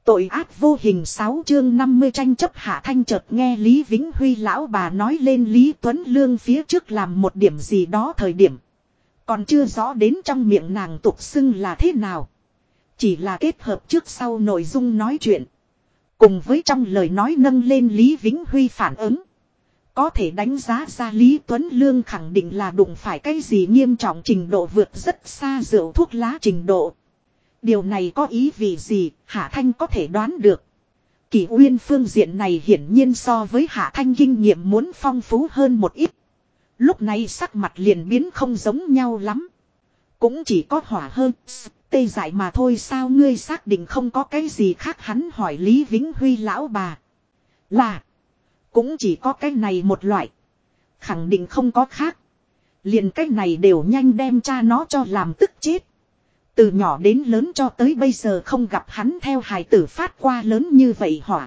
Tội ác vô hình 6 chương 50 tranh chấp Hạ Thanh chợt nghe Lý Vĩnh Huy lão bà nói lên Lý Tuấn Lương phía trước làm một điểm gì đó thời điểm. Còn chưa rõ đến trong miệng nàng tục xưng là thế nào. Chỉ là kết hợp trước sau nội dung nói chuyện. Cùng với trong lời nói nâng lên Lý Vĩnh Huy phản ứng. Có thể đánh giá ra Lý Tuấn Lương khẳng định là đụng phải cái gì nghiêm trọng trình độ vượt rất xa rượu thuốc lá trình độ. Điều này có ý vị gì, Hạ Thanh có thể đoán được. Kỷ Uyên phương diện này hiển nhiên so với Hạ Thanh kinh nghiệm muốn phong phú hơn một ít. Lúc này sắc mặt liền biến không giống nhau lắm. Cũng chỉ có hỏa hơn, tê dại mà thôi sao ngươi xác định không có cái gì khác hắn hỏi Lý Vĩnh Huy lão bà. Là, cũng chỉ có cái này một loại. Khẳng định không có khác. Liền cái này đều nhanh đem cha nó cho làm tức chết. Từ nhỏ đến lớn cho tới bây giờ không gặp hắn theo hài tử phát qua lớn như vậy hỏa.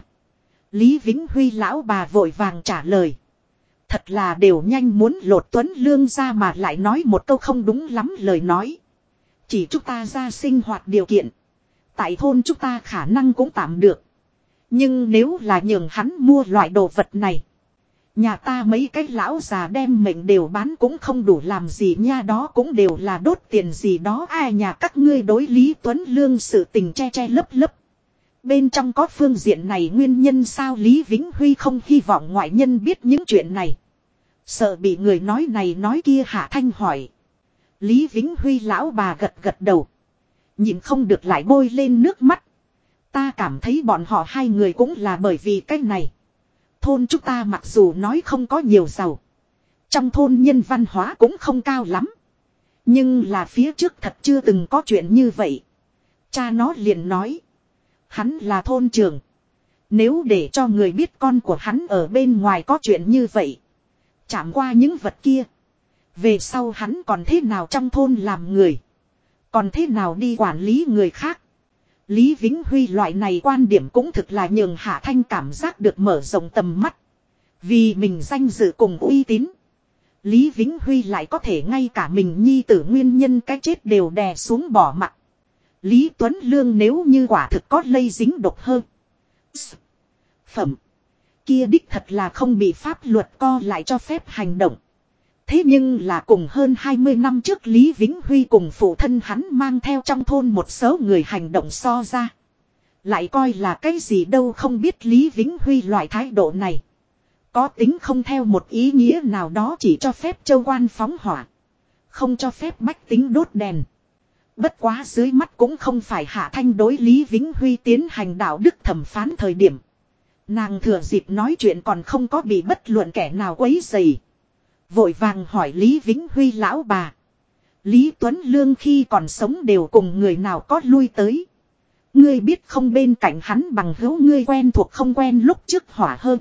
Lý Vĩnh Huy lão bà vội vàng trả lời. Thật là đều nhanh muốn lột Tuấn Lương ra mà lại nói một câu không đúng lắm lời nói. Chỉ chúng ta ra sinh hoạt điều kiện. Tại thôn chúng ta khả năng cũng tạm được. Nhưng nếu là nhường hắn mua loại đồ vật này. Nhà ta mấy cái lão già đem mệnh đều bán cũng không đủ làm gì nha đó cũng đều là đốt tiền gì đó ai nhà các ngươi đối Lý Tuấn Lương sự tình che che lấp lấp. Bên trong có phương diện này nguyên nhân sao Lý Vĩnh Huy không hy vọng ngoại nhân biết những chuyện này. Sợ bị người nói này nói kia Hạ Thanh hỏi. Lý Vĩnh Huy lão bà gật gật đầu. Nhìn không được lại bôi lên nước mắt. Ta cảm thấy bọn họ hai người cũng là bởi vì cái này. Thôn chúng ta mặc dù nói không có nhiều giàu. Trong thôn nhân văn hóa cũng không cao lắm. Nhưng là phía trước thật chưa từng có chuyện như vậy. Cha nó liền nói. Hắn là thôn trưởng. Nếu để cho người biết con của hắn ở bên ngoài có chuyện như vậy. Chạm qua những vật kia. Về sau hắn còn thế nào trong thôn làm người. Còn thế nào đi quản lý người khác. Lý Vĩnh Huy loại này quan điểm cũng thực là nhường Hạ Thanh cảm giác được mở rộng tầm mắt. Vì mình danh dự cùng uy tín. Lý Vĩnh Huy lại có thể ngay cả mình nhi tử nguyên nhân cái chết đều đè xuống bỏ mặt. Lý Tuấn Lương nếu như quả thực có lây dính độc hơn. Phẩm. Kia đích thật là không bị pháp luật co lại cho phép hành động. Thế nhưng là cùng hơn 20 năm trước Lý Vĩnh Huy cùng phụ thân hắn mang theo trong thôn một số người hành động so ra. Lại coi là cái gì đâu không biết Lý Vĩnh Huy loại thái độ này. Có tính không theo một ý nghĩa nào đó chỉ cho phép châu quan phóng hỏa. Không cho phép bách tính đốt đèn. Bất quá dưới mắt cũng không phải Hạ Thanh đối Lý Vĩnh Huy tiến hành đạo đức thẩm phán thời điểm. Nàng thừa dịp nói chuyện còn không có bị bất luận kẻ nào quấy rầy. Vội vàng hỏi Lý Vĩnh Huy lão bà. Lý Tuấn Lương khi còn sống đều cùng người nào có lui tới. Ngươi biết không bên cạnh hắn bằng hữu ngươi quen thuộc không quen lúc trước hỏa hơn.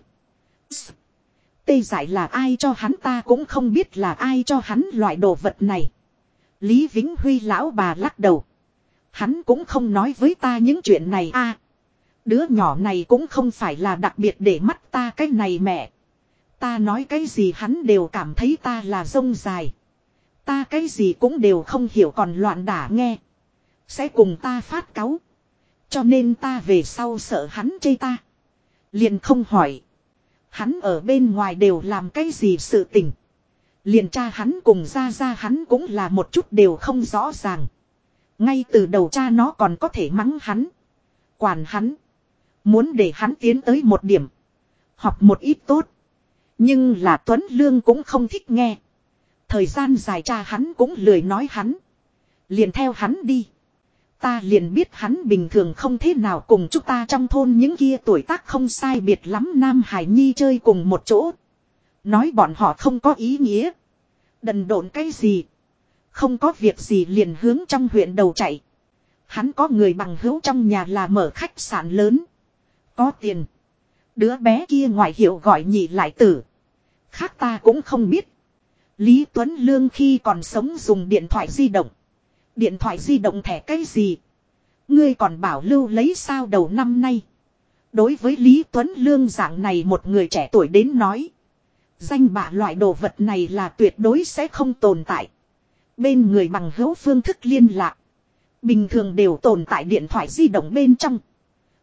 Tê giải là ai cho hắn ta cũng không biết là ai cho hắn loại đồ vật này. Lý Vĩnh Huy lão bà lắc đầu. Hắn cũng không nói với ta những chuyện này a. Đứa nhỏ này cũng không phải là đặc biệt để mắt ta cái này mẹ. Ta nói cái gì hắn đều cảm thấy ta là rông dài. Ta cái gì cũng đều không hiểu còn loạn đả nghe. Sẽ cùng ta phát cáu. Cho nên ta về sau sợ hắn chê ta. Liền không hỏi. Hắn ở bên ngoài đều làm cái gì sự tình. Liền cha hắn cùng ra hắn cũng là một chút đều không rõ ràng. Ngay từ đầu cha nó còn có thể mắng hắn. Quản hắn. Muốn để hắn tiến tới một điểm. Học một ít tốt. Nhưng là Tuấn Lương cũng không thích nghe. Thời gian dài cha hắn cũng lười nói hắn. Liền theo hắn đi. Ta liền biết hắn bình thường không thế nào cùng chúng ta trong thôn những kia tuổi tác không sai biệt lắm Nam Hải Nhi chơi cùng một chỗ. Nói bọn họ không có ý nghĩa. Đần độn cái gì. Không có việc gì liền hướng trong huyện đầu chạy. Hắn có người bằng hữu trong nhà là mở khách sạn lớn. Có tiền. Đứa bé kia ngoại hiệu gọi nhị lại tử. Khác ta cũng không biết. Lý Tuấn Lương khi còn sống dùng điện thoại di động. Điện thoại di động thẻ cái gì? Ngươi còn bảo lưu lấy sao đầu năm nay? Đối với Lý Tuấn Lương dạng này một người trẻ tuổi đến nói. Danh bạ loại đồ vật này là tuyệt đối sẽ không tồn tại. Bên người bằng hữu phương thức liên lạc. Bình thường đều tồn tại điện thoại di động bên trong.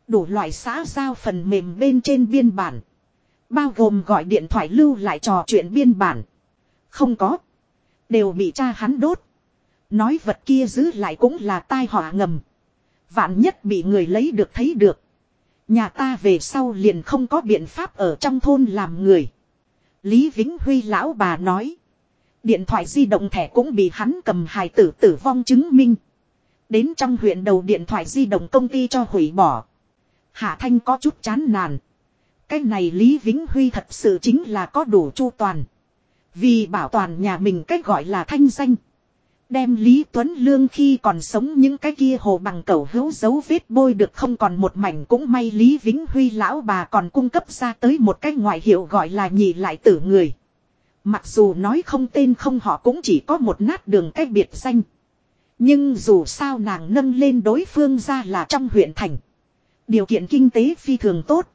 Đủ loại xã giao phần mềm bên trên biên bản. Bao gồm gọi điện thoại lưu lại trò chuyện biên bản. Không có. Đều bị cha hắn đốt. Nói vật kia giữ lại cũng là tai họa ngầm. Vạn nhất bị người lấy được thấy được. Nhà ta về sau liền không có biện pháp ở trong thôn làm người. Lý Vĩnh Huy lão bà nói. Điện thoại di động thẻ cũng bị hắn cầm hài tử tử vong chứng minh. Đến trong huyện đầu điện thoại di động công ty cho hủy bỏ. Hạ Thanh có chút chán nản. Cái này Lý Vĩnh Huy thật sự chính là có đủ chu toàn. Vì bảo toàn nhà mình cách gọi là thanh danh. Đem Lý Tuấn Lương khi còn sống những cái kia hồ bằng cẩu hữu dấu vết bôi được không còn một mảnh, cũng may Lý Vĩnh Huy lão bà còn cung cấp ra tới một cái ngoại hiệu gọi là nhị lại tử người. Mặc dù nói không tên không họ cũng chỉ có một nát đường cách biệt danh. Nhưng dù sao nàng nâng lên đối phương ra là trong huyện thành. Điều kiện kinh tế phi thường tốt.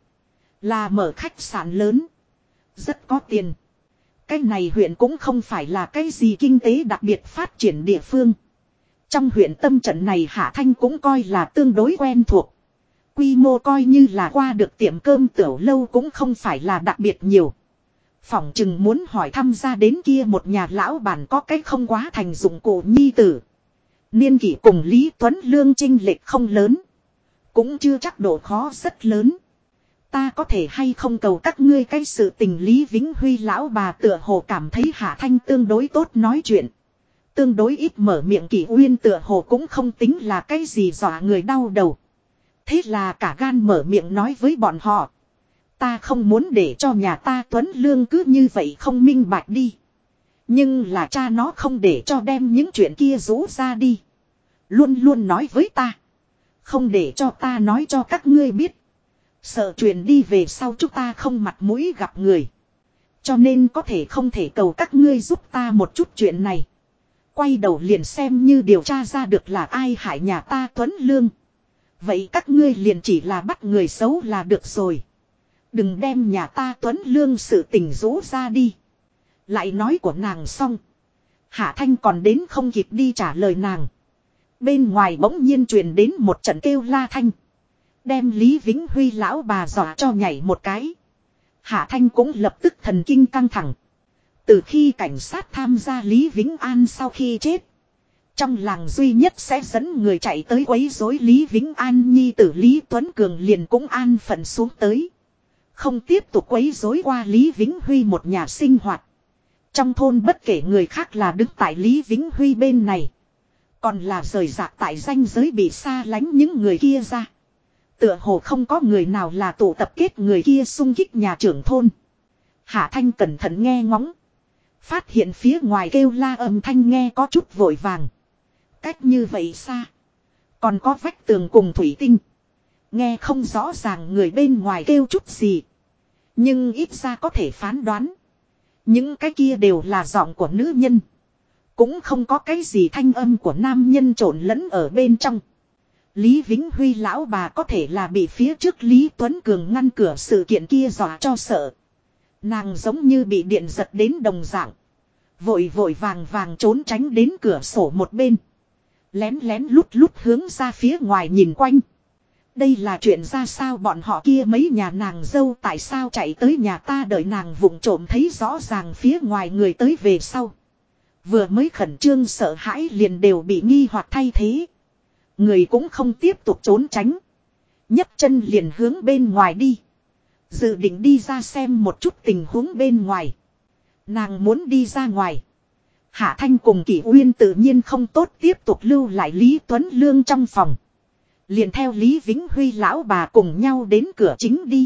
Là mở khách sạn lớn. Rất có tiền. Cái này huyện cũng không phải là cái gì kinh tế đặc biệt phát triển địa phương. Trong huyện tâm trận này Hạ Thanh cũng coi là tương đối quen thuộc. Quy mô coi như là qua được tiệm cơm tiểu lâu cũng không phải là đặc biệt nhiều. Phỏng chừng muốn hỏi thăm ra đến kia một nhà lão bản có cách không quá thành dụng cụ nhi tử. Niên kỷ cùng Lý Tuấn Lương chênh lệch không lớn. Cũng chưa chắc độ khó rất lớn. Ta có thể hay không cầu các ngươi cái sự tình. Lý Vĩnh Huy lão bà tựa hồ cảm thấy Hạ Thanh tương đối tốt nói chuyện. Tương đối ít mở miệng. Kỷ Uyên tựa hồ cũng không tính là cái gì dọa người đau đầu. Thế là cả gan mở miệng nói với bọn họ. Ta không muốn để cho nhà ta Tuấn Lương cứ như vậy không minh bạch đi. Nhưng là cha nó không để cho đem những chuyện kia rũ ra đi. Luôn luôn nói với ta. Không để cho ta nói cho các ngươi biết. Sợ chuyện đi về sau chúng ta không mặt mũi gặp người. Cho nên có thể không thể cầu các ngươi giúp ta một chút chuyện này. Quay đầu liền xem như điều tra ra được là ai hại nhà ta Tuấn Lương. Vậy các ngươi liền chỉ là bắt người xấu là được rồi. Đừng đem nhà ta Tuấn Lương sự tình rũ ra đi. Lại nói của nàng xong. Hạ Thanh còn đến không kịp đi trả lời nàng. Bên ngoài bỗng nhiên truyền đến một trận kêu la thanh. Đem Lý Vĩnh Huy lão bà dọa cho nhảy một cái. Hạ Thanh cũng lập tức thần kinh căng thẳng. Từ khi cảnh sát tham gia Lý Vĩnh An sau khi chết. Trong làng duy nhất sẽ dẫn người chạy tới quấy rối Lý Vĩnh An nhi tử Lý Tuấn Cường liền cũng an phận xuống tới. Không tiếp tục quấy rối qua Lý Vĩnh Huy một nhà sinh hoạt. Trong thôn bất kể người khác là đứng tại Lý Vĩnh Huy bên này. Còn là rời rạc tại ranh giới bị xa lánh những người kia ra. Tựa hồ không có người nào là tụ tập kết người kia xung kích nhà trưởng thôn. Hạ Thanh cẩn thận nghe ngóng. Phát hiện phía ngoài kêu la âm thanh nghe có chút vội vàng. Cách như vậy xa. Còn có vách tường cùng thủy tinh. Nghe không rõ ràng người bên ngoài kêu chút gì. Nhưng ít ra có thể phán đoán. Những cái kia đều là giọng của nữ nhân. Cũng không có cái gì thanh âm của nam nhân trộn lẫn ở bên trong. Lý Vĩnh Huy lão bà có thể là bị phía trước Lý Tuấn Cường ngăn cửa sự kiện kia dọa cho sợ. Nàng giống như bị điện giật đến đồng dạng. Vội vội vàng vàng trốn tránh đến cửa sổ một bên. Lén lén lút lút hướng ra phía ngoài nhìn quanh. Đây là chuyện ra sao, bọn họ kia mấy nhà nàng dâu tại sao chạy tới nhà ta, đợi nàng vụng trộm thấy rõ ràng phía ngoài người tới về sau. Vừa mới khẩn trương sợ hãi liền đều bị nghi hoặc thay thế. Người cũng không tiếp tục trốn tránh. Nhấc chân liền hướng bên ngoài đi. Dự định đi ra xem một chút tình huống bên ngoài. Nàng muốn đi ra ngoài. Hạ Thanh cùng Kỷ Uyên tự nhiên không tốt tiếp tục lưu lại Lý Tuấn Lương trong phòng. Liền theo Lý Vĩnh Huy lão bà cùng nhau đến cửa chính đi.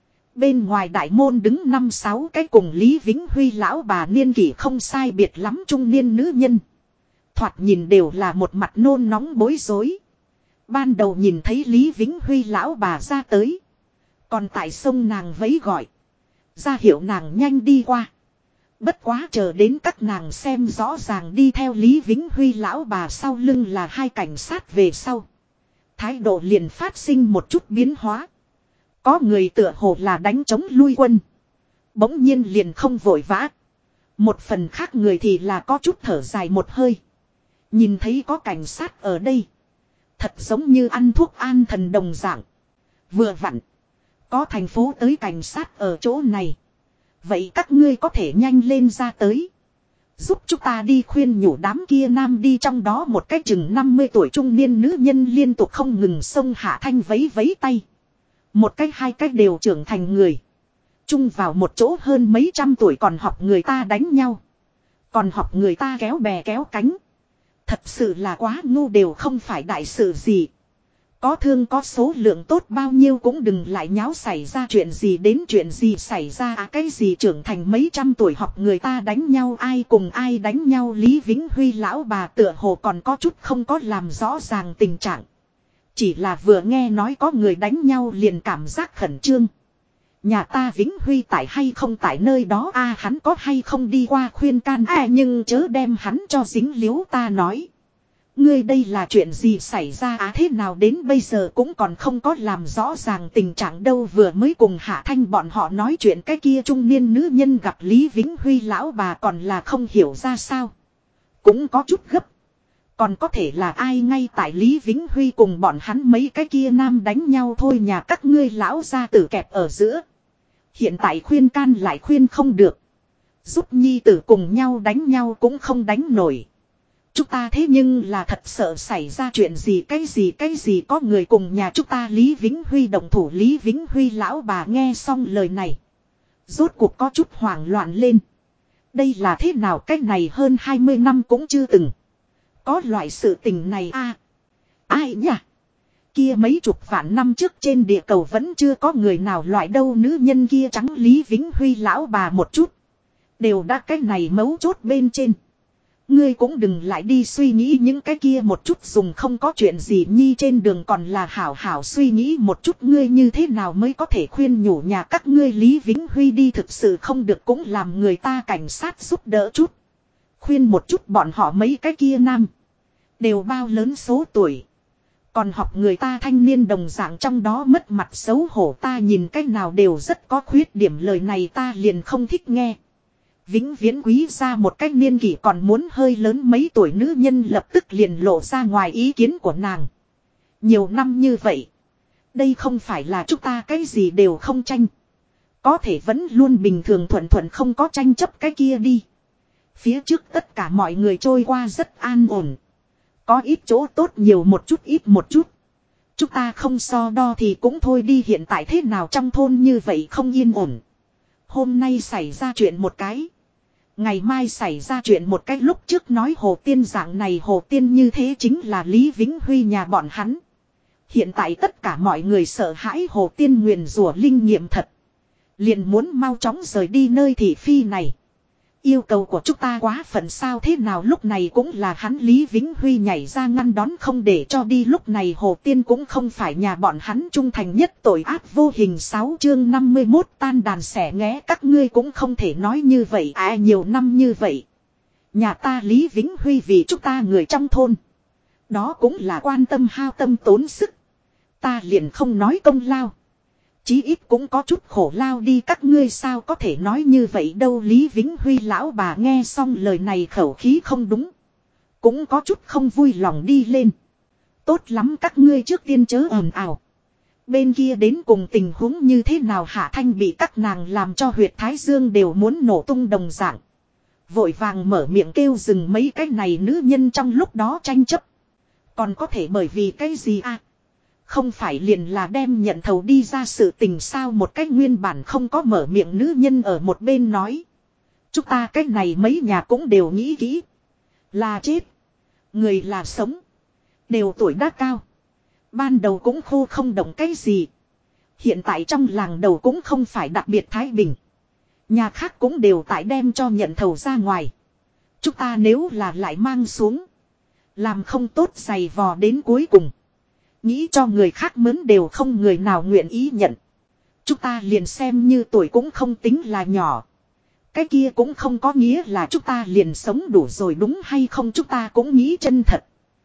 Bên ngoài đại môn đứng 5-6 cái cùng Lý Vĩnh Huy lão bà niên kỷ không sai biệt lắm trung niên nữ nhân. Thoạt nhìn đều là một mặt nôn nóng bối rối. Ban đầu nhìn thấy Lý Vĩnh Huy lão bà ra tới. Còn tại sông nàng vẫy gọi. Ra hiệu nàng nhanh đi qua. Bất quá chờ đến các nàng xem rõ ràng đi theo Lý Vĩnh Huy lão bà sau lưng là hai cảnh sát về sau. Thái độ liền phát sinh một chút biến hóa. Có người tựa hồ là đánh chống lui quân. Bỗng nhiên liền không vội vã. Một phần khác người thì là có chút thở dài một hơi. Nhìn thấy có cảnh sát ở đây. Thật giống như ăn thuốc an thần đồng dạng. Vừa vặn. Có thành phố tới cảnh sát ở chỗ này. Vậy các ngươi có thể nhanh lên ra tới. Giúp chúng ta đi khuyên nhủ đám kia nam đi, trong đó một cái chừng 50 tuổi trung niên nữ nhân liên tục không ngừng xông Hạ Thanh vấy vấy tay. Một cái hai cái đều trưởng thành người. Chung vào một chỗ hơn mấy trăm tuổi còn học người ta đánh nhau. Còn học người ta kéo bè kéo cánh. Thật sự là quá ngu, đều không phải đại sự gì. Có thương có số lượng tốt bao nhiêu cũng đừng lại nháo xảy ra chuyện gì đến chuyện gì xảy ra cái gì trưởng thành mấy trăm tuổi học người ta đánh nhau, ai cùng ai đánh nhau. Lý Vĩnh Huy lão bà tựa hồ còn có chút không có làm rõ ràng tình trạng. Chỉ là vừa nghe nói có người đánh nhau liền cảm giác khẩn trương. Nhà ta Vĩnh Huy tại hay không tại nơi đó hắn có hay không đi qua khuyên can nhưng chớ đem hắn cho dính líu. Ta nói. Ngươi đây là chuyện gì xảy ra thế nào đến bây giờ cũng còn không có làm rõ ràng tình trạng đâu. Vừa mới cùng Hạ Thanh bọn họ nói chuyện, cái kia trung niên nữ nhân gặp Lý Vĩnh Huy lão bà còn là không hiểu ra sao. Cũng có chút gấp. Còn có thể là ai ngay tại Lý Vĩnh Huy cùng bọn hắn mấy cái kia nam đánh nhau thôi, nhà các ngươi lão gia tử kẹp ở giữa. Hiện tại khuyên can lại khuyên không được. Giúp nhi tử cùng nhau đánh nhau cũng không đánh nổi. Chúng ta thế nhưng là thật sợ xảy ra chuyện gì cái gì có người cùng nhà chúng ta Lý Vĩnh Huy động thủ. Lý Vĩnh Huy lão bà nghe xong lời này. Rốt cuộc có chút hoảng loạn lên. Đây là thế nào, cách này hơn 20 năm cũng chưa từng có loại sự tình này ai nhỉ? Kia mấy chục vạn năm trước trên địa cầu vẫn chưa có người nào loại đâu. Nữ nhân kia trắng Lý Vĩnh Huy lão bà một chút. Đều đã cái này mấu chốt bên trên. Ngươi cũng đừng lại đi suy nghĩ những cái kia một chút, dùng không có chuyện gì nhi trên đường, còn là hảo hảo suy nghĩ một chút ngươi như thế nào mới có thể khuyên nhủ nhà các ngươi Lý Vĩnh Huy đi, thực sự không được cũng làm người ta cảnh sát giúp đỡ chút. Khuyên một chút bọn họ mấy cái kia nam. Đều bao lớn số tuổi. Còn học người ta thanh niên đồng dạng, trong đó mất mặt xấu hổ, ta nhìn cách nào đều rất có khuyết điểm. Lời này ta liền không thích nghe. Vĩnh Viễn quý ra một cách niên kỷ còn muốn hơi lớn mấy tuổi nữ nhân lập tức liền lộ ra ngoài ý kiến của nàng. Nhiều năm như vậy. Đây không phải là chúng ta cái gì đều không tranh. Có thể vẫn luôn bình thường thuận thuận không có tranh chấp cái kia đi. Phía trước tất cả mọi người trôi qua rất an ổn. Có ít chỗ tốt nhiều một chút ít một chút. Chúng ta không so đo thì cũng thôi đi, hiện tại thế nào trong thôn như vậy không yên ổn. Hôm nay xảy ra chuyện một cái. Ngày mai xảy ra chuyện một cái, lúc trước nói Hồ Tiên dạng này Hồ Tiên như thế chính là Lý Vĩnh Huy nhà bọn hắn. Hiện tại tất cả mọi người sợ hãi Hồ Tiên nguyền rủa linh nghiệm thật. Liền muốn mau chóng rời đi nơi thị phi này. Yêu cầu của chúng ta quá phận sao, thế nào lúc này cũng là hắn Lý Vĩnh Huy nhảy ra ngăn đón không để cho đi. Lúc này Hồ Tiên cũng không phải nhà bọn hắn trung thành nhất tội ác vô hình. 6 chương 51 tan đàn xẻ nghé, các ngươi cũng không thể nói như vậy nhiều năm như vậy. Nhà ta Lý Vĩnh Huy vì chúng ta người trong thôn. Đó cũng là quan tâm hao tâm tốn sức. Ta liền không nói công lao. Chí ít cũng có chút khổ lao đi, các ngươi sao có thể nói như vậy đâu. Lý Vĩnh Huy lão bà nghe xong lời này khẩu khí không đúng. Cũng có chút không vui lòng đi lên. Tốt lắm, các ngươi trước tiên chớ ồn ào. Bên kia đến cùng tình huống như thế nào? Hạ Thanh bị các nàng làm cho huyệt thái dương đều muốn nổ tung đồng dạng. Vội vàng mở miệng kêu dừng mấy cái này nữ nhân trong lúc đó tranh chấp. Còn có thể bởi vì cái gì Không phải liền là đem nhận thầu đi ra sự tình sao? Một cách nguyên bản không có mở miệng nữ nhân ở một bên nói. Chúng ta cách này mấy nhà cũng đều nghĩ kỹ. Là chết. Người là sống. Đều tuổi đã cao. Ban đầu cũng khô không động cái gì. Hiện tại trong làng đầu cũng không phải đặc biệt thái bình. Nhà khác cũng đều tại đem cho nhận thầu ra ngoài. Chúng ta nếu là lại mang xuống. Làm không tốt giày vò đến cuối cùng. Nghĩ cho người khác mướn đều không người nào nguyện ý nhận. Chúng ta liền xem như tuổi cũng không tính là nhỏ. Cái kia cũng không có nghĩa là chúng ta liền sống đủ rồi, đúng hay không? Chúng ta cũng nghĩ chân thật.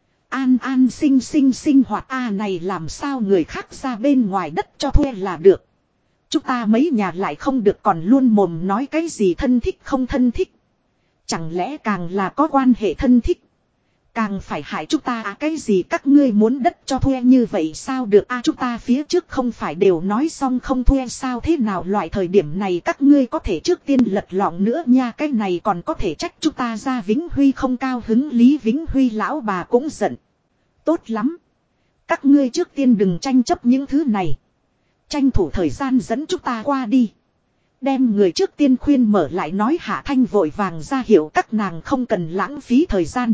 An an sinh sinh sinh hoạt này làm sao người khác ra bên ngoài đất cho thuê là được. Chúng ta mấy nhà lại không được còn luôn mồm nói cái gì thân thích không thân thích. Chẳng lẽ càng là có quan hệ thân thích. Càng phải hại chúng ta cái gì các ngươi muốn đất cho thuê như vậy sao được chúng ta phía trước không phải đều nói xong không thuê sao thế nào loại thời điểm này các ngươi có thể trước tiên lật lọng nữa nha cái này còn có thể trách chúng ta ra Vĩnh Huy không cao hứng Lý Vĩnh Huy lão bà cũng giận. Tốt lắm. Các ngươi trước tiên đừng tranh chấp những thứ này. Tranh thủ thời gian dẫn chúng ta qua đi. Đem người trước tiên khuyên mở lại nói Hạ Thanh vội vàng ra hiệu các nàng không cần lãng phí thời gian.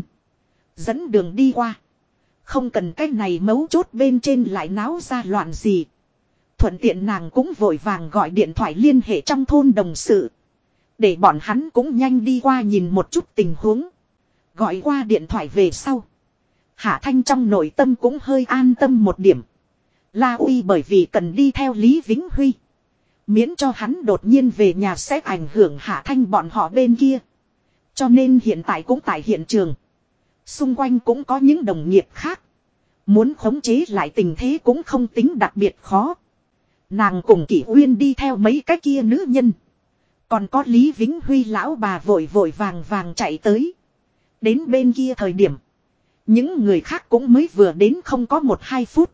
Dẫn đường đi qua. Không cần cái này mấu chốt bên trên lại náo ra loạn gì. Thuận tiện nàng cũng vội vàng gọi điện thoại liên hệ trong thôn đồng sự. Để bọn hắn cũng nhanh đi qua nhìn một chút tình huống. Gọi qua điện thoại về sau. Hạ Thanh trong nội tâm cũng hơi an tâm một điểm. La Uy bởi vì cần đi theo Lý Vĩnh Huy. Miễn cho hắn đột nhiên về nhà sẽ ảnh hưởng Hạ Thanh bọn họ bên kia. Cho nên hiện tại cũng tại hiện trường. Xung quanh cũng có những đồng nghiệp khác. Muốn khống chế lại tình thế cũng không tính đặc biệt khó. Nàng cùng Kỷ Uyên đi theo mấy cái kia nữ nhân. Còn có Lý Vĩnh Huy lão bà vội vội vàng vàng chạy tới. Đến bên kia thời điểm. Những người khác cũng mới vừa đến không có 1-2 phút.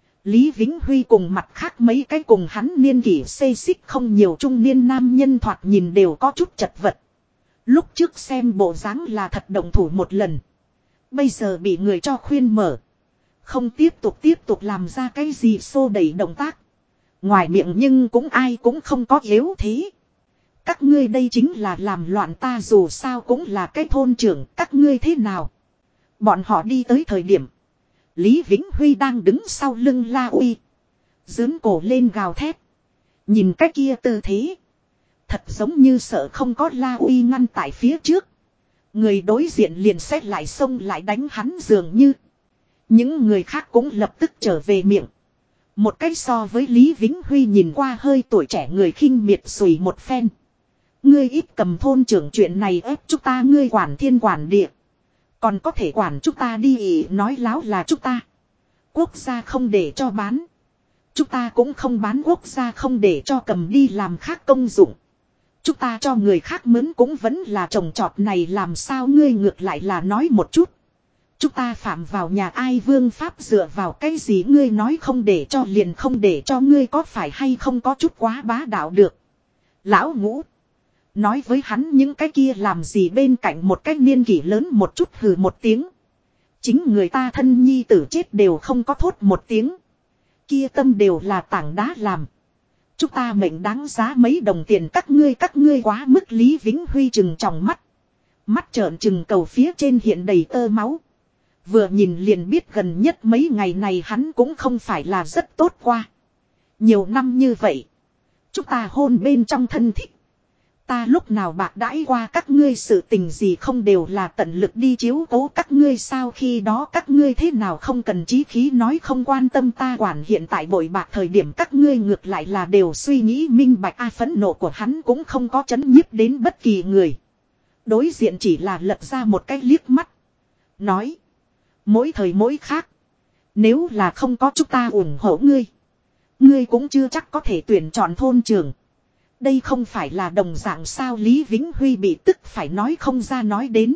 Lý Vĩnh Huy cùng mặt khác mấy cái cùng hắn niên kỷ xê xích không nhiều trung niên nam nhân thoạt nhìn đều có chút chật vật. Lúc trước xem bộ dáng là thật động thủ một lần. Bây giờ bị người cho khuyên mở. Không tiếp tục làm ra cái gì xô đẩy động tác. Ngoài miệng nhưng cũng ai cũng không có yếu thế. Các ngươi đây chính là làm loạn ta dù sao cũng là cái thôn trưởng các ngươi thế nào. Bọn họ đi tới thời điểm. Lý Vĩnh Huy đang đứng sau lưng La Uy. Dướn cổ lên gào thét. Nhìn cái kia tư thế. Thật giống như sợ không có La Uy ngăn tại phía trước. Người đối diện liền xét lại xông lại đánh hắn dường như. Những người khác cũng lập tức trở về miệng. Một cách so với Lý Vĩnh Huy nhìn qua hơi tuổi trẻ người khinh miệt sủi một phen. Ngươi ít cầm thôn trưởng chuyện này ép chúng ta ngươi quản thiên quản địa. Còn có thể quản chúng ta đi ý nói láo là chúng ta. Quốc gia không để cho bán. Chúng ta cũng không bán quốc gia không để cho cầm đi làm khác công dụng. Chúng ta cho người khác mướn cũng vẫn là trồng trọt này làm sao ngươi ngược lại là nói một chút. Chúng ta phạm vào nhà ai vương pháp dựa vào cái gì ngươi nói không để cho liền không để cho ngươi có phải hay không có chút quá bá đạo được. Lão Ngũ. Nói với hắn những cái kia làm gì bên cạnh một cái niên kỷ lớn một chút hừ một tiếng. Chính người ta thân nhi tử chết đều không có thốt một tiếng. Kia tâm đều là tảng đá làm. Chúng ta mệnh đáng giá mấy đồng tiền các ngươi quá mức Lý Vĩnh Huy chừng tròng mắt. Mắt trợn chừng cầu phía trên hiện đầy tơ máu. Vừa nhìn liền biết gần nhất mấy ngày này hắn cũng không phải là rất tốt qua. Nhiều năm như vậy. Chúng ta hôn bên trong thân thích. Ta lúc nào bạc đãi qua các ngươi sự tình gì không đều là tận lực đi chiếu cố các ngươi sao khi đó các ngươi thế nào không cần chí khí nói không quan tâm ta quản hiện tại bội bạc thời điểm các ngươi ngược lại là đều suy nghĩ minh bạch phẫn nộ của hắn cũng không có chấn nhiếp đến bất kỳ người. Đối diện chỉ là lật ra một cái liếc mắt. Nói. Mỗi thời mỗi khác. Nếu là không có chúng ta ủng hộ ngươi. Ngươi cũng chưa chắc có thể tuyển chọn thôn trưởng. Đây không phải là đồng dạng sao Lý Vĩnh Huy bị tức phải nói không ra nói đến.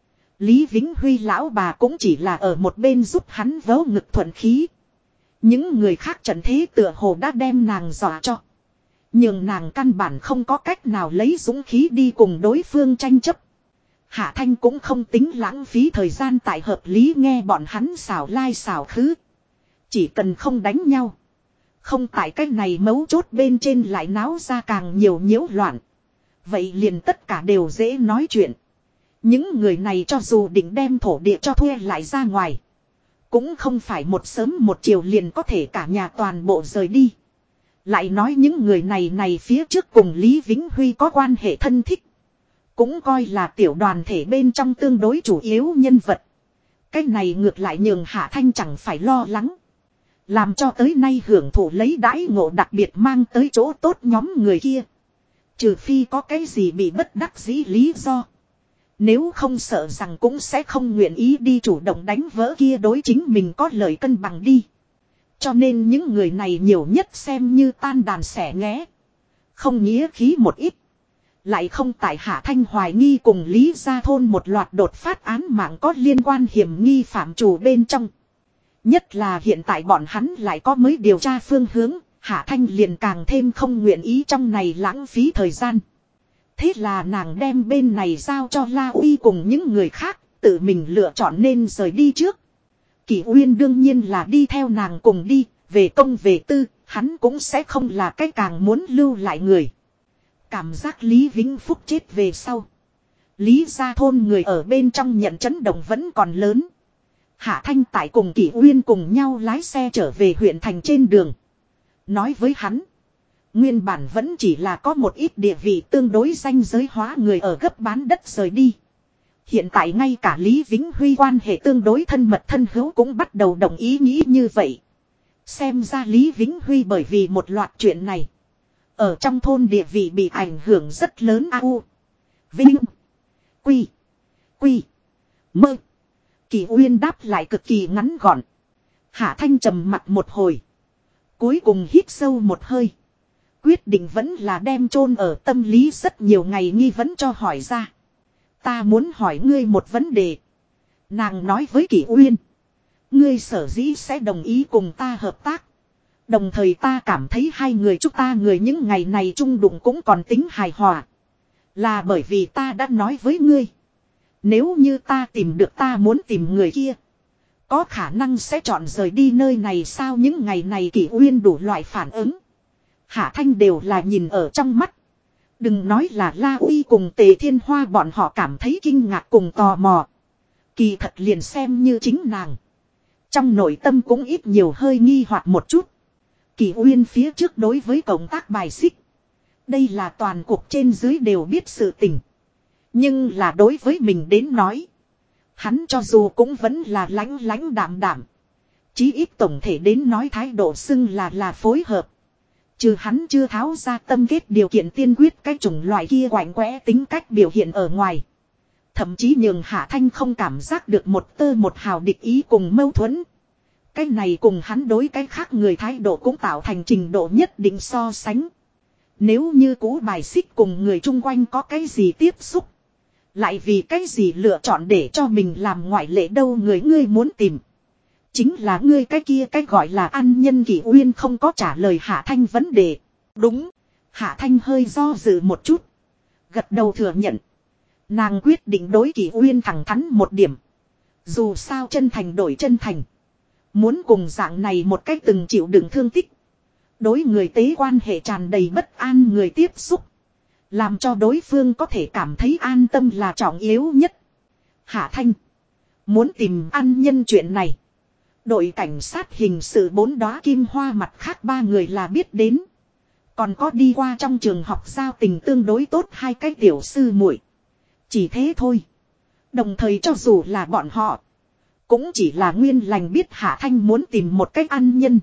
Lý Vĩnh Huy lão bà cũng chỉ là ở một bên giúp hắn vớ ngực thuận khí. Những người khác trận thế tựa hồ đã đem nàng dọa cho. Nhưng nàng căn bản không có cách nào lấy dũng khí đi cùng đối phương tranh chấp. Hạ Thanh cũng không tính lãng phí thời gian tại hợp lý nghe bọn hắn xảo lai xảo khứ. Chỉ cần không đánh nhau. Không tại cách này mấu chốt bên trên lại náo ra càng nhiều nhiễu loạn. Vậy liền tất cả đều dễ nói chuyện. Những người này cho dù định đem thổ địa cho thuê lại ra ngoài. Cũng không phải một sớm một chiều liền có thể cả nhà toàn bộ rời đi. Lại nói những người này phía trước cùng Lý Vĩnh Huy có quan hệ thân thích. Cũng coi là tiểu đoàn thể bên trong tương đối chủ yếu nhân vật. Cái này ngược lại nhường Hạ Thanh chẳng phải lo lắng. Làm cho tới nay hưởng thụ lấy đãi ngộ đặc biệt mang tới chỗ tốt nhóm người kia. Trừ phi có cái gì bị bất đắc dĩ lý do. Nếu không sợ rằng cũng sẽ không nguyện ý đi chủ động đánh vỡ kia đối chính mình có lời cân bằng đi. Cho nên những người này nhiều nhất xem như tan đàn xẻ nghé. Không nghĩa khí một ít. Lại không tại Hạ Thanh hoài nghi cùng Lý Gia Thôn một loạt đột phát án mạng có liên quan hiểm nghi phạm chủ bên trong. Nhất là hiện tại bọn hắn lại có mới điều tra phương hướng, Hạ Thanh liền càng thêm không nguyện ý trong này lãng phí thời gian. Thế là nàng đem bên này giao cho La Uy cùng những người khác, tự mình lựa chọn nên rời đi trước. Kỷ Uyên đương nhiên là đi theo nàng cùng đi, về công về tư, hắn cũng sẽ không là cái càng muốn lưu lại người. Cảm giác Lý Vĩnh Phúc chết về sau. Lý Gia Thôn người ở bên trong nhận chấn động vẫn còn lớn. Hạ Thanh tại cùng Kỷ Uyên cùng nhau lái xe trở về huyện thành trên đường. Nói với hắn. Nguyên bản vẫn chỉ là có một ít địa vị tương đối danh giới hóa người ở gấp bán đất rời đi. Hiện tại ngay cả Lý Vĩnh Huy quan hệ tương đối thân mật thân hữu cũng bắt đầu đồng ý nghĩ như vậy. Xem ra Lý Vĩnh Huy bởi vì một loạt chuyện này. Ở trong thôn địa vị bị ảnh hưởng rất lớn. A.U. Vinh. Quy. Quy. Mơ. Kỷ Uyên đáp lại cực kỳ ngắn gọn. Hạ Thanh trầm mặt một hồi. Cuối cùng hít sâu một hơi. Quyết định vẫn là đem chôn ở tâm lý rất nhiều ngày nghi vấn cho hỏi ra. Ta muốn hỏi ngươi một vấn đề. Nàng nói với Kỷ Uyên. Ngươi sở dĩ sẽ đồng ý cùng ta hợp tác. Đồng thời ta cảm thấy hai người chúng ta người những ngày này chung đụng cũng còn tính hài hòa. Là bởi vì ta đã nói với ngươi. Nếu như ta tìm được ta muốn tìm người kia. Có khả năng sẽ chọn rời đi nơi này sao những ngày này Kỷ Uyên đủ loại phản ứng. Hạ Thanh đều là nhìn ở trong mắt. Đừng nói là La Uy cùng Tề Thiên Hoa bọn họ cảm thấy kinh ngạc cùng tò mò. Kỳ thật liền xem như chính nàng. Trong nội tâm cũng ít nhiều hơi nghi hoặc một chút. Kỷ Uyên phía trước đối với cộng tác bài xích. Đây là toàn cuộc trên dưới đều biết sự tình. Nhưng là đối với mình đến nói. Hắn cho dù cũng vẫn là lãnh đạm đạm. Chí ít tổng thể đến nói thái độ xưng là phối hợp. Trừ hắn chưa tháo ra tâm kết điều kiện tiên quyết cái chủng loại kia quạnh quẽ tính cách biểu hiện ở ngoài. Thậm chí nhường Hạ Thanh không cảm giác được một tơ một hào địch ý cùng mâu thuẫn. Cái này cùng hắn đối cái khác người thái độ cũng tạo thành trình độ nhất định so sánh. Nếu như cũ bài xích cùng người chung quanh có cái gì tiếp xúc. Lại vì cái gì lựa chọn để cho mình làm ngoại lệ đâu người ngươi muốn tìm. Chính là ngươi cái kia cái gọi là an nhân Kỷ Uyên không có trả lời Hạ Thanh vấn đề. Đúng. Hạ Thanh hơi do dự một chút. Gật đầu thừa nhận. Nàng quyết định đối Kỷ Uyên thẳng thắn một điểm. Dù sao chân thành đổi chân thành. Muốn cùng dạng này một cách từng chịu đựng thương tích. Đối người tế quan hệ tràn đầy bất an người tiếp xúc. Làm cho đối phương có thể cảm thấy an tâm là trọng yếu nhất. Hạ Thanh. Muốn tìm an nhân chuyện này. Đội cảnh sát hình sự 4 đóa kim hoa mặt khác 3 người là biết đến. Còn có đi qua trong trường học giao tình tương đối tốt 2 cái tiểu sư muội. Chỉ thế thôi. Đồng thời cho dù là bọn họ. Cũng chỉ là nguyên lành biết Hạ Thanh muốn tìm một cách ăn nhân.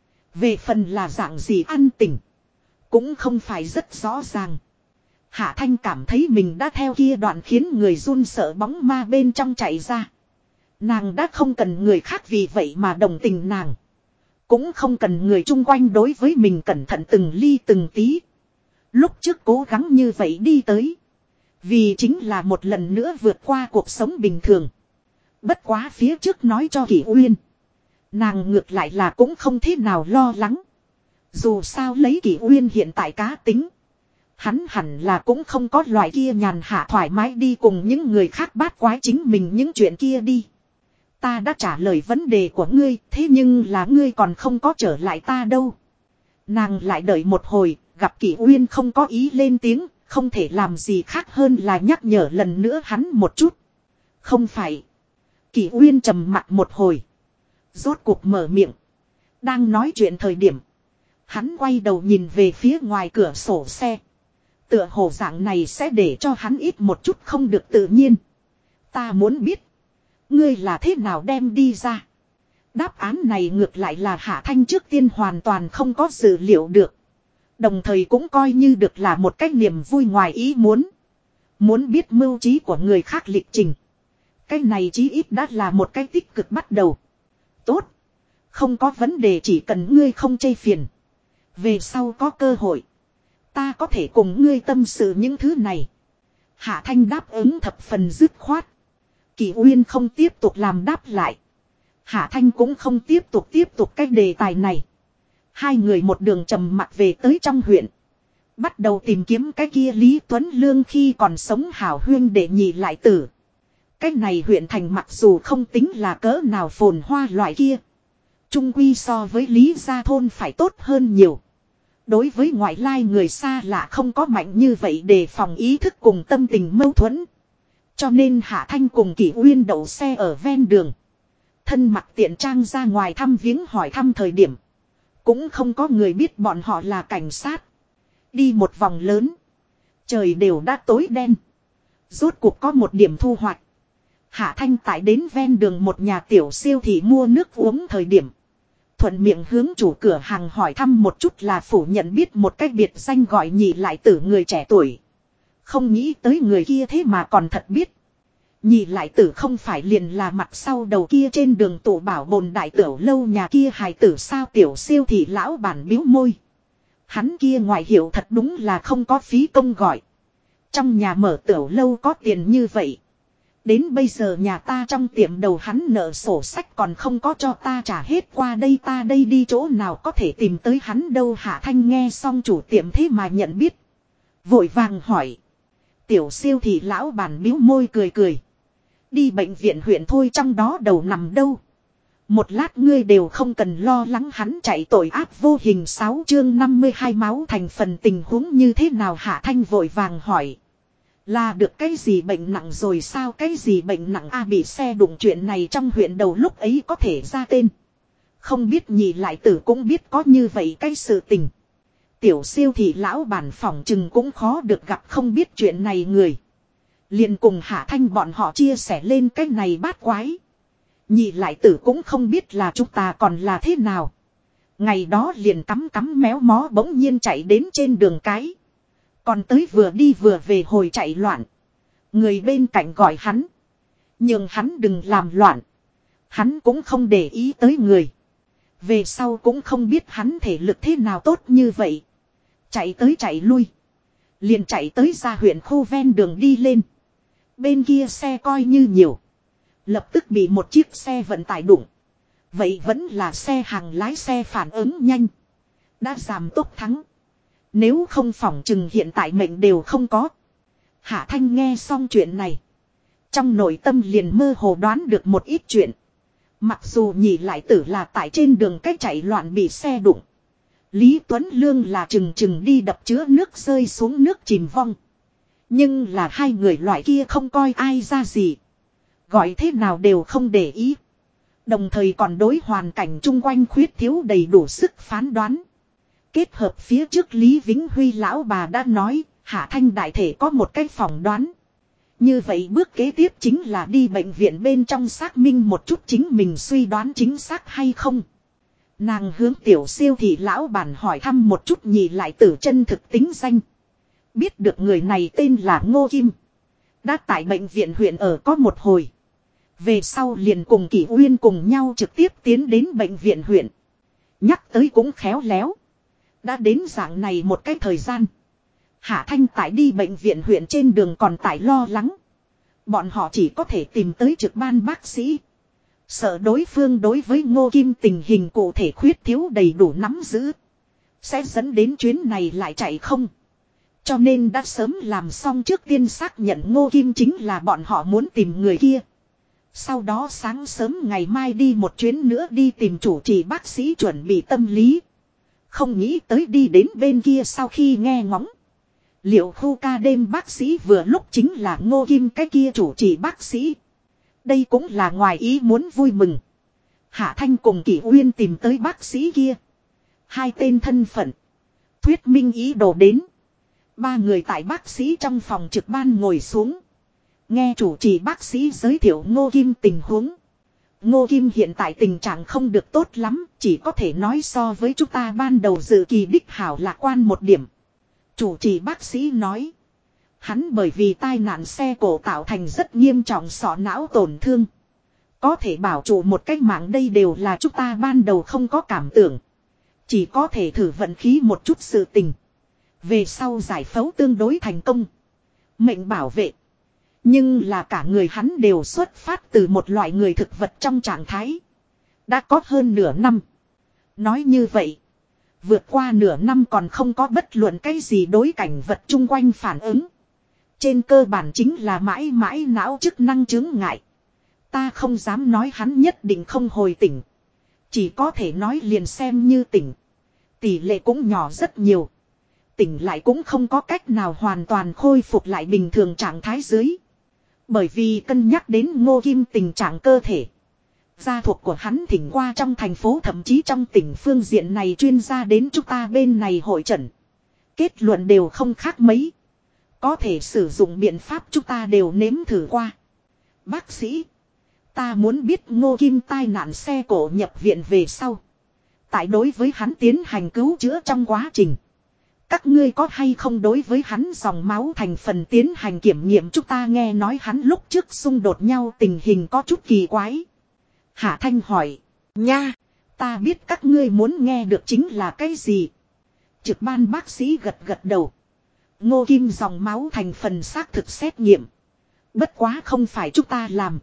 Về phần là dạng gì ăn tình. Cũng không phải rất rõ ràng. Hạ Thanh cảm thấy mình đã theo kia đoạn khiến người run sợ bóng ma bên trong chạy ra. Nàng đã không cần người khác vì vậy mà đồng tình nàng. Cũng không cần người chung quanh đối với mình cẩn thận từng ly từng tí. Lúc trước cố gắng như vậy đi tới. Vì chính là một lần nữa vượt qua cuộc sống bình thường. Bất quá phía trước nói cho Kỷ Uyên. Nàng ngược lại là cũng không thế nào lo lắng. Dù sao lấy Kỷ Uyên hiện tại cá tính. Hắn hẳn là cũng không có loại kia nhàn hạ thoải mái đi cùng những người khác bát quái chính mình những chuyện kia đi. Ta đã trả lời vấn đề của ngươi, thế nhưng là ngươi còn không có trở lại ta đâu. Nàng lại đợi một hồi, gặp Kỷ Uyên không có ý lên tiếng, không thể làm gì khác hơn là nhắc nhở lần nữa hắn một chút. Không phải. Kỷ Uyên trầm mặt một hồi. Rốt cuộc mở miệng. Đang nói chuyện thời điểm. Hắn quay đầu nhìn về phía ngoài cửa sổ xe. Tựa hồ dạng này sẽ để cho hắn ít một chút không được tự nhiên. Ta muốn biết. Ngươi là thế nào đem đi ra. Đáp án này ngược lại là Hạ Thanh trước tiên hoàn toàn không có dự liệu được. Đồng thời cũng coi như được là một cái niềm vui ngoài ý muốn. Muốn biết mưu trí của người khác lịch trình. Cái này chí ít đã là một cái tích cực bắt đầu. Tốt. Không có vấn đề chỉ cần ngươi không chê phiền. Về sau có cơ hội. Ta có thể cùng ngươi tâm sự những thứ này. Hạ Thanh đáp ứng thập phần dứt khoát. Kỷ Uyên không tiếp tục làm đáp lại. Hạ Thanh cũng không tiếp tục cái đề tài này. Hai người một đường trầm mặc về tới trong huyện. Bắt đầu tìm kiếm cái kia Lý Tuấn Lương khi còn sống hảo huyên để nhị lại tử. Cái này huyện thành mặc dù không tính là cỡ nào phồn hoa loại kia. Trung quy so với Lý Gia Thôn phải tốt hơn nhiều. Đối với ngoại lai người xa lạ không có mạnh như vậy để phòng ý thức cùng tâm tình mâu thuẫn. Cho nên Hạ Thanh cùng Kỷ Uyên đậu xe ở ven đường. Thân mặc tiện trang ra ngoài thăm viếng hỏi thăm thời điểm. Cũng không có người biết bọn họ là cảnh sát. Đi một vòng lớn. Trời đều đã tối đen. Rốt cuộc có một điểm thu hoạch. Hạ Thanh tại đến ven đường một nhà tiểu siêu thị mua nước uống thời điểm. Thuận miệng hướng chủ cửa hàng hỏi thăm một chút là phủ nhận biết một cách biệt danh gọi nhị lại tử người trẻ tuổi. Không nghĩ tới người kia thế mà còn thật biết. Nhị lại tử không phải liền là mặt sau đầu kia trên đường tụ bảo bồn đại tiểu lâu nhà kia hài tử sao tiểu siêu thị lão bản biếu môi. Hắn kia ngoại hiệu thật đúng là không có phí công gọi. Trong nhà mở tiểu lâu có tiền như vậy. Đến bây giờ nhà ta trong tiệm đầu hắn nợ sổ sách còn không có cho ta trả hết qua đây ta đây đi chỗ nào có thể tìm tới hắn đâu. Hạ Thanh nghe xong chủ tiệm thế mà nhận biết. Vội vàng hỏi. Tiểu siêu thị lão bản biếu môi cười cười. Đi bệnh viện huyện thôi trong đó đầu nằm đâu. Một lát ngươi đều không cần lo lắng hắn chạy tội ác vô hình 6 chương 52 máu thành phần tình huống như thế nào. Hạ Thanh vội vàng hỏi. Là được cái gì bệnh nặng rồi sao cái gì bệnh nặng bị xe đụng chuyện này trong huyện đầu lúc ấy có thể ra tên. Không biết nhị lại tử cũng biết có như vậy cái sự tình. Tiểu siêu thị lão bản phòng chừng cũng khó được gặp không biết chuyện này người. Liền cùng Hạ Thanh bọn họ chia sẻ lên cái này bát quái. Nhị lại tử cũng không biết là chúng ta còn là thế nào. Ngày đó liền cắm méo mó bỗng nhiên chạy đến trên đường cái. Còn tới vừa đi vừa về hồi chạy loạn. Người bên cạnh gọi hắn. Nhưng hắn đừng làm loạn. Hắn cũng không để ý tới người. Về sau cũng không biết hắn thể lực thế nào tốt như vậy. Chạy tới chạy lui. Liền chạy tới ra huyện khu ven đường đi lên. Bên kia xe coi như nhiều. Lập tức bị một chiếc xe vận tải đụng. Vậy vẫn là xe hàng lái xe phản ứng nhanh. Đã giảm tốc thắng. Nếu không phỏng chừng hiện tại mệnh đều không có. Hạ Thanh nghe xong chuyện này. Trong nội tâm liền mơ hồ đoán được một ít chuyện. Mặc dù nhị lại tử là tại trên đường cách chạy loạn bị xe đụng. Lý Tuấn Lương là chừng đi đập chứa nước rơi xuống nước chìm vong. Nhưng là hai người loại kia không coi ai ra gì. Gọi thế nào đều không để ý. Đồng thời còn đối hoàn cảnh chung quanh khuyết thiếu đầy đủ sức phán đoán. Kết hợp phía trước Lý Vĩnh Huy lão bà đã nói, Hạ Thanh đại thể có một cái phỏng đoán. Như vậy bước kế tiếp chính là đi bệnh viện bên trong xác minh một chút chính mình suy đoán chính xác hay không. Nàng hướng tiểu siêu thị lão bản hỏi thăm một chút nhị lại tử chân thực tính danh. Biết được người này tên là Ngô Kim. Đã tại bệnh viện huyện ở có một hồi. Về sau liền cùng Kỷ Uyên cùng nhau trực tiếp tiến đến bệnh viện huyện. Nhắc tới cũng khéo léo. Đã đến dạng này một cái thời gian. Hạ Thanh tại đi bệnh viện huyện trên đường còn tại lo lắng. Bọn họ chỉ có thể tìm tới trực ban bác sĩ. Sợ đối phương đối với Ngô Kim tình hình cụ thể khuyết thiếu đầy đủ nắm giữ. Sẽ dẫn đến chuyến này lại chạy không. Cho nên đã sớm làm xong trước tiên xác nhận Ngô Kim chính là bọn họ muốn tìm người kia. Sau đó sáng sớm ngày mai đi một chuyến nữa đi tìm chủ trì bác sĩ chuẩn bị tâm lý. Không nghĩ tới đi đến bên kia sau khi nghe ngóng. Liệu khu ca đêm bác sĩ vừa lúc chính là Ngô Kim cái kia chủ trì bác sĩ. Đây cũng là ngoài ý muốn vui mừng. Hạ Thanh cùng Kỷ Uyên tìm tới bác sĩ kia. Hai tên thân phận. Thuyết minh ý đồ đến. Ba người tại bác sĩ trong phòng trực ban ngồi xuống. Nghe chủ trì bác sĩ giới thiệu Ngô Kim tình huống. Ngô Kim hiện tại tình trạng không được tốt lắm, chỉ có thể nói so với chúng ta ban đầu dự kỳ đích hảo lạc quan một điểm. Chủ trì bác sĩ nói. Hắn bởi vì tai nạn xe cổ tạo thành rất nghiêm trọng sọ não tổn thương. Có thể bảo trụ một cách mạng đây đều là chúng ta ban đầu không có cảm tưởng. Chỉ có thể thử vận khí một chút sự tình. Về sau giải phẫu tương đối thành công. Mệnh bảo vệ. Nhưng là cả người hắn đều xuất phát từ một loại người thực vật trong trạng thái. Đã có hơn nửa năm. Nói như vậy. Vượt qua nửa năm còn không có bất luận cái gì đối cảnh vật chung quanh phản ứng. Trên cơ bản chính là mãi mãi não chức năng chứng ngại. Ta không dám nói hắn nhất định không hồi tỉnh. Chỉ có thể nói liền xem như tỉnh. Tỷ lệ cũng nhỏ rất nhiều. Tỉnh lại cũng không có cách nào hoàn toàn khôi phục lại bình thường trạng thái dưới. Bởi vì cân nhắc đến Ngô Kim tình trạng cơ thể. Gia thuộc của hắn thỉnh qua trong thành phố thậm chí trong tỉnh phương diện này chuyên gia đến chúng ta bên này hội诊. Kết luận đều không khác mấy. Có thể sử dụng biện pháp chúng ta đều nếm thử qua. Bác sĩ. Ta muốn biết Ngô Kim tai nạn xe cộ nhập viện về sau. Tại đối với hắn tiến hành cứu chữa trong quá trình. Các ngươi có hay không đối với hắn dòng máu thành phần tiến hành kiểm nghiệm chúng ta nghe nói hắn lúc trước xung đột nhau tình hình có chút kỳ quái. Hạ Thanh hỏi. Nha, ta biết các ngươi muốn nghe được chính là cái gì. Trực ban bác sĩ gật gật đầu. Ngô Kim dòng máu thành phần xác thực xét nghiệm. Bất quá không phải chúng ta làm.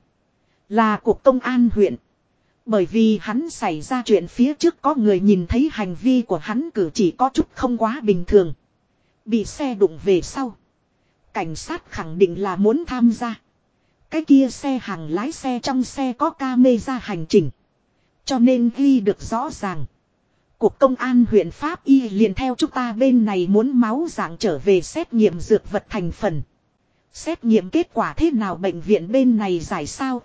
Là cục công an huyện. Bởi vì hắn xảy ra chuyện phía trước có người nhìn thấy hành vi của hắn cử chỉ có chút không quá bình thường. Bị xe đụng về sau. Cảnh sát khẳng định là muốn tham gia. Cái kia xe hàng lái xe trong xe có camera hành trình. Cho nên ghi được rõ ràng. Cục công an huyện Pháp Y liền theo chúng ta bên này muốn máu dạng trở về xét nghiệm dược vật thành phần. Xét nghiệm kết quả thế nào bệnh viện bên này giải sao?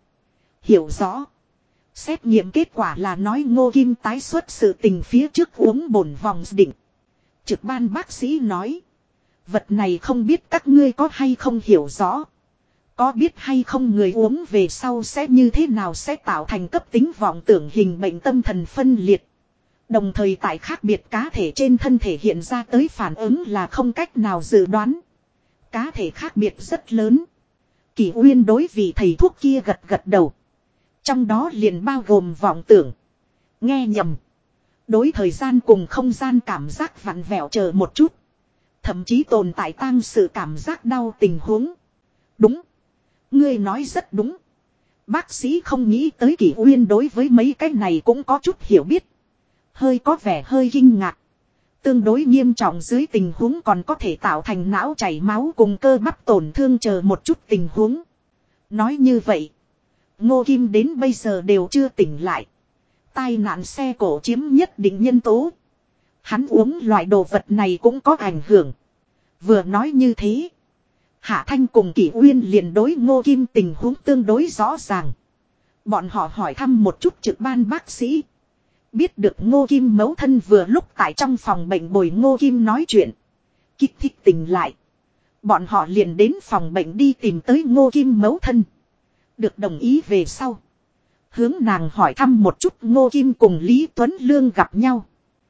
Hiểu rõ. Xét nghiệm kết quả là nói Ngô Kim tái xuất sự tình phía trước uống bổn vòng định. Trực ban bác sĩ nói. Vật này không biết các ngươi có hay không hiểu rõ. Có biết hay không người uống về sau sẽ như thế nào sẽ tạo thành cấp tính vọng tưởng hình bệnh tâm thần phân liệt. Đồng thời tại khác biệt cá thể trên thân thể hiện ra tới phản ứng là không cách nào dự đoán. Cá thể khác biệt rất lớn. Kỷ Uyên đối vị thầy thuốc kia gật gật đầu. Trong đó liền bao gồm vọng tưởng. Nghe nhầm. Đối thời gian cùng không gian cảm giác vặn vẹo chờ một chút. Thậm chí tồn tại tăng sự cảm giác đau tình huống. Đúng. Ngươi nói rất đúng. Bác sĩ không nghĩ tới Kỷ Uyên đối với mấy cái này cũng có chút hiểu biết. Hơi có vẻ hơi kinh ngạc. Tương đối nghiêm trọng dưới tình huống còn có thể tạo thành não chảy máu cùng cơ bắp tổn thương chờ một chút tình huống. Nói như vậy. Ngô Kim đến bây giờ đều chưa tỉnh lại. Tai nạn xe cổ chiếm nhất định nhân tố. Hắn uống loại đồ vật này cũng có ảnh hưởng. Vừa nói như thế. Hạ Thanh cùng Kỷ Uyên liền đối Ngô Kim tình huống tương đối rõ ràng. Bọn họ hỏi thăm một chút trực ban bác sĩ. Biết được Ngô Kim mẫu thân vừa lúc tại trong phòng bệnh bồi Ngô Kim nói chuyện. Kích thích tỉnh lại. Bọn họ liền đến phòng bệnh đi tìm tới Ngô Kim mẫu thân. Được đồng ý về sau. Hướng nàng hỏi thăm một chút Ngô Kim cùng Lý Tuấn Lương gặp nhau.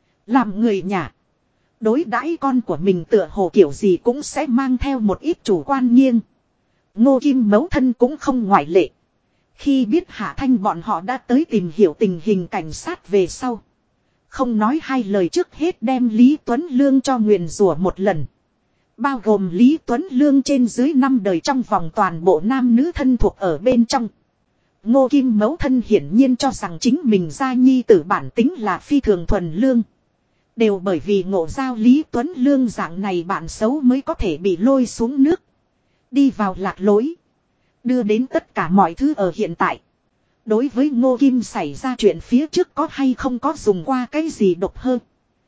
Làm người nhà. Đối đãi con của mình tựa hồ kiểu gì cũng sẽ mang theo một ít chủ quan nghiêng. Ngô Kim mẫu thân cũng không ngoại lệ. Khi biết Hạ Thanh bọn họ đã tới tìm hiểu tình hình cảnh sát về sau. Không nói hai lời trước hết đem Lý Tuấn Lương cho nguyền rủa một lần. Bao gồm Lý Tuấn Lương trên dưới 5 đời trong vòng toàn bộ nam nữ thân thuộc ở bên trong. Ngô Kim mẫu thân hiển nhiên cho rằng chính mình gia nhi tử bản tính là phi thường thuần lương. Đều bởi vì ngộ giao Lý Tuấn Lương dạng này bạn xấu mới có thể bị lôi xuống nước. Đi vào lạc lối. Đưa đến tất cả mọi thứ ở hiện tại. Đối với Ngô Kim xảy ra chuyện phía trước có hay không có dùng qua cái gì độc hơn.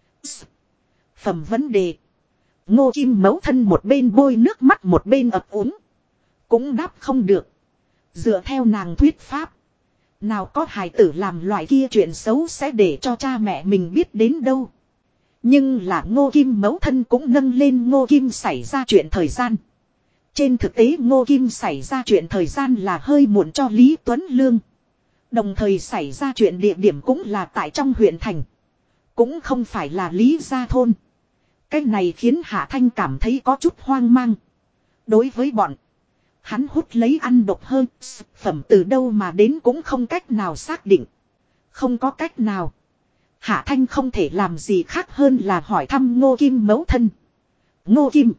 Phẩm vấn đề. Ngô Kim mẫu thân một bên bôi nước mắt một bên ấp úng. Cũng đáp không được. Dựa theo nàng thuyết pháp. Nào có hài tử làm loại kia chuyện xấu sẽ để cho cha mẹ mình biết đến đâu. Nhưng là Ngô Kim mẫu thân cũng nâng lên Ngô Kim xảy ra chuyện thời gian. Trên thực tế Ngô Kim xảy ra chuyện thời gian là hơi muộn cho Lý Tuấn Lương. Đồng thời xảy ra chuyện địa điểm cũng là tại trong huyện thành. Cũng không phải là Lý Gia Thôn. Cái này khiến Hạ Thanh cảm thấy có chút hoang mang. Đối với bọn. Hắn hút lấy ăn độc hơn. Phẩm từ đâu mà đến cũng không cách nào xác định. Không có cách nào. Hạ Thanh không thể làm gì khác hơn là hỏi thăm Ngô Kim mẫu thân. Ngô Kim,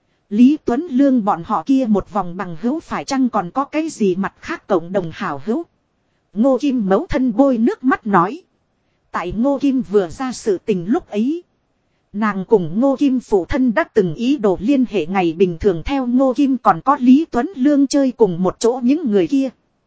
Lý Tuấn Lương bọn họ kia một vòng bằng hữu phải chăng còn có cái gì mặt khác cộng đồng hảo hữu. Ngô Kim mẫu thân bôi nước mắt nói. Tại Ngô Kim vừa ra sự tình lúc ấy. Nàng cùng Ngô Kim phụ thân đã từng ý đồ liên hệ ngày bình thường theo Ngô Kim còn có Lý Tuấn Lương chơi cùng một chỗ những người kia.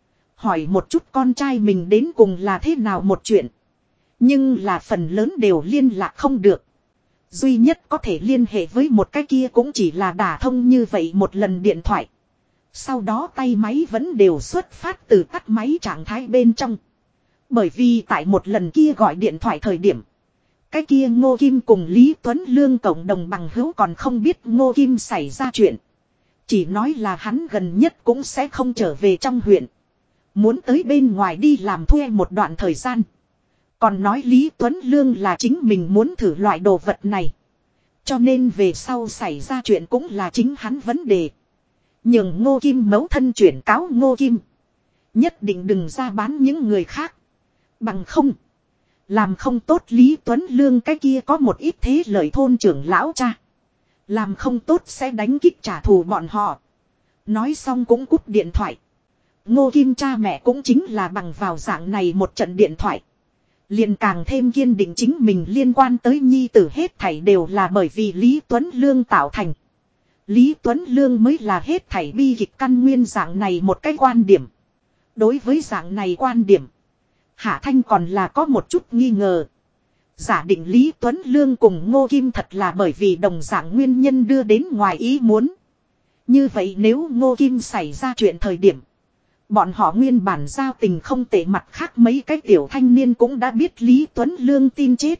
Hỏi một chút con trai mình đến cùng là thế nào một chuyện. Nhưng là phần lớn đều liên lạc không được. Duy nhất có thể liên hệ với một cái kia cũng chỉ là đả thông như vậy một lần điện thoại. Sau đó tay máy vẫn đều xuất phát từ tắt máy trạng thái bên trong. Bởi vì tại một lần kia gọi điện thoại thời điểm. Cái kia Ngô Kim cùng Lý Tuấn Lương cộng đồng bằng hữu còn không biết Ngô Kim xảy ra chuyện. Chỉ nói là hắn gần nhất cũng sẽ không trở về trong huyện. Muốn tới bên ngoài đi làm thuê một đoạn thời gian. Còn nói Lý Tuấn Lương là chính mình muốn thử loại đồ vật này. Cho nên về sau xảy ra chuyện cũng là chính hắn vấn đề. Nhưng Ngô Kim mẫu thân chuyển cáo Ngô Kim. Nhất định đừng ra bán những người khác. Bằng không. Làm không tốt Lý Tuấn Lương cái kia có một ít thế lợi thôn trưởng lão cha. Làm không tốt sẽ đánh kích trả thù bọn họ. Nói xong cũng cúp điện thoại. Ngô Kim cha mẹ cũng chính là bằng vào dạng này một trận điện thoại. Liền càng thêm kiên định chính mình liên quan tới nhi tử hết thảy đều là bởi vì Lý Tuấn Lương tạo thành. Lý Tuấn Lương mới là hết thảy bi kịch căn nguyên dạng này một cái quan điểm. Đối với dạng này quan điểm. Hạ Thanh còn là có một chút nghi ngờ. Giả định Lý Tuấn Lương cùng Ngô Kim thật là bởi vì đồng dạng nguyên nhân đưa đến ngoài ý muốn. Như vậy nếu Ngô Kim xảy ra chuyện thời điểm. Bọn họ nguyên bản giao tình không tệ mặt khác mấy cái tiểu thanh niên cũng đã biết Lý Tuấn Lương tin chết.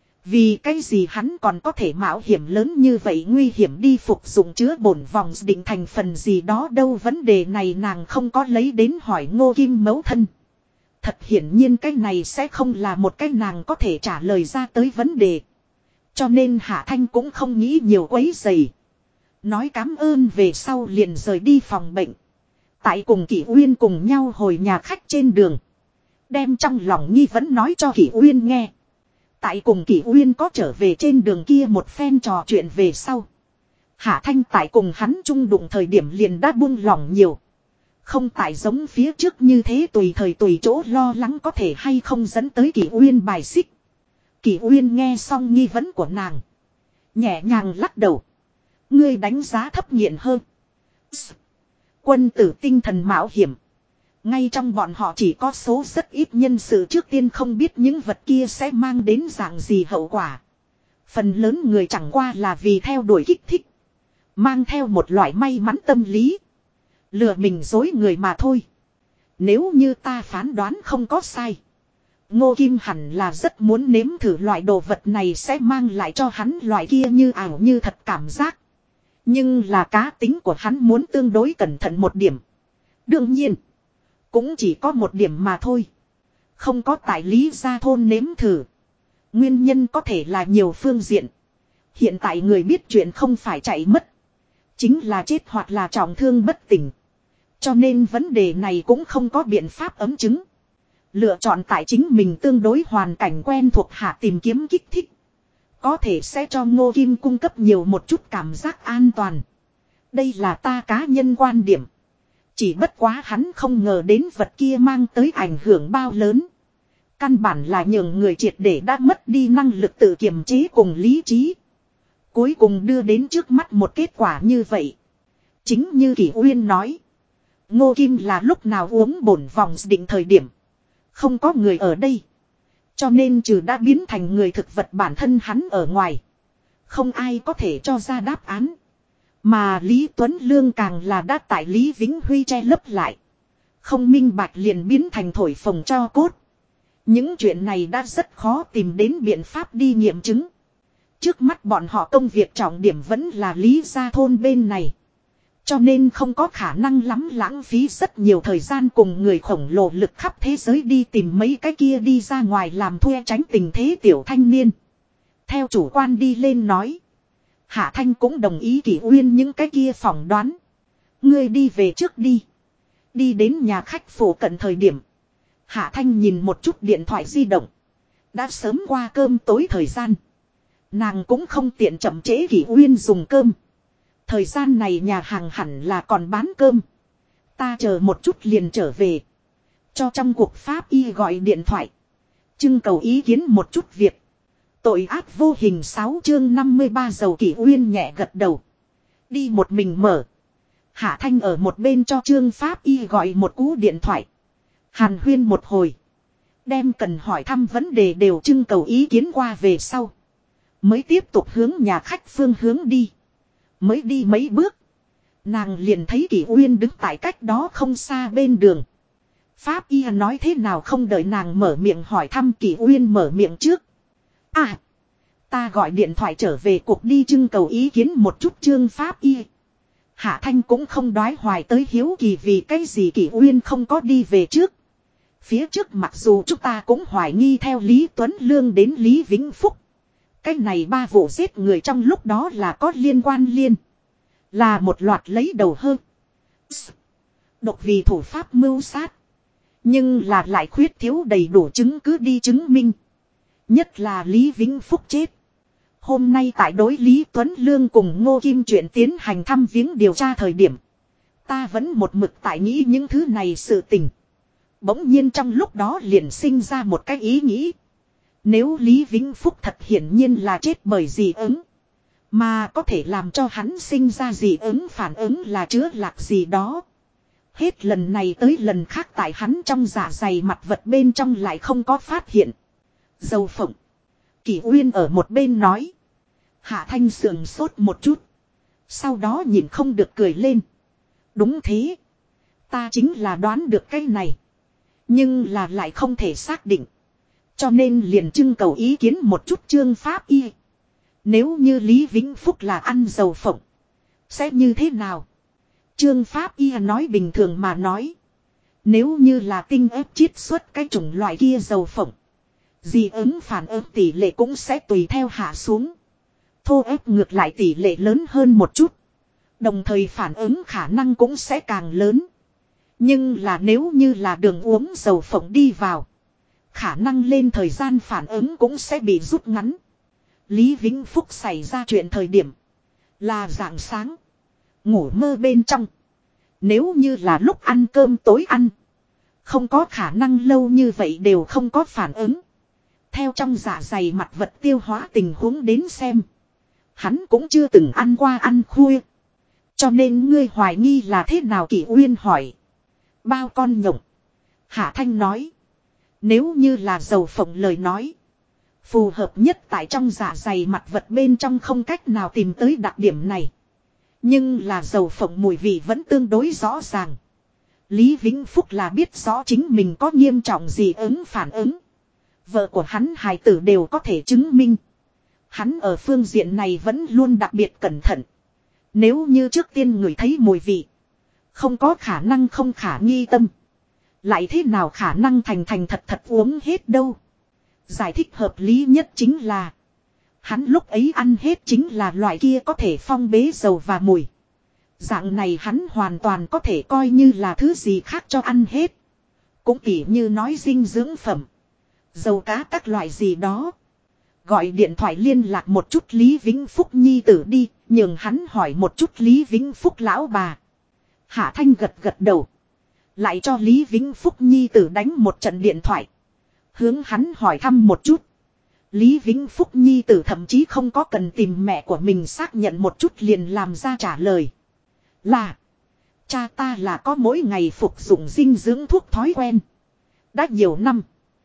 Vì cái gì hắn còn có thể mạo hiểm lớn như vậy nguy hiểm đi phục dụng chứa bổn vòng định thành phần gì đó đâu vấn đề này nàng không có lấy đến hỏi Ngô Kim mẫu thân. Thật hiển nhiên cái này sẽ không là một cái nàng có thể trả lời ra tới vấn đề. Cho nên Hạ Thanh cũng không nghĩ nhiều quấy rầy. Nói cảm ơn về sau liền rời đi phòng bệnh. Tại cùng Kỷ Uyên cùng nhau hồi nhà khách trên đường. Đem trong lòng nghi vấn nói cho Kỷ Uyên nghe. Tại cùng Kỷ Uyên có trở về trên đường kia một phen trò chuyện về sau. Hạ Thanh tại cùng hắn chung đụng thời điểm liền đã buông lòng nhiều. Không tại giống phía trước như thế tùy thời tùy chỗ lo lắng có thể hay không dẫn tới Kỷ Uyên bài xích. Kỷ Uyên nghe xong nghi vấn của nàng. Nhẹ nhàng lắc đầu. Ngươi đánh giá thấp nghiện hơn. Quân tử tinh thần mạo hiểm. Ngay trong bọn họ chỉ có số rất ít nhân sự trước tiên không biết những vật kia sẽ mang đến dạng gì hậu quả. Phần lớn người chẳng qua là vì theo đuổi kích thích. Mang theo một loại may mắn tâm lý. Lừa mình dối người mà thôi. Nếu như ta phán đoán không có sai. Ngô Kim hẳn là rất muốn nếm thử loại đồ vật này sẽ mang lại cho hắn loại kia như ảo như thật cảm giác. Nhưng là cá tính của hắn muốn tương đối cẩn thận một điểm. Đương nhiên. Cũng chỉ có một điểm mà thôi. Không có tại Lý gia thôn nếm thử. Nguyên nhân có thể là nhiều phương diện. Hiện tại người biết chuyện không phải chạy mất. Chính là chết hoặc là trọng thương bất tỉnh. Cho nên vấn đề này cũng không có biện pháp ấm chứng. Lựa chọn tại chính mình tương đối hoàn cảnh quen thuộc hạ tìm kiếm kích thích. Có thể sẽ cho Ngô Kim cung cấp nhiều một chút cảm giác an toàn. Đây là ta cá nhân quan điểm. Chỉ bất quá hắn không ngờ đến vật kia mang tới ảnh hưởng bao lớn. Căn bản là nhường người triệt để đã mất đi năng lực tự kiềm chế cùng lý trí. Cuối cùng đưa đến trước mắt một kết quả như vậy. Chính như Kỷ Uyên nói. Ngô Kim là lúc nào uống bổn vòng định thời điểm. Không có người ở đây. Cho nên trừ đã biến thành người thực vật bản thân hắn ở ngoài. Không ai có thể cho ra đáp án. Mà Lý Tuấn Lương càng là đã tại Lý Vĩnh Huy che lấp lại. Không minh bạch liền biến thành thổi phồng cho cốt. Những chuyện này đã rất khó tìm đến biện pháp đi nghiệm chứng. Trước mắt bọn họ công việc trọng điểm vẫn là Lý gia thôn bên này. Cho nên không có khả năng lắm lãng phí rất nhiều thời gian cùng người khổng lồ lực khắp thế giới đi tìm mấy cái kia đi ra ngoài làm thuê tránh tình thế tiểu thanh niên. Theo chủ quan đi lên nói. Hạ Thanh cũng đồng ý Kỷ Uyên những cái kia phỏng đoán. Ngươi đi về trước đi. Đi đến nhà khách phủ cận thời điểm. Hạ Thanh nhìn một chút điện thoại di động. Đã sớm qua cơm tối thời gian. Nàng cũng không tiện chậm trễ Kỷ Uyên dùng cơm. Thời gian này nhà hàng hẳn là còn bán cơm. Ta chờ một chút liền trở về. Cho trong cuộc pháp y gọi điện thoại. Trưng cầu ý kiến một chút việc. Tội ác vô hình 6 chương 53 dầu Kỷ Uyên nhẹ gật đầu. Đi một mình mở. Hạ Thanh ở một bên cho Trương Pháp Y gọi một cú điện thoại. Hàn huyên một hồi. Đem cần hỏi thăm vấn đề đều trưng cầu ý kiến qua về sau. Mới tiếp tục hướng nhà khách phương hướng đi. Mới đi mấy bước. Nàng liền thấy Kỷ Uyên đứng tại cách đó không xa bên đường. Pháp Y nói thế nào không đợi nàng mở miệng hỏi thăm Kỷ Uyên mở miệng trước. À. Ta gọi điện thoại trở về cuộc đi trưng cầu ý kiến một chút Trương Pháp Y. Hạ Thanh cũng không đoái hoài tới hiếu kỳ vì cái gì Kỷ Uyên không có đi về trước. Phía trước mặc dù chúng ta cũng hoài nghi theo Lý Tuấn Lương đến Lý Vĩnh Phúc. Cái này 3 vụ giết người trong lúc đó là có liên quan liên. Là một loạt lấy đầu hơn. Độc vì thủ pháp mưu sát. Nhưng là lại khuyết thiếu đầy đủ chứng cứ đi chứng minh. Nhất là Lý Vĩnh Phúc chết. Hôm nay tại đối Lý Tuấn Lương cùng Ngô Kim chuyện tiến hành thăm viếng điều tra thời điểm. Ta vẫn một mực tại nghĩ những thứ này sự tình. Bỗng nhiên trong lúc đó liền sinh ra một cái ý nghĩ. Nếu Lý Vĩnh Phúc thật hiển nhiên là chết bởi dị ứng. Mà có thể làm cho hắn sinh ra dị ứng phản ứng là chứa lạc gì đó. Hết lần này tới lần khác tại hắn trong dạ dày mặt vật bên trong lại không có phát hiện. Dầu phộng. Kỷ Uyên ở một bên nói. Hạ Thanh sườn sốt một chút. Sau đó nhìn không được cười lên. Đúng thế. Ta chính là đoán được cái này. Nhưng là lại không thể xác định. Cho nên liền trưng cầu ý kiến một chút Trương Pháp Y. Nếu như Lý Vĩnh Phúc là ăn dầu phộng. Sẽ như thế nào? Trương Pháp Y nói bình thường mà nói. Nếu như là tinh ép chiết xuất cái chủng loại kia dầu phộng. Dị ứng phản ứng tỷ lệ cũng sẽ tùy theo hạ xuống. Thô ép ngược lại tỷ lệ lớn hơn một chút. Đồng thời phản ứng khả năng cũng sẽ càng lớn. Nhưng là nếu như là đường uống dầu phộng đi vào. Khả năng lên thời gian phản ứng cũng sẽ bị rút ngắn. Lý Vĩnh Phúc xảy ra chuyện thời điểm. Là rạng sáng. Ngủ mơ bên trong. Nếu như là lúc ăn cơm tối ăn. Không có khả năng lâu như vậy đều không có phản ứng. Theo trong dạ dày mặt vật tiêu hóa tình huống đến xem. Hắn cũng chưa từng ăn qua ăn khuya. Cho nên ngươi hoài nghi là thế nào Kỷ Uyên hỏi. Bao con nhộng. Hạ Thanh nói. Nếu như là dầu phộng lời nói. Phù hợp nhất tại trong dạ dày mặt vật bên trong không cách nào tìm tới đặc điểm này. Nhưng là dầu phộng mùi vị vẫn tương đối rõ ràng. Lý Vĩnh Phúc là biết rõ chính mình có nghiêm trọng dị ứng phản ứng. Vợ của hắn hài tử đều có thể chứng minh. Hắn ở phương diện này vẫn luôn đặc biệt cẩn thận. Nếu như trước tiên người thấy mùi vị. Không có khả năng không khả nghi tâm. Lại thế nào khả năng thành thật uống hết đâu. Giải thích hợp lý nhất chính là. Hắn lúc ấy ăn hết chính là loại kia có thể phong bế dầu và mùi. Dạng này hắn hoàn toàn có thể coi như là thứ gì khác cho ăn hết. Cũng tỉ như nói dinh dưỡng phẩm. Dầu cá các loại gì đó. Gọi điện thoại liên lạc một chút Lý Vĩnh Phúc nhi tử đi. Nhường hắn hỏi một chút Lý Vĩnh Phúc lão bà. Hạ Thanh gật đầu. Lại cho Lý Vĩnh Phúc nhi tử đánh một trận điện thoại. Hướng hắn hỏi thăm một chút. Lý Vĩnh Phúc nhi tử thậm chí không có cần tìm mẹ của mình xác nhận một chút liền làm ra trả lời. Là. Cha ta là có mỗi ngày phục dụng dinh dưỡng thuốc thói quen. Đã nhiều năm.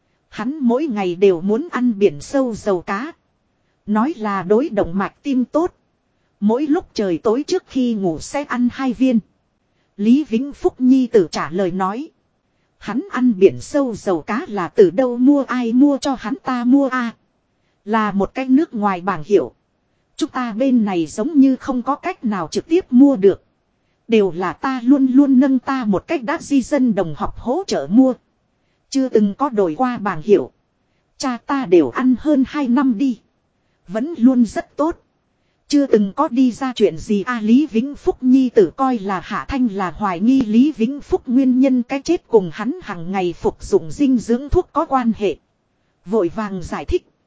Hắn mỗi ngày đều muốn ăn biển sâu dầu cá. Nói là đối động mạch tim tốt. Mỗi lúc trời tối trước khi ngủ sẽ ăn 2 viên. Lý Vĩnh Phúc nhi tử trả lời nói. Hắn ăn biển sâu dầu cá là từ đâu mua ai mua cho hắn ta mua a? Là một cái nước ngoài bảng hiệu. Chúng ta bên này giống như không có cách nào trực tiếp mua được. Đều là ta luôn luôn nâng ta một cách đã di dân đồng học hỗ trợ mua. Chưa từng có đổi qua bảng hiệu. Cha ta đều ăn hơn 2 năm đi. Vẫn luôn rất tốt. Chưa từng có đi ra chuyện gì Lý Vĩnh Phúc nhi tử coi là Hạ Thanh là hoài nghi Lý Vĩnh Phúc nguyên nhân cái chết cùng hắn hàng ngày phục dụng dinh dưỡng thuốc có quan hệ. Vội vàng giải thích.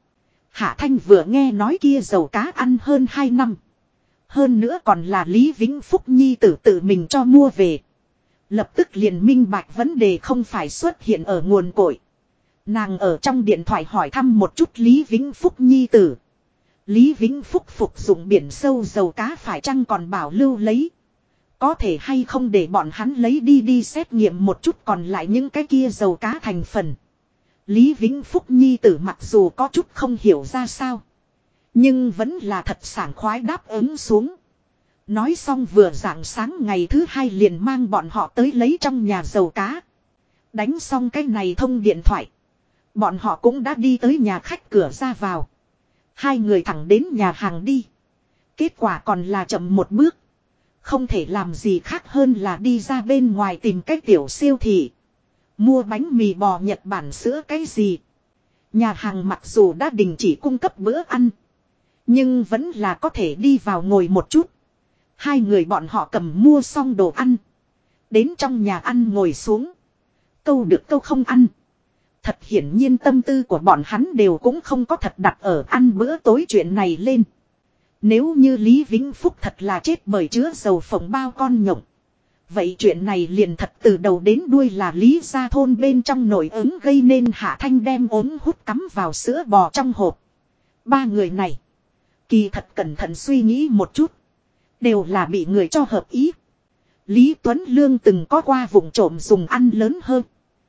Hạ Thanh vừa nghe nói kia dầu cá ăn hơn 2 năm. Hơn nữa còn là Lý Vĩnh Phúc nhi tử tự mình cho mua về. Lập tức liền minh bạch vấn đề không phải xuất hiện ở nguồn cội. Nàng ở trong điện thoại hỏi thăm một chút Lý Vĩnh Phúc nhi tử. Lý Vĩnh Phúc phục dụng biển sâu dầu cá phải chăng còn bảo lưu lấy. Có thể hay không để bọn hắn lấy đi xét nghiệm một chút còn lại những cái kia dầu cá thành phần. Lý Vĩnh Phúc nhi tử mặc dù có chút không hiểu ra sao. Nhưng vẫn là thật sảng khoái đáp ứng xuống. Nói xong vừa rạng sáng ngày thứ 2 liền mang bọn họ tới lấy trong nhà dầu cá. Đánh xong cái này thông điện thoại. Bọn họ cũng đã đi tới nhà khách cửa ra vào. Hai người thẳng đến nhà hàng đi. Kết quả còn là chậm một bước. Không thể làm gì khác hơn là đi ra bên ngoài tìm cái tiểu siêu thị. Mua bánh mì bò Nhật Bản sữa cái gì. Nhà hàng mặc dù đã đình chỉ cung cấp bữa ăn. Nhưng vẫn là có thể đi vào ngồi một chút. Hai người bọn họ cầm mua xong đồ ăn. Đến trong nhà ăn ngồi xuống. Câu được câu không ăn. Thật hiển nhiên tâm tư của bọn hắn đều cũng không có thật đặt ở ăn bữa tối chuyện này lên. Nếu như Lý Vĩnh Phúc thật là chết bởi chứa dầu phồng bao con nhộng. Vậy chuyện này liền thật từ đầu đến đuôi là Lý gia thôn bên trong nổi ứng gây nên Hạ Thanh đem ốm hút cắm vào sữa bò trong hộp. Ba người này. Kỳ thật cẩn thận suy nghĩ một chút. Đều là bị người cho hợp ý. Lý Tuấn Lương từng có qua vùng trộm dùng ăn lớn hơn.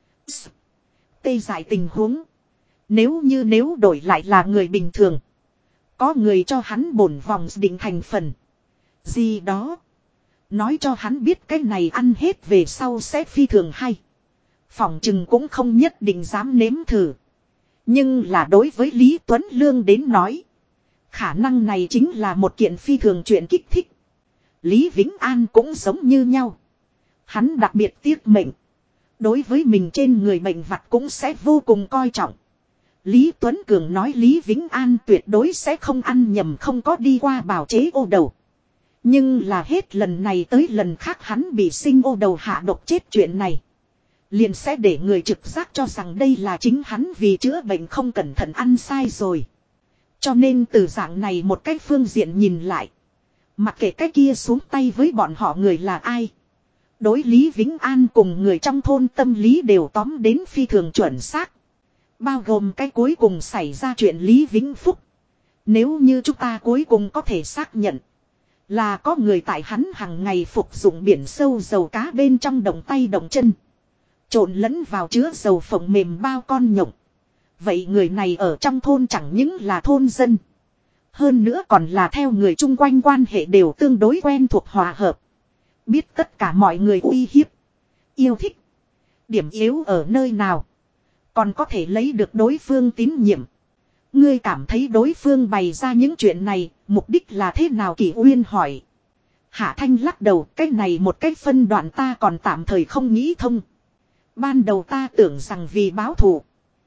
Tê dại tình huống. Nếu đổi lại là người bình thường. Có người cho hắn bổn vòng định thành phần. Gì đó. Nói cho hắn biết cái này ăn hết về sau sẽ phi thường hay. Phỏng chừng cũng không nhất định dám nếm thử. Nhưng là đối với Lý Tuấn Lương đến nói. Khả năng này chính là một kiện phi thường chuyện kích thích. Lý Vĩnh An cũng giống như nhau. Hắn đặc biệt tiếc mệnh. Đối với mình trên người bệnh vặt cũng sẽ vô cùng coi trọng. Lý Tuấn Cường nói Lý Vĩnh An tuyệt đối sẽ không ăn nhầm không có đi qua bào chế ô đầu. Nhưng là hết lần này tới lần khác hắn bị sinh ô đầu hạ độc chết chuyện này. Liền sẽ để người trực giác cho rằng đây là chính hắn vì chữa bệnh không cẩn thận ăn sai rồi. Cho nên từ dạng này một cách phương diện nhìn lại. Mặc kệ cái kia xuống tay với bọn họ người là ai. Đối Lý Vĩnh An cùng người trong thôn tâm lý đều tóm đến phi thường chuẩn xác. Bao gồm cái cuối cùng xảy ra chuyện Lý Vĩnh Phúc. Nếu như chúng ta cuối cùng có thể xác nhận. Là có người tại hắn hàng ngày phục dụng biển sâu dầu cá bên trong động tay động chân. Trộn lẫn vào chứa dầu phồng mềm bao con nhộng. Vậy người này ở trong thôn chẳng những là thôn dân. Hơn nữa còn là theo người chung quanh quan hệ đều tương đối quen thuộc hòa hợp. Biết tất cả mọi người uy hiếp. Yêu thích. Điểm yếu ở nơi nào. Còn có thể lấy được đối phương tín nhiệm. Ngươi cảm thấy đối phương bày ra những chuyện này. Mục đích là thế nào Kỷ Uyên hỏi. Hạ Thanh lắc đầu. Cái này một cái phân đoạn ta còn tạm thời không nghĩ thông. Ban đầu ta tưởng rằng vì báo thù.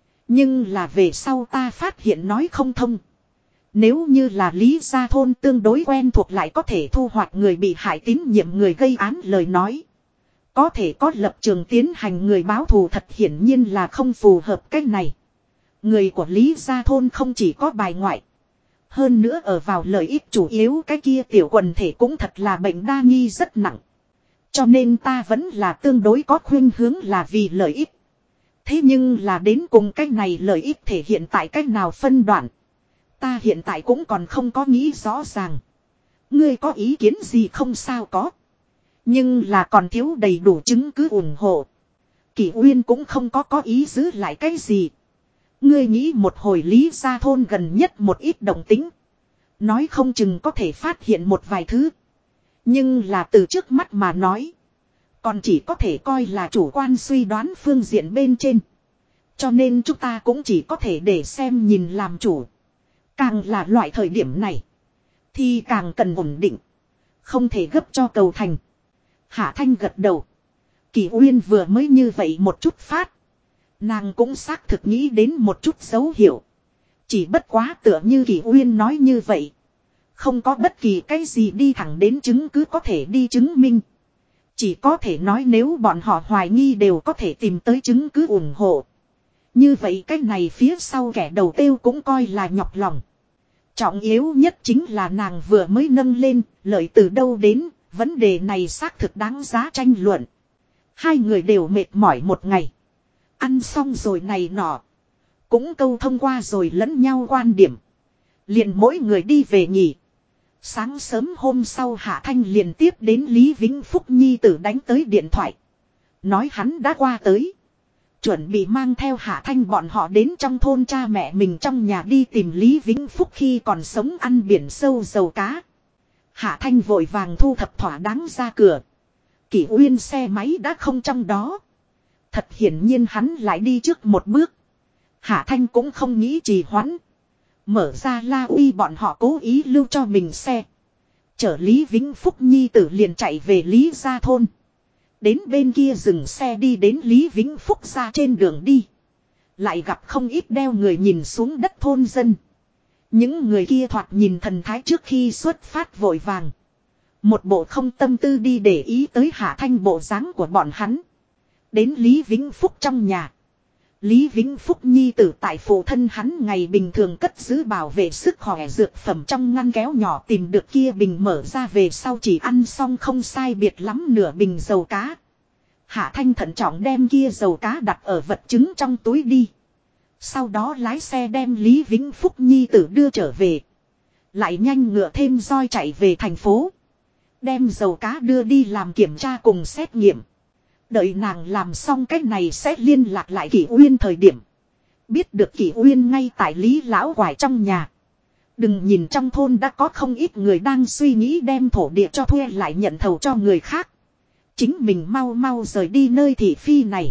Nhưng là về sau ta phát hiện nói không thông. Nếu như là Lý gia thôn tương đối quen thuộc lại có thể thu hoạch người bị hại tín nhiệm người gây án lời nói. Có thể có lập trường tiến hành người báo thù thật hiển nhiên là không phù hợp cách này. Người của Lý gia thôn không chỉ có bài ngoại. Hơn nữa ở vào lợi ích chủ yếu cái kia tiểu quần thể cũng thật là bệnh đa nghi rất nặng. Cho nên ta vẫn là tương đối có khuynh hướng là vì lợi ích. Thế nhưng là đến cùng cách này lợi ích thể hiện tại cách nào phân đoạn. Ta hiện tại cũng còn không có nghĩ rõ ràng. Ngươi có ý kiến gì không sao có. Nhưng là còn thiếu đầy đủ chứng cứ ủng hộ. Kỷ Uyên cũng không có ý giữ lại cái gì. Ngươi nghĩ một hồi Lý gia thôn gần nhất một ít động tính. Nói không chừng có thể phát hiện một vài thứ. Nhưng là từ trước mắt mà nói. Còn chỉ có thể coi là chủ quan suy đoán phương diện bên trên. Cho nên chúng ta cũng chỉ có thể để xem nhìn làm chủ. Càng là loại thời điểm này. Thì càng cần ổn định. Không thể gấp cho cầu thành. Hạ Thanh gật đầu. Kỷ Uyên vừa mới như vậy một chút phát. Nàng cũng xác thực nghĩ đến một chút dấu hiệu. Chỉ bất quá tựa như Kỷ Uyên nói như vậy. Không có bất kỳ cái gì đi thẳng đến chứng cứ có thể đi chứng minh. Chỉ có thể nói nếu bọn họ hoài nghi đều có thể tìm tới chứng cứ ủng hộ. Như vậy cái này phía sau kẻ đầu tiêu cũng coi là nhọc lòng. Trọng yếu nhất chính là nàng vừa mới nâng lên, lợi từ đâu đến, vấn đề này xác thực đáng giá tranh luận. Hai người đều mệt mỏi một ngày. Ăn xong rồi này nọ. Cũng câu thông qua rồi lẫn nhau quan điểm. Liền mỗi người đi về nghỉ. Sáng sớm hôm sau Hạ Thanh liền tiếp đến Lý Vĩnh Phúc nhi tử đánh tới điện thoại. Nói hắn đã qua tới. Chuẩn bị mang theo Hạ Thanh bọn họ đến trong thôn cha mẹ mình trong nhà đi tìm Lý Vĩnh Phúc khi còn sống ăn biển sâu dầu cá. Hạ Thanh vội vàng thu thập thỏa đáng ra cửa. Kỷ Uyên xe máy đã không trong đó. Thật hiển nhiên hắn lại đi trước một bước. Hạ Thanh cũng không nghĩ trì hoãn. Mở ra La Uy bọn họ cố ý lưu cho mình xe. Chở Lý Vĩnh Phúc nhi tử liền chạy về Lý gia thôn. Đến bên kia dừng xe đi đến Lý Vĩnh Phúc ra trên đường đi. Lại gặp không ít đeo người nhìn xuống đất thôn dân. Những người kia thoạt nhìn thần thái trước khi xuất phát vội vàng. Một bộ không tâm tư đi để ý tới Hạ Thanh bộ dáng của bọn hắn. Đến Lý Vĩnh Phúc trong nhà. Lý Vĩnh Phúc nhi tử tại phụ thân hắn ngày bình thường cất giữ bảo vệ sức khỏe dược phẩm trong ngăn kéo nhỏ tìm được kia bình mở ra về sau chỉ ăn xong không sai biệt lắm nửa bình dầu cá. Hạ Thanh thận trọng đem kia dầu cá đặt ở vật chứng trong túi đi. Sau đó lái xe đem Lý Vĩnh Phúc nhi tử đưa trở về. Lại nhanh ngựa thêm roi chạy về thành phố. Đem dầu cá đưa đi làm kiểm tra cùng xét nghiệm. Đợi nàng làm xong cách này sẽ liên lạc lại Kỷ Uyên thời điểm. Biết được Kỷ Uyên ngay tại Lý lão quải trong nhà. Đừng nhìn trong thôn đã có không ít người đang suy nghĩ đem thổ địa cho thuê lại nhận thầu cho người khác. Chính mình mau mau rời đi nơi thị phi này.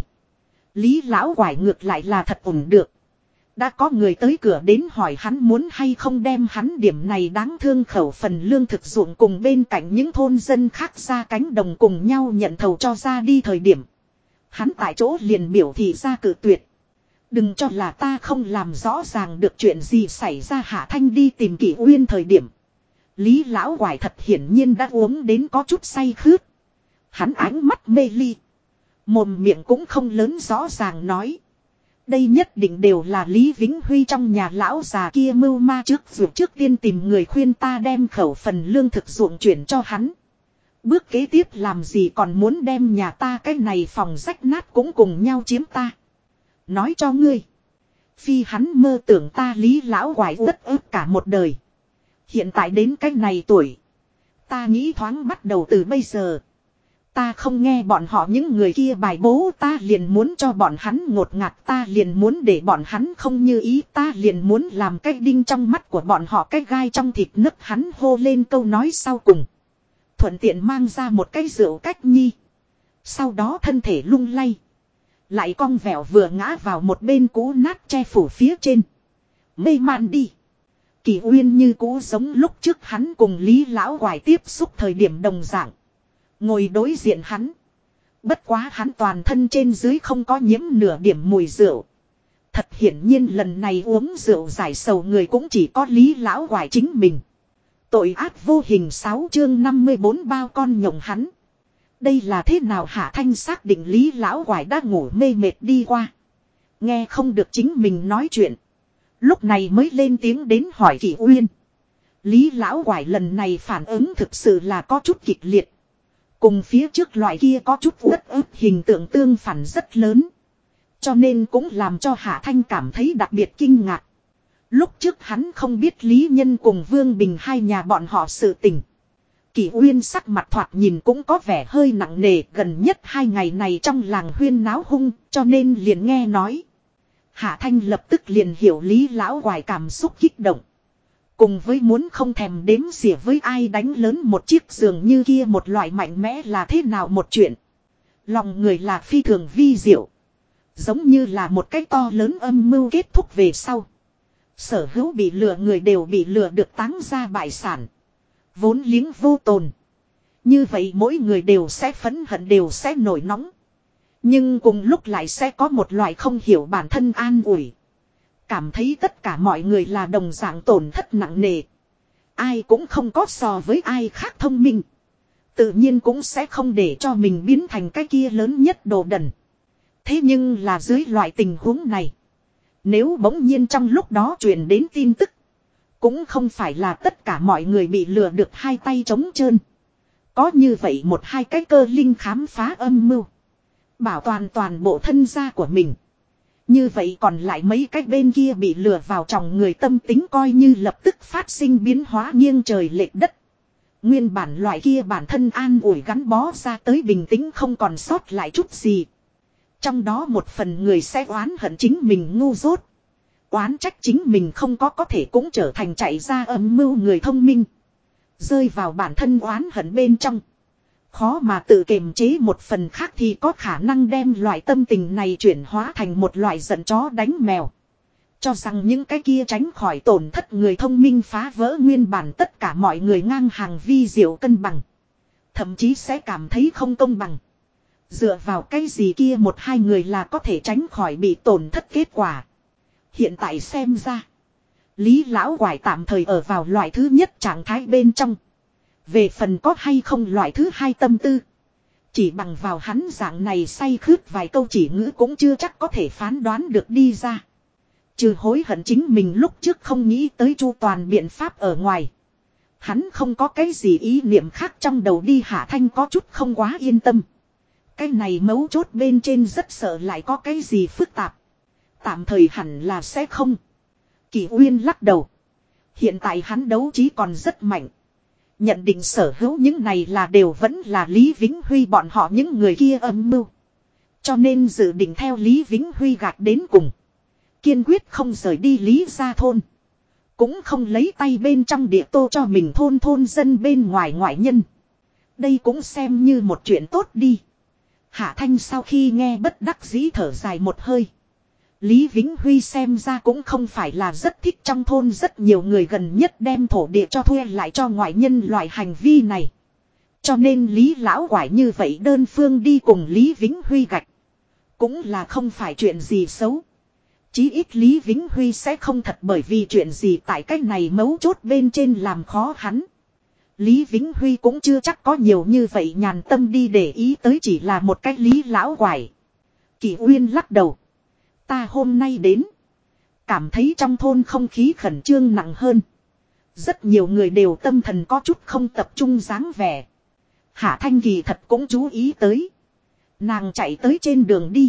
Lý lão quải ngược lại là thật ổn được. Đã có người tới cửa đến hỏi hắn muốn hay không đem hắn điểm này đáng thương khẩu phần lương thực ruộng cùng bên cạnh những thôn dân khác ra cánh đồng cùng nhau nhận thầu cho ra đi thời điểm. Hắn tại chỗ liền biểu thị ra cự tuyệt. Đừng cho là ta không làm rõ ràng được chuyện gì xảy ra. Hạ Thanh đi tìm Kỷ Uyên thời điểm. Lý lão quải thật hiển nhiên đã uống đến có chút say khướt. Hắn ánh mắt mê ly. Mồm miệng cũng không lớn rõ ràng nói. Đây nhất định đều là Lý Vĩnh Huy trong nhà lão già kia mưu ma trước tiên tìm người khuyên ta đem khẩu phần lương thực ruộng chuyển cho hắn. Bước kế tiếp làm gì còn muốn đem nhà ta cái này phòng rách nát cũng cùng nhau chiếm ta. Nói cho ngươi. Phi hắn mơ tưởng ta Lý lão quải rất ức cả một đời. Hiện tại đến cái này tuổi. Ta nghĩ thoáng bắt đầu từ bây giờ. Ta không nghe bọn họ những người kia bài bố ta liền muốn cho bọn hắn ngột ngạt ta liền muốn để bọn hắn không như ý ta liền muốn làm cái đinh trong mắt của bọn họ cái gai trong thịt nứt hắn hô lên câu nói sau cùng. Thuận tiện mang ra một cái rượu cách nhi. Sau đó thân thể lung lay. Lại cong vẹo vừa ngã vào một bên cũ nát che phủ phía trên. Mê man đi. Kỷ Uyên như cũ giống lúc trước hắn cùng Lý lão quải tiếp xúc thời điểm đồng dạng. Ngồi đối diện hắn. Bất quá hắn toàn thân trên dưới không có nhiễm nửa điểm mùi rượu. Thật hiển nhiên lần này uống rượu giải sầu người cũng chỉ có Lý lão quải chính mình. Tội ác vô hình 6 chương 54 bao con nhộng hắn. Đây là thế nào Hạ Thanh xác định Lý lão quải đã ngủ mê mệt đi qua. Nghe không được chính mình nói chuyện. Lúc này mới lên tiếng đến hỏi Kỷ Uyên. Lý lão quải lần này phản ứng thực sự là có chút kịch liệt. Cùng phía trước loại kia có chút uất ức hình tượng tương phản rất lớn. Cho nên cũng làm cho Hạ Thanh cảm thấy đặc biệt kinh ngạc. Lúc trước hắn không biết Lý Nhân cùng Vương Bình hai nhà bọn họ sự tình. Kỷ Uyên sắc mặt thoạt nhìn cũng có vẻ hơi nặng nề, gần nhất 2 ngày này trong làng huyên náo hung, cho nên liền nghe nói. Hạ Thanh lập tức liền hiểu Lý lão quải cảm xúc kích động. Cùng với muốn không thèm đếm xỉa với ai đánh lớn một chiếc giường như kia một loại mạnh mẽ là thế nào một chuyện. Lòng người là phi thường vi diệu. Giống như là một cái to lớn âm mưu kết thúc về sau. Sở hữu bị lừa người đều bị lừa được táng ra bại sản. Vốn liếng vô tồn. Như vậy mỗi người đều sẽ phẫn hận đều sẽ nổi nóng. Nhưng cùng lúc lại sẽ có một loại không hiểu bản thân an ủi. Cảm thấy tất cả mọi người là đồng dạng tổn thất nặng nề. Ai cũng không có so với ai khác thông minh. Tự nhiên cũng sẽ không để cho mình biến thành cái kia lớn nhất đồ đần. Thế nhưng là dưới loại tình huống này. Nếu bỗng nhiên trong lúc đó truyền đến tin tức. Cũng không phải là tất cả mọi người bị lừa được hai tay trống trơn. Có như vậy một hai cái cơ linh khám phá âm mưu. Bảo toàn bộ thân gia của mình. Như vậy còn lại mấy cái bên kia bị lừa vào trong người tâm tính coi như lập tức phát sinh biến hóa nghiêng trời lệch đất. Nguyên bản loại kia bản thân an ủi gắn bó ra tới bình tĩnh không còn sót lại chút gì. Trong đó một phần người sẽ oán hận chính mình ngu dốt. Oán trách chính mình không có thể cũng trở thành chạy ra âm mưu người thông minh. Rơi vào bản thân oán hận bên trong. Khó mà tự kiềm chế một phần khác thì có khả năng đem loại tâm tình này chuyển hóa thành một loại giận chó đánh mèo. Cho rằng những cái kia tránh khỏi tổn thất người thông minh phá vỡ nguyên bản tất cả mọi người ngang hàng vi diệu cân bằng. Thậm chí sẽ cảm thấy không công bằng. Dựa vào cái gì kia một hai người là có thể tránh khỏi bị tổn thất kết quả. Hiện tại xem ra. Lý lão quải tạm thời ở vào loại thứ nhất trạng thái bên trong. Về phần có hay không loại thứ hai tâm tư. Chỉ bằng vào hắn dạng này say khướt vài câu chỉ ngữ cũng chưa chắc có thể phán đoán được đi ra. Trừ hối hận chính mình lúc trước không nghĩ tới chu toàn biện pháp ở ngoài. Hắn không có cái gì ý niệm khác trong đầu đi Hạ Thanh có chút không quá yên tâm. Cái này mấu chốt bên trên rất sợ lại có cái gì phức tạp. Tạm thời hẳn là sẽ không. Kỳ Uyên lắc đầu. Hiện tại hắn đấu trí còn rất mạnh. Nhận định sở hữu những này là đều vẫn là Lý Vĩnh Huy bọn họ những người kia âm mưu. Cho nên dự định theo Lý Vĩnh Huy gạt đến cùng. Kiên quyết không rời đi Lý gia thôn. Cũng không lấy tay bên trong địa tô cho mình thôn dân bên ngoài ngoại nhân. Đây cũng xem như một chuyện tốt đi. Hạ Thanh sau khi nghe bất đắc dĩ thở dài một hơi. Lý Vĩnh Huy xem ra cũng không phải là rất thích trong thôn rất nhiều người gần nhất đem thổ địa cho thuê lại cho ngoại nhân loại hành vi này. Cho nên Lý lão quải như vậy đơn phương đi cùng Lý Vĩnh Huy gạch. Cũng là không phải chuyện gì xấu. Chí ít Lý Vĩnh Huy sẽ không thật bởi vì chuyện gì tại cách này mấu chốt bên trên làm khó hắn. Lý Vĩnh Huy cũng chưa chắc có nhiều như vậy nhàn tâm đi để ý tới chỉ là một cái Lý lão quải. Kỳ Uyên lắc đầu. Ta hôm nay đến. Cảm thấy trong thôn không khí khẩn trương nặng hơn. Rất nhiều người đều tâm thần có chút không tập trung dáng vẻ. Hạ Thanh kỳ thật cũng chú ý tới. Nàng chạy tới trên đường đi.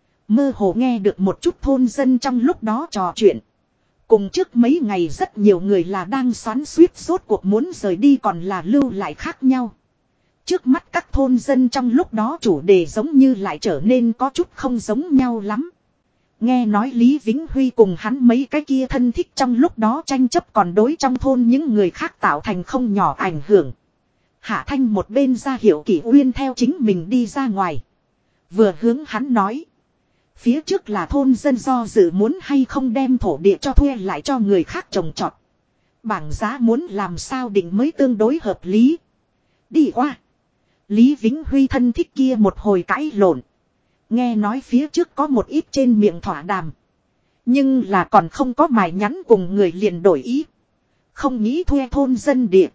Mơ hồ nghe được một chút thôn dân trong lúc đó trò chuyện. Cùng trước mấy ngày rất nhiều người là đang xoắn xuýt rốt cuộc muốn rời đi còn là lưu lại khác nhau. Trước mắt các thôn dân trong lúc đó chủ đề giống như lại trở nên có chút không giống nhau lắm. Nghe nói Lý Vĩnh Huy cùng hắn mấy cái kia thân thích trong lúc đó tranh chấp còn đối trong thôn những người khác tạo thành không nhỏ ảnh hưởng. Hạ Thanh một bên ra hiệu Kỷ Uyên theo chính mình đi ra ngoài. Vừa hướng hắn nói. Phía trước là thôn dân do dự muốn hay không đem thổ địa cho thuê lại cho người khác trồng trọt. Bảng giá muốn làm sao định mới tương đối hợp lý. Đi qua. Lý Vĩnh Huy thân thích kia một hồi cãi lộn. Nghe nói phía trước có một ít trên miệng thỏa đàm. Nhưng là còn không có mài nhắn cùng người liền đổi ý. Không nghĩ thuê thôn dân địa.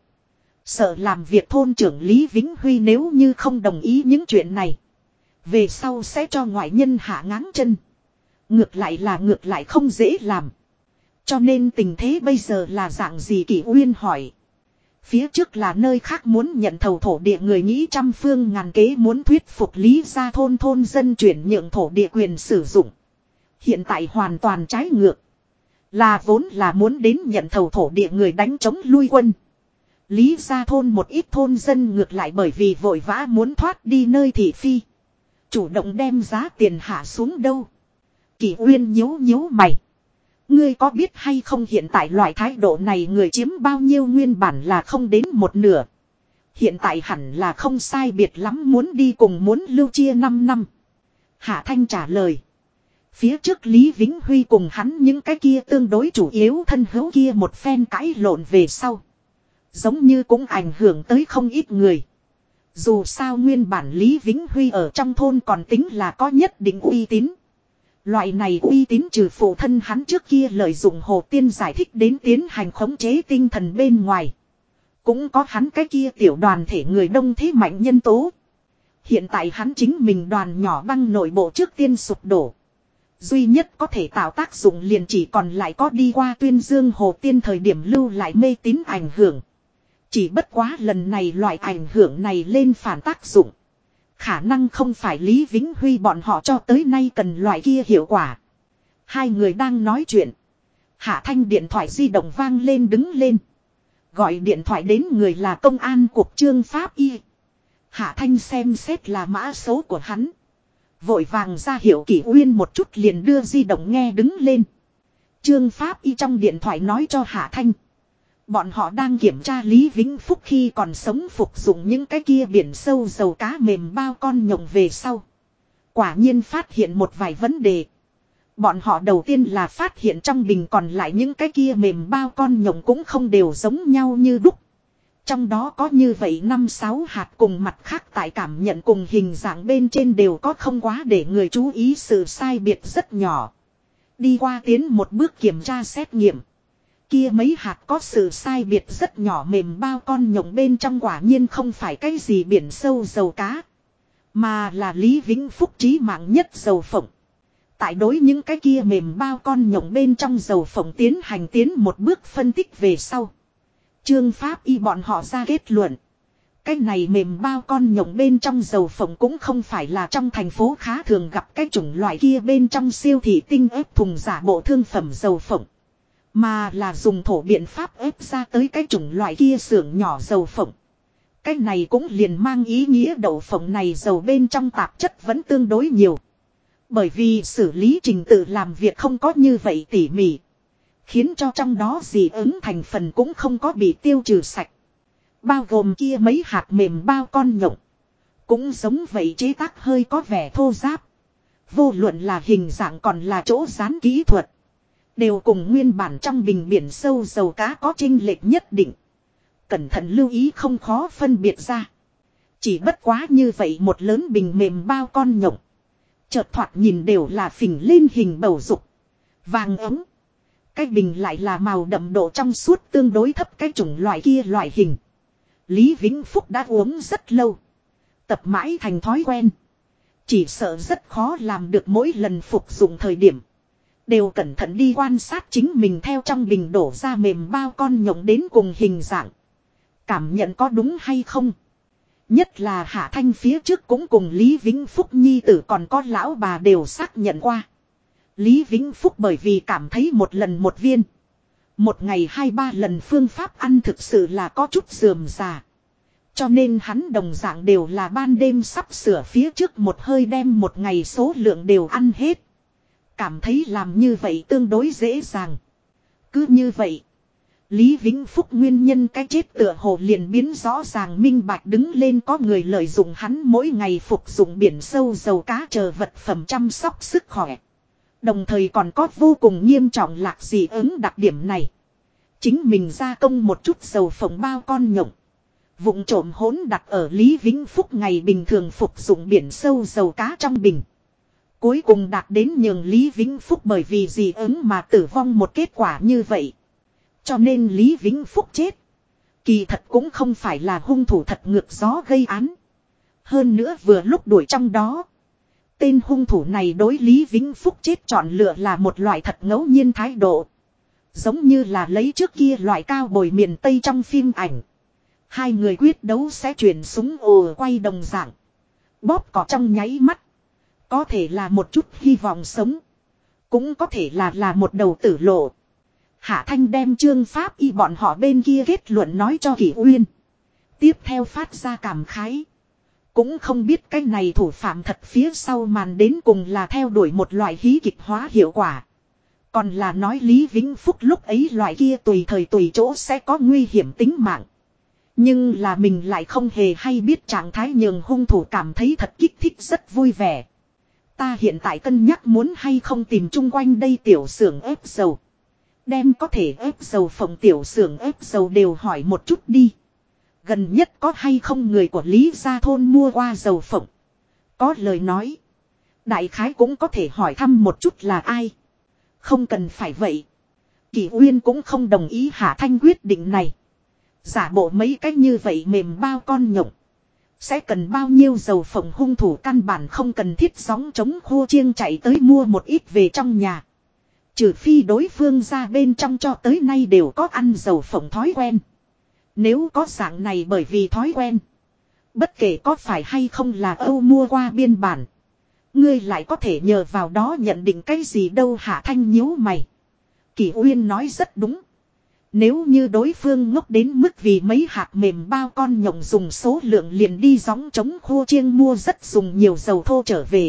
Sợ làm việc thôn trưởng Lý Vĩnh Huy nếu như không đồng ý những chuyện này. Về sau sẽ cho ngoại nhân hạ ngáng chân. Ngược lại không dễ làm. Cho nên tình thế bây giờ là dạng gì Kỷ Uyên hỏi. Phía trước là nơi khác muốn nhận thầu thổ địa người nghĩ trăm phương ngàn kế muốn thuyết phục Lý gia thôn dân chuyển nhượng thổ địa quyền sử dụng. Hiện tại hoàn toàn trái ngược. Là vốn là muốn đến nhận thầu thổ địa người đánh chống lui quân. Lý gia thôn một ít thôn dân ngược lại bởi vì vội vã muốn thoát đi nơi thị phi. Chủ động đem giá tiền hạ xuống đâu. Kỷ Uyên nhíu mày. Ngươi có biết hay không hiện tại loại thái độ này người chiếm bao nhiêu nguyên bản là không đến một nửa. Hiện tại hẳn là không sai biệt lắm muốn đi cùng muốn lưu chia 5 năm. Hạ Thanh trả lời. Phía trước Lý Vĩnh Huy cùng hắn những cái kia tương đối chủ yếu thân hữu kia một phen cãi lộn về sau. Giống như cũng ảnh hưởng tới không ít người. Dù sao nguyên bản Lý Vĩnh Huy ở trong thôn còn tính là có nhất định uy tín. Loại này uy tín trừ phụ thân hắn trước kia lợi dụng Hồ Tiên giải thích đến tiến hành khống chế tinh thần bên ngoài. Cũng có hắn cái kia tiểu đoàn thể người đông thế mạnh nhân tố. Hiện tại hắn chính mình đoàn nhỏ băng nội bộ trước tiên sụp đổ. Duy nhất có thể tạo tác dụng liền chỉ còn lại có đi qua Tuyên Dương Hồ Tiên thời điểm lưu lại mê tín ảnh hưởng. Chỉ bất quá lần này loại ảnh hưởng này lên phản tác dụng. Khả năng không phải Lý Vĩnh Huy bọn họ cho tới nay cần loại kia hiệu quả. Hai người đang nói chuyện. Hạ Thanh điện thoại di động vang lên đứng lên. Gọi điện thoại đến người là công an cục Trương Pháp Y. Hạ Thanh xem xét là mã số của hắn. Vội vàng ra hiệu Kỷ Uyên một chút liền đưa di động nghe đứng lên. Trương Pháp Y trong điện thoại nói cho Hạ Thanh. Bọn họ đang kiểm tra Lý Vĩnh Phúc khi còn sống phục dụng những cái kia biển sâu dầu cá mềm bao con nhộng về sau. Quả nhiên phát hiện một vài vấn đề. Bọn họ đầu tiên là phát hiện trong bình còn lại những cái kia mềm bao con nhộng cũng không đều giống nhau như đúc. Trong đó có như vậy 5-6 hạt cùng mặt khác tại cảm nhận cùng hình dạng bên trên đều có không quá để người chú ý sự sai biệt rất nhỏ. Đi qua tiến một bước kiểm tra xét nghiệm. Kia mấy hạt có sự sai biệt rất nhỏ mềm bao con nhộng bên trong quả nhiên không phải cái gì biển sâu dầu cá. Mà là Lý Vĩnh Phúc chí mạng nhất dầu phộng. Tại đối những cái kia mềm bao con nhộng bên trong dầu phộng tiến một bước phân tích về sau. Trương Pháp Y bọn họ ra kết luận. Cái này mềm bao con nhộng bên trong dầu phộng cũng không phải là trong thành phố khá thường gặp cái chủng loại kia bên trong siêu thị tinh ép thùng giả bộ thương phẩm dầu phộng. Mà là dùng thổ biện pháp ép ra tới cái chủng loại kia xưởng nhỏ dầu phộng. Cái này cũng liền mang ý nghĩa đậu phộng này dầu bên trong tạp chất vẫn tương đối nhiều. Bởi vì xử lý trình tự làm việc không có như vậy tỉ mỉ. Khiến cho trong đó dị ứng thành phần cũng không có bị tiêu trừ sạch. Bao gồm kia mấy hạt mềm bao con nhộng. Cũng giống vậy chế tác hơi có vẻ thô ráp. Vô luận là hình dạng còn là chỗ dán kỹ thuật. Đều cùng nguyên bản trong bình biển sâu dầu cá có chênh lệch nhất định. Cẩn thận lưu ý không khó phân biệt ra. Chỉ bất quá như vậy một lớn bình mềm bao con nhộng. Chợt thoạt nhìn đều là phình lên hình bầu dục. Vàng ống. Cái bình lại là màu đậm độ trong suốt tương đối thấp cái chủng loại kia loại hình. Lý Vĩnh Phúc đã uống rất lâu. Tập mãi thành thói quen. Chỉ sợ rất khó làm được mỗi lần phục dụng thời điểm. Đều cẩn thận đi quan sát chính mình theo trong bình đổ ra mềm bao con nhộng đến cùng hình dạng. Cảm nhận có đúng hay không. Nhất là Hạ Thanh phía trước cũng cùng Lý Vĩnh Phúc nhi tử còn có lão bà đều xác nhận qua. Lý Vĩnh Phúc bởi vì cảm thấy một lần một viên. Một ngày 2-3 lần phương pháp ăn thực sự là có chút rườm rà. Cho nên hắn đồng dạng đều là ban đêm sắp sửa phía trước một hơi đem một ngày số lượng đều ăn hết. Cảm thấy làm như vậy tương đối dễ dàng. Cứ như vậy. Lý Vĩnh Phúc nguyên nhân cái chết tựa hồ liền biến rõ ràng minh bạch đứng lên có người lợi dụng hắn mỗi ngày phục dụng biển sâu dầu cá chờ vật phẩm chăm sóc sức khỏe. Đồng thời còn có vô cùng nghiêm trọng lạc dị ứng đặc điểm này. Chính mình gia công một chút dầu phộng bao con nhộng. Vụng trộm hỗn đặt ở Lý Vĩnh Phúc ngày bình thường phục dụng biển sâu dầu cá trong bình. Cuối cùng đạt đến nhường Lý Vĩnh Phúc bởi vì dị ứng mà tử vong một kết quả như vậy. Cho nên Lý Vĩnh Phúc chết. Kỳ thật cũng không phải là hung thủ thật ngược gió gây án. Hơn nữa vừa lúc đuổi trong đó. Tên hung thủ này đối Lý Vĩnh Phúc chết chọn lựa là một loại thật ngẫu nhiên thái độ. Giống như là lấy trước kia loại cao bồi miền Tây trong phim ảnh. Hai người quyết đấu sẽ chuyển súng ồ quay đồng dạng. Bóp cỏ trong nháy mắt. Có thể là một chút hy vọng sống. Cũng có thể là một đầu tử lộ. Hạ Thanh đem Trương Pháp Y bọn họ bên kia kết luận nói cho Kỷ Uyên. Tiếp theo phát ra cảm khái. Cũng không biết cái này thủ phạm thật phía sau màn đến cùng là theo đuổi một loại hí kịch hóa hiệu quả. Còn là nói Lý Vĩnh Phúc lúc ấy loại kia tùy thời tùy chỗ sẽ có nguy hiểm tính mạng. Nhưng là mình lại không hề hay biết trạng thái nhường hung thủ cảm thấy thật kích thích rất vui vẻ. Ta hiện tại cân nhắc muốn hay không tìm chung quanh đây tiểu xưởng ép dầu. Đem có thể ép dầu phộng tiểu xưởng ép dầu đều hỏi một chút đi. Gần nhất có hay không người của Lý Gia Thôn mua qua dầu phộng. Có lời nói. Đại khái cũng có thể hỏi thăm một chút là ai. Không cần phải vậy. Kỷ Uyên cũng không đồng ý Hạ Thanh quyết định này. Giả bộ mấy cách như vậy mềm bao con nhộng. Sẽ cần bao nhiêu dầu phộng hung thủ căn bản không cần thiết gióng chống khô chiêng chạy tới mua một ít về trong nhà. Trừ phi đối phương ra bên trong cho tới nay đều có ăn dầu phộng thói quen. Nếu có dạng này bởi vì thói quen. Bất kể có phải hay không là Âu mua qua biên bản. Ngươi lại có thể nhờ vào đó nhận định cái gì đâu. Hạ Thanh nhíu mày. Kỷ Uyên nói rất đúng. Nếu như đối phương ngốc đến mức vì mấy hạt mềm bao con nhộng dùng số lượng liền đi gióng chống khô chiêng mua rất dùng nhiều dầu thô trở về.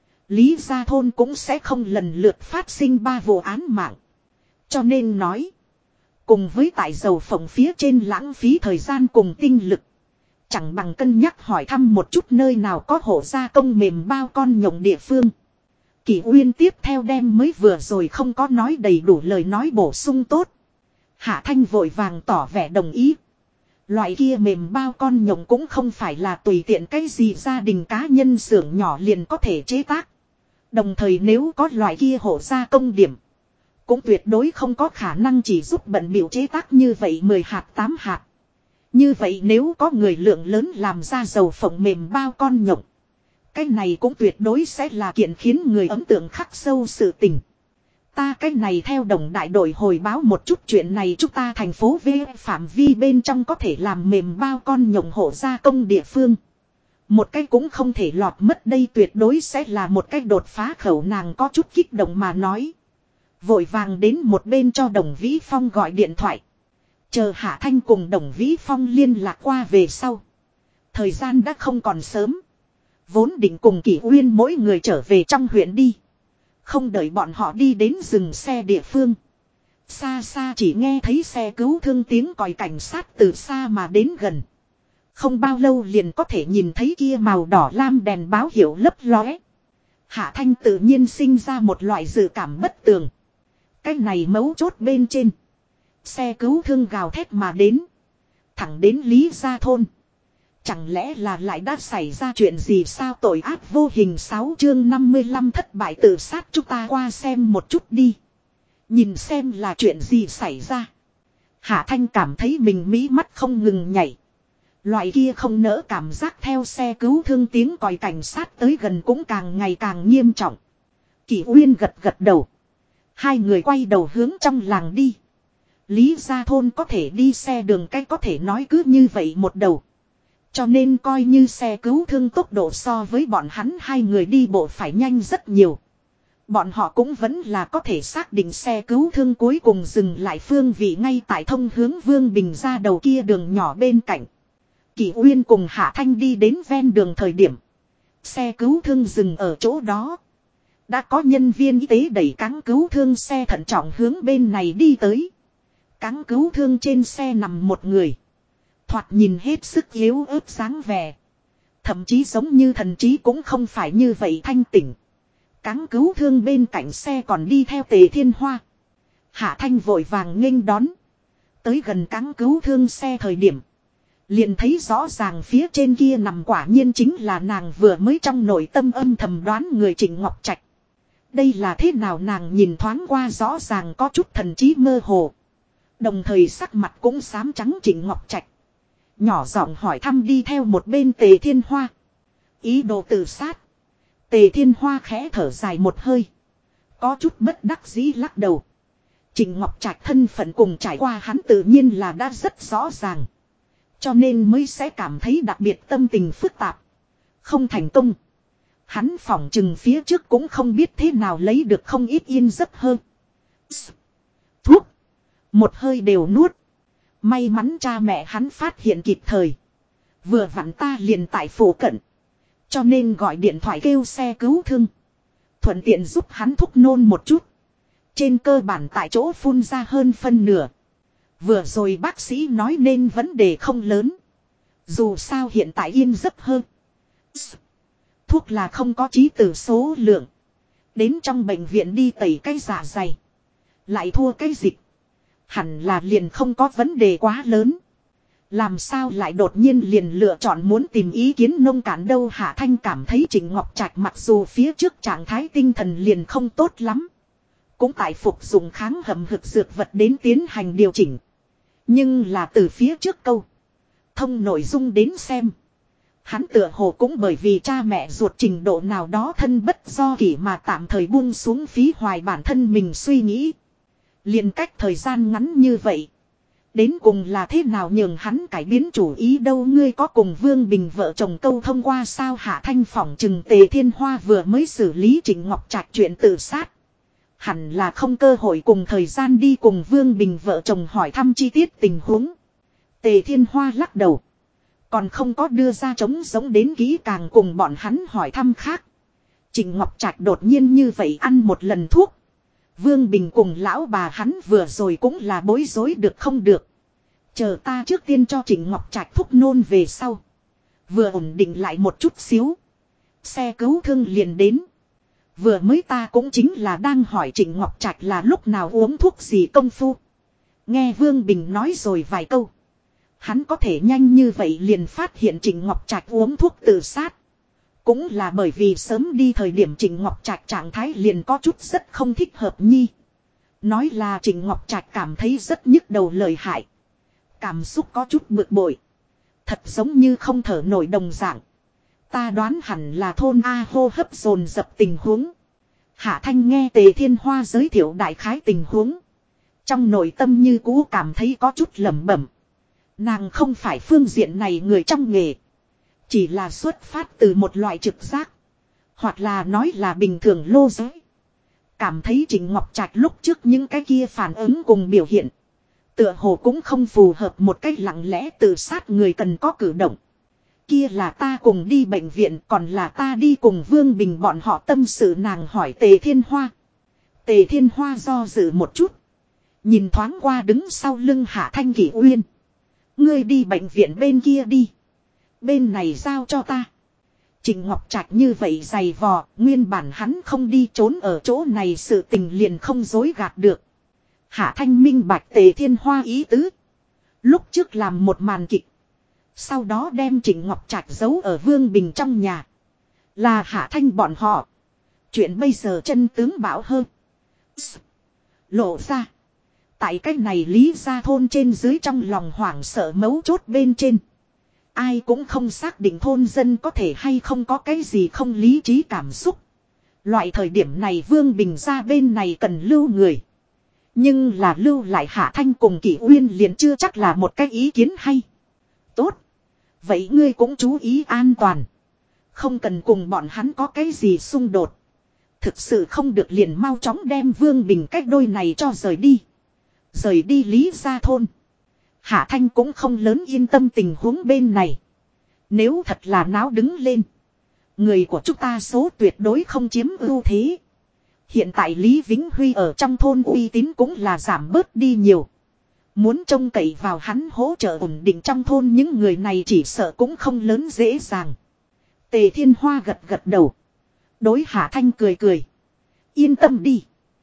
Lý Gia Thôn cũng sẽ không lần lượt phát sinh 3 vụ án mạng. Cho nên nói. Cùng với tại dầu phộng phía trên lãng phí thời gian cùng tinh lực. Chẳng bằng cân nhắc hỏi thăm một chút nơi nào có hộ gia công mềm bao con nhộng địa phương. Kỷ Uyên tiếp theo đem mới vừa rồi không có nói đầy đủ lời nói bổ sung tốt. Hạ Thanh vội vàng tỏ vẻ đồng ý. Loại kia mềm bao con nhộng cũng không phải là tùy tiện cái gì gia đình cá nhân xưởng nhỏ liền có thể chế tác. Đồng thời nếu có loại kia hộ gia công điểm. Cũng tuyệt đối không có khả năng chỉ giúp bận biểu chế tác như vậy 10 hạt 8 hạt. Như vậy nếu có người lượng lớn làm ra dầu phộng mềm bao con nhộng. Cái này cũng tuyệt đối sẽ là kiện khiến người ấn tượng khắc sâu sự tình. Ta cái này theo đồng đại đội hồi báo một chút chuyện này chúng ta thành phố V phạm vi bên trong có thể làm mềm bao con nhộng hộ gia công địa phương. Một cái cũng không thể lọt mất đây tuyệt đối sẽ là một cái đột phá khẩu nàng có chút kích động mà nói. Vội vàng đến một bên cho Đồng Vĩ Phong gọi điện thoại. Chờ Hạ Thanh cùng Đồng Vĩ Phong liên lạc qua về sau. Thời gian đã không còn sớm. Vốn định cùng Kỷ Uyên mỗi người trở về trong huyện đi. Không đợi bọn họ đi đến dừng xe địa phương. Xa xa chỉ nghe thấy xe cứu thương tiếng còi cảnh sát từ xa mà đến gần. Không bao lâu liền có thể nhìn thấy kia màu đỏ lam đèn báo hiệu lấp lóe. Hạ Thanh tự nhiên sinh ra một loại dự cảm bất tường. Cái này mấu chốt bên trên. Xe cứu thương gào thét mà đến. Thẳng đến Lý Gia Thôn. Chẳng lẽ là lại đã xảy ra chuyện gì sao tội ác vô hình 6 chương 55 thất bại tự sát chúng ta qua xem một chút đi. Nhìn xem là chuyện gì xảy ra. Hạ Thanh cảm thấy mình mí mắt không ngừng nhảy. Loại kia không nỡ cảm giác theo xe cứu thương tiếng còi cảnh sát tới gần cũng càng ngày càng nghiêm trọng. Kỷ Uyên gật gật đầu. Hai người quay đầu hướng trong làng đi. Lý Gia Thôn có thể đi xe đường cái có thể nói cứ như vậy một đầu. Cho nên coi như xe cứu thương tốc độ so với bọn hắn hai người đi bộ phải nhanh rất nhiều. Bọn họ cũng vẫn là có thể xác định xe cứu thương cuối cùng dừng lại phương vị ngay tại thông hướng Vương Bình ra đầu kia đường nhỏ bên cạnh. Kỷ Uyên cùng Hạ Thanh đi đến ven đường thời điểm. Xe cứu thương dừng ở chỗ đó. Đã có nhân viên y tế đẩy cáng cứu thương xe thận trọng hướng bên này đi tới. Cáng cứu thương trên xe nằm một người. Thoạt nhìn hết sức yếu ớt dáng vẻ. Thậm chí giống như thần trí cũng không phải như vậy thanh tỉnh. Cáng cứu thương bên cạnh xe còn đi theo Tề Thiên Hoa. Hạ Thanh vội vàng nghênh đón. Tới gần cáng cứu thương xe thời điểm. Liền thấy rõ ràng phía trên kia nằm quả nhiên chính là nàng vừa mới trong nội tâm âm thầm đoán người Trịnh Ngọc Trạch. Đây là thế nào nàng nhìn thoáng qua rõ ràng có chút thần trí mơ hồ. Đồng thời sắc mặt cũng xám trắng Trịnh Ngọc Trạch. Nhỏ giọng hỏi thăm đi theo một bên Tề Thiên Hoa. Ý đồ tự sát. Tề Thiên Hoa khẽ thở dài một hơi. Có chút bất đắc dĩ lắc đầu. Trịnh Ngọc Trạch thân phận cùng trải qua hắn tự nhiên là đã rất rõ ràng. Cho nên mới sẽ cảm thấy đặc biệt tâm tình phức tạp. Không thành công. Hắn phỏng chừng phía trước cũng không biết thế nào lấy được không ít yên giấc hơn. Thuốc. Một hơi đều nuốt. May mắn cha mẹ hắn phát hiện kịp thời. Vừa vặn ta liền tại phủ cận. Cho nên gọi điện thoại kêu xe cứu thương. Thuận tiện giúp hắn thúc nôn một chút. Trên cơ bản tại chỗ phun ra hơn phân nửa. Vừa rồi bác sĩ nói nên vấn đề không lớn. Dù sao hiện tại yên giấc hơn. Thuốc là không có chí tử số lượng. Đến trong bệnh viện đi tẩy cái dạ dày. Lại thua cái dịch. Hẳn là liền không có vấn đề quá lớn. Làm sao lại đột nhiên liền lựa chọn muốn tìm ý kiến nông cạn đâu. Hạ Thanh cảm thấy Trịnh Ngọc Trạch mặc dù phía trước trạng thái tinh thần liền không tốt lắm. Cũng tại phục dụng kháng hầm hực dược vật đến tiến hành điều chỉnh. Nhưng là từ phía trước câu. Thông nội dung đến xem. Hắn tựa hồ cũng bởi vì cha mẹ ruột trình độ nào đó thân bất do kỷ mà tạm thời buông xuống phí hoài bản thân mình suy nghĩ. Liền cách thời gian ngắn như vậy. Đến cùng là thế nào nhường hắn cải biến chủ ý đâu, ngươi có cùng Vương Bình vợ chồng câu thông qua sao? Hạ Thanh phỏng chừng Tề Thiên Hoa vừa mới xử lý Trịnh Ngọc Trạch chuyện tự sát. Hẳn là không cơ hội cùng thời gian đi cùng Vương Bình vợ chồng hỏi thăm chi tiết tình huống. Tề Thiên Hoa lắc đầu. Còn không có đưa ra trống giống đến kỹ càng cùng bọn hắn hỏi thăm khác. Trịnh Ngọc Trạch đột nhiên như vậy ăn một lần thuốc. Vương Bình cùng lão bà hắn vừa rồi cũng là bối rối được không được. Chờ ta trước tiên cho Trịnh Ngọc Trạch thuốc nôn về sau. Vừa ổn định lại một chút xíu. Xe cứu thương liền đến. Vừa mới ta cũng chính là đang hỏi Trịnh Ngọc Trạch là lúc nào uống thuốc gì công phu. Nghe Vương Bình nói rồi vài câu. Hắn có thể nhanh như vậy liền phát hiện Trịnh Ngọc Trạch uống thuốc tự sát. Cũng là bởi vì sớm đi thời điểm Trịnh Ngọc Trạch trạng thái liền có chút rất không thích hợp nhi. Nói là Trịnh Ngọc Trạch cảm thấy rất nhức đầu lợi hại. Cảm xúc có chút bực bội. Thật giống như không thở nổi đồng dạng. Ta đoán hẳn là thôn A hô hấp dồn dập tình huống. Hạ Thanh nghe Tề Thiên Hoa giới thiệu đại khái tình huống. Trong nội tâm như cũ cảm thấy có chút lẩm bẩm. Nàng không phải phương diện này người trong nghề. Chỉ là xuất phát từ một loại trực giác. Hoặc là nói là bình thường lô giới. Cảm thấy Trịnh Ngọc Trạch lúc trước những cái kia phản ứng cùng biểu hiện. Tựa hồ cũng không phù hợp một cách lặng lẽ tự sát người cần có cử động. Kia là ta cùng đi bệnh viện, còn là ta đi cùng Vương Bình bọn họ tâm sự, nàng hỏi Tề Thiên Hoa. Tề Thiên Hoa do dự một chút. Nhìn thoáng qua đứng sau lưng Hạ Thanh Kỷ Uyên. Ngươi đi bệnh viện bên kia đi. Bên này giao cho ta. Trịnh Ngọc Trạch như vậy dày vò, nguyên bản hắn không đi trốn ở chỗ này sự tình liền không dối gạt được. Hạ Thanh minh bạch Tề Thiên Hoa ý tứ. Lúc trước làm một màn kịch. Sau đó đem Trịnh Ngọc Trạch giấu ở Vương Bình trong nhà. Là Hạ Thanh bọn họ. Chuyện bây giờ chân tướng bảo hơn. Lộ ra. Tại cách này Lý gia thôn trên dưới trong lòng hoảng sợ mấu chốt bên trên. Ai cũng không xác định thôn dân có thể hay không có cái gì không lý trí cảm xúc. Loại thời điểm này Vương Bình ra bên này cần lưu người. Nhưng là lưu lại Hạ Thanh cùng Kỷ Uyên liền chưa chắc là một cái ý kiến hay. Tốt. Vậy ngươi cũng chú ý an toàn. Không cần cùng bọn hắn có cái gì xung đột. Thực sự không được liền mau chóng đem Vương Bình cách đôi này cho rời đi. Rời đi Lý gia thôn. Hạ Thanh cũng không lớn yên tâm tình huống bên này. Nếu thật là náo đứng lên. Người của chúng ta số tuyệt đối không chiếm ưu thế. Hiện tại Lý Vĩnh Huy ở trong thôn uy tín cũng là giảm bớt đi nhiều. Muốn trông cậy vào hắn hỗ trợ ổn định trong thôn những người này chỉ sợ cũng không lớn dễ dàng. Tề Thiên Hoa gật gật đầu. Đối Hạ Thanh cười cười. Yên tâm đi.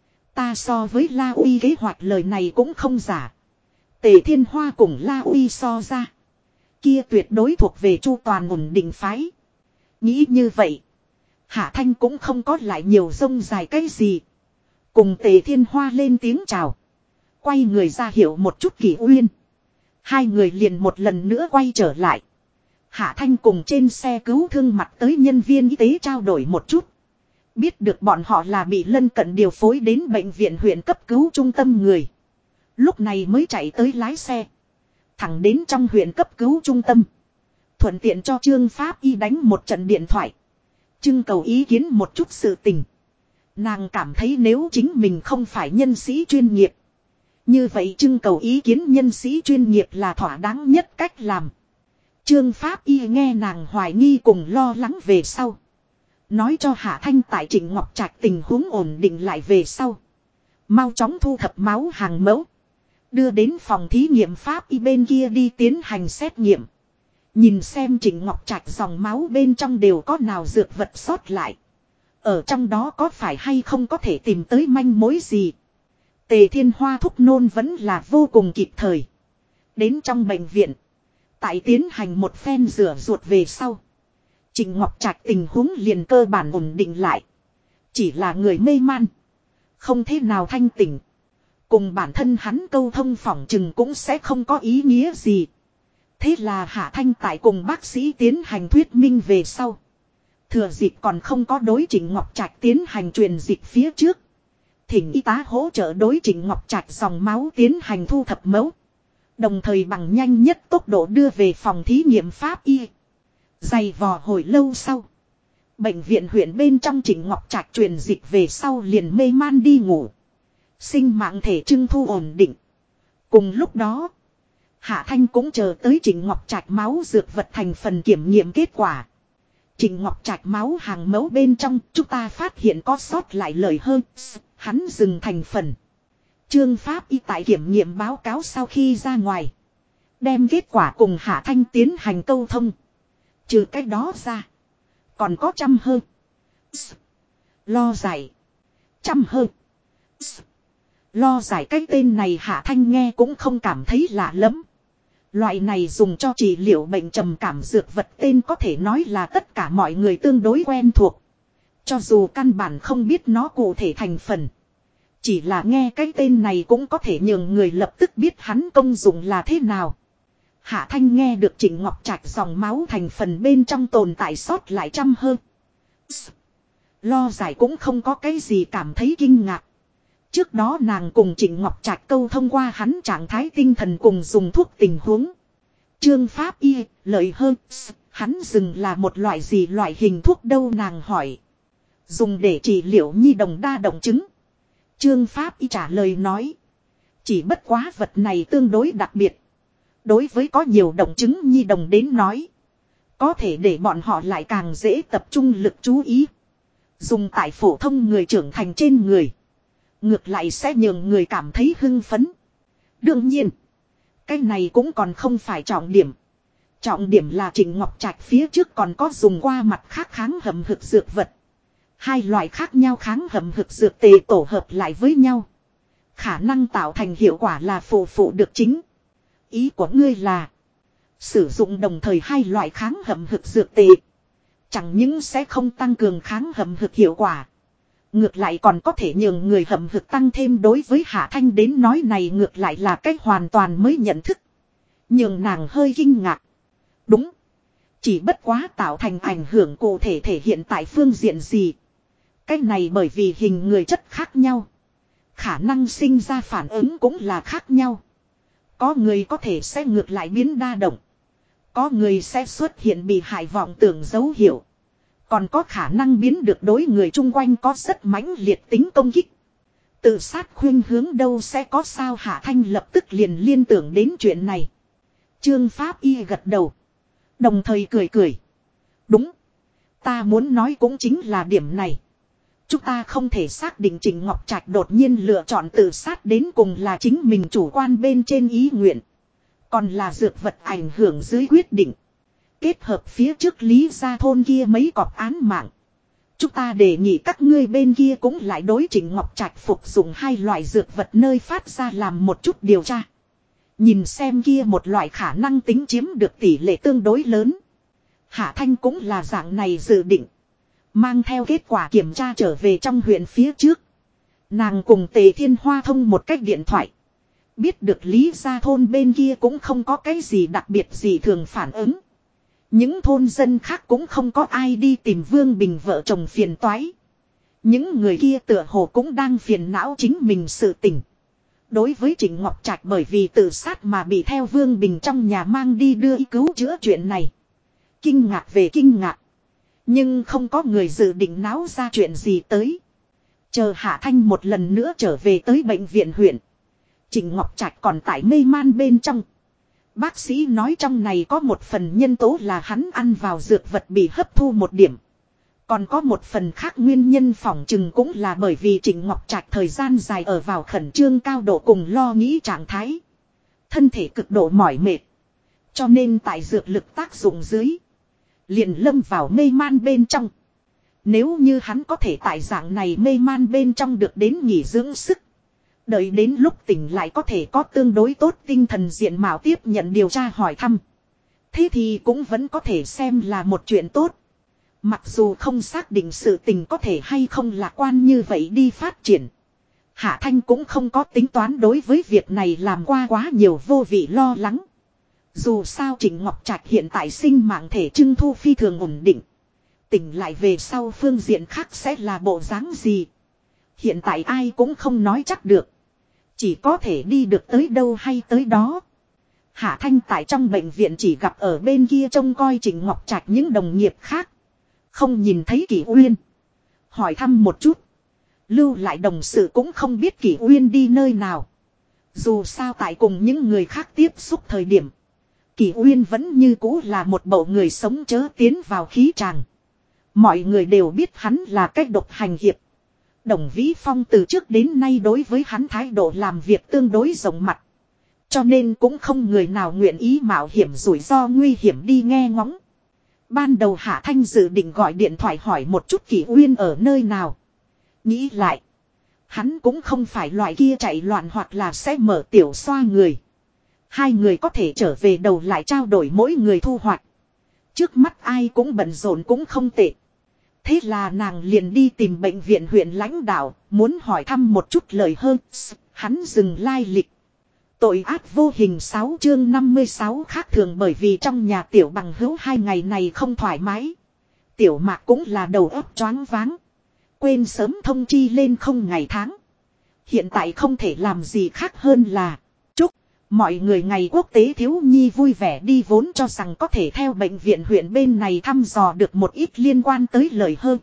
Ta so với La Uy kế hoạch lời này cũng không giả. Tề Thiên Hoa cùng La Uy so ra. Kia tuyệt đối thuộc về chu toàn ổn định phái. Nghĩ như vậy. Hạ Thanh cũng không có lại nhiều rông dài cái gì. Cùng Tề Thiên Hoa lên tiếng chào. Quay người ra hiệu một chút Kỷ Uyên. Hai người liền một lần nữa quay trở lại. Hạ Thanh cùng trên xe cứu thương mặt tới nhân viên y tế trao đổi một chút. Biết được bọn họ là bị lân cận điều phối đến bệnh viện huyện cấp cứu trung tâm người. Lúc này mới chạy tới lái xe. Thẳng đến trong huyện cấp cứu trung tâm. Thuận tiện cho Trương Pháp Y đánh một trận điện thoại. Trưng cầu ý kiến một chút sự tình. Nàng cảm thấy nếu chính mình không phải nhân sĩ chuyên nghiệp. Như vậy trưng cầu ý kiến nhân sĩ chuyên nghiệp là thỏa đáng nhất cách làm. Trương Pháp Y nghe nàng hoài nghi cùng lo lắng về sau. Nói cho Hạ Thanh tại Trịnh Ngọc Trạch tình huống ổn định lại về sau. Mau chóng thu thập máu hàng mẫu. Đưa đến phòng thí nghiệm Pháp Y bên kia đi tiến hành xét nghiệm. Nhìn xem Trịnh Ngọc Trạch dòng máu bên trong đều có nào dược vật sót lại. Ở trong đó có phải hay không có thể tìm tới manh mối gì. Tề Thiên Hoa thúc nôn vẫn là vô cùng kịp thời. Đến trong bệnh viện. Tại tiến hành một phen rửa ruột về sau. Trịnh Ngọc Trạch tình huống liền cơ bản ổn định lại. Chỉ là người mê man. Không thế nào thanh tỉnh. Cùng bản thân hắn câu thông phỏng chừng cũng sẽ không có ý nghĩa gì. Thế là Hạ Thanh tại cùng bác sĩ tiến hành thuyết minh về sau. Thừa dịp còn không có đối Trịnh Ngọc Trạch tiến hành truyền dịch phía trước. Thỉnh y tá hỗ trợ đối Trịnh Ngọc Trạch dòng máu tiến hành thu thập mẫu. Đồng thời bằng nhanh nhất tốc độ đưa về phòng thí nghiệm pháp y. Dày vò hồi lâu sau. Bệnh viện huyện bên trong Trịnh Ngọc Trạch truyền dịch về sau liền mê man đi ngủ. Sinh mạng thể trưng thu ổn định. Cùng lúc đó, Hạ Thanh cũng chờ tới Trịnh Ngọc Trạch máu dược vật thành phần kiểm nghiệm kết quả. Trịnh Ngọc Trạch máu hàng mẫu bên trong chúng ta phát hiện có sót lại lời hơn. Hắn dừng thành phần. Trương pháp y tại kiểm nghiệm báo cáo sau khi ra ngoài. Đem kết quả cùng Hạ Thanh tiến hành câu thông. Trừ cái đó ra. Còn có trăm hơn. Lo giải. Trăm hơn. Lo giải cái tên này Hạ Thanh nghe cũng không cảm thấy lạ lắm. Loại này dùng cho trị liệu bệnh trầm cảm dược vật tên có thể nói là tất cả mọi người tương đối quen thuộc. Cho dù căn bản không biết nó cụ thể thành phần. Chỉ là nghe cái tên này cũng có thể nhường người lập tức biết hắn công dụng là thế nào. Hạ Thanh nghe được Trịnh Ngọc Trạch dòng máu thành phần bên trong tồn tại sót lại trăm hơn. Lo giải cũng không có cái gì cảm thấy kinh ngạc. Trước đó nàng cùng Trịnh Ngọc Trạch câu thông qua hắn trạng thái tinh thần cùng dùng thuốc tình huống. Trương pháp y, lợi hơn, hắn dừng là một loại gì loại hình thuốc đâu nàng hỏi. Dùng để trị liệu nhi đồng đa động chứng. Trương pháp y trả lời nói. Chỉ bất quá vật này tương đối đặc biệt. Đối với có nhiều động chứng nhi đồng đến nói. Có thể để bọn họ lại càng dễ tập trung lực chú ý. Dùng tại phổ thông người trưởng thành trên người. Ngược lại sẽ nhường người cảm thấy hưng phấn. Đương nhiên. Cái này cũng còn không phải trọng điểm. Trọng điểm là Trịnh Ngọc Trạch phía trước còn có dùng qua mặt khác kháng hầm hực dược vật. Hai loại khác nhau kháng hầm hực dược tề tổ hợp lại với nhau. Khả năng tạo thành hiệu quả là phụ được chính. Ý của ngươi là sử dụng đồng thời hai loại kháng hầm hực dược tề. Chẳng những sẽ không tăng cường kháng hầm hực hiệu quả. Ngược lại còn có thể nhường người hầm hực tăng thêm đối với Hạ Thanh đến nói này ngược lại là cách hoàn toàn mới nhận thức. Nhường nàng hơi kinh ngạc. Đúng. Chỉ bất quá tạo thành ảnh hưởng cụ thể thể hiện tại phương diện gì. Cách này bởi vì hình người chất khác nhau. Khả năng sinh ra phản ứng cũng là khác nhau. Có người có thể sẽ ngược lại biến đa động. Có người sẽ xuất hiện bị hại vọng tưởng dấu hiệu. Còn có khả năng biến được đối người chung quanh có rất mãnh liệt tính công kích. Tự sát khuyên hướng đâu sẽ có sao Hạ Thanh lập tức liền liên tưởng đến chuyện này. Trương pháp y gật đầu. Đồng thời cười. Đúng. Ta muốn nói cũng chính là điểm này. Chúng ta không thể xác định Trịnh Ngọc Trạch đột nhiên lựa chọn tự sát đến cùng là chính mình chủ quan bên trên ý nguyện. Còn là dược vật ảnh hưởng dưới quyết định. Kết hợp phía trước Lý Gia thôn kia mấy cọp án mạng. Chúng ta đề nghị các ngươi bên kia cũng lại đối Trịnh Ngọc Trạch phục dụng hai loại dược vật nơi phát ra làm một chút điều tra. Nhìn xem kia một loại khả năng tính chiếm được tỷ lệ tương đối lớn. Hạ Thanh cũng là dạng này dự định. Mang theo kết quả kiểm tra trở về trong huyện phía trước. Nàng cùng Tề Thiên Hoa thông một cách điện thoại. Biết được Lý Gia thôn bên kia cũng không có cái gì đặc biệt gì thường phản ứng. Những thôn dân khác cũng không có ai đi tìm Vương Bình vợ chồng phiền toái. Những người kia tựa hồ cũng đang phiền não chính mình sự tình. Đối với Trịnh Ngọc Trạch bởi vì tự sát mà bị theo Vương Bình trong nhà mang đi đưa y cứu chữa chuyện này. Kinh ngạc về kinh ngạc. Nhưng không có người dự định náo ra chuyện gì tới. Chờ Hạ Thanh một lần nữa trở về tới bệnh viện huyện. Trịnh Ngọc Trạch còn tại mê man bên trong. Bác sĩ nói trong này có một phần nhân tố là hắn ăn vào dược vật bị hấp thu một điểm. Còn có một phần khác nguyên nhân phỏng chừng cũng là bởi vì Trịnh Ngọc Trạch thời gian dài ở vào khẩn trương cao độ cùng lo nghĩ trạng thái. Thân thể cực độ mỏi mệt. Cho nên tại dược lực tác dụng dưới. Liền lâm vào mê man bên trong. Nếu như hắn có thể tại dạng này mê man bên trong được đến nghỉ dưỡng sức. Đợi đến lúc tỉnh lại có thể có tương đối tốt tinh thần diện mạo tiếp nhận điều tra hỏi thăm. Thế thì cũng vẫn có thể xem là một chuyện tốt. Mặc dù không xác định sự tình có thể hay không lạc quan như vậy đi phát triển. Hạ Thanh cũng không có tính toán đối với việc này làm qua quá nhiều vô vị lo lắng. Dù sao Trịnh Ngọc Trạch hiện tại sinh mạng thể trưng thu phi thường ổn định. Tỉnh lại về sau phương diện khác sẽ là bộ dáng gì. Hiện tại ai cũng không nói chắc được. Chỉ có thể đi được tới đâu hay tới đó. Hạ Thanh tại trong bệnh viện chỉ gặp ở bên kia trông coi Trịnh Ngọc Trạch những đồng nghiệp khác. Không nhìn thấy Kỷ Uyên. Hỏi thăm một chút. Lưu lại đồng sự cũng không biết Kỷ Uyên đi nơi nào. Dù sao tại cùng những người khác tiếp xúc thời điểm. Kỷ Uyên vẫn như cũ là một bộ người sống chớ tiến vào khí tràng. Mọi người đều biết hắn là cách độc hành hiệp. Đồng Vĩ Phong từ trước đến nay đối với hắn thái độ làm việc tương đối rộng mặt. Cho nên cũng không người nào nguyện ý mạo hiểm rủi ro nguy hiểm đi nghe ngóng. Ban đầu Hạ Thanh dự định gọi điện thoại hỏi một chút Kỷ Uyên ở nơi nào. Nghĩ lại. Hắn cũng không phải loại kia chạy loạn hoặc là sẽ mở tiểu xoa người. Hai người có thể trở về đầu lại trao đổi mỗi người thu hoạch. Trước mắt ai cũng bận rộn cũng không tệ. Thế là nàng liền đi tìm bệnh viện huyện lãnh đạo, muốn hỏi thăm một chút lời hơn. Hắn dừng lai lịch. Tội ác vô hình 6 chương 56 khác thường bởi vì trong nhà tiểu bằng hữu 2 ngày này không thoải mái. Tiểu Mạc cũng là đầu óc choáng váng. Quên sớm thông chi lên không ngày tháng. Hiện tại không thể làm gì khác hơn là chúc mọi người ngày quốc tế thiếu nhi vui vẻ đi, vốn cho rằng có thể theo bệnh viện huyện bên này thăm dò được một ít liên quan tới lời hơn.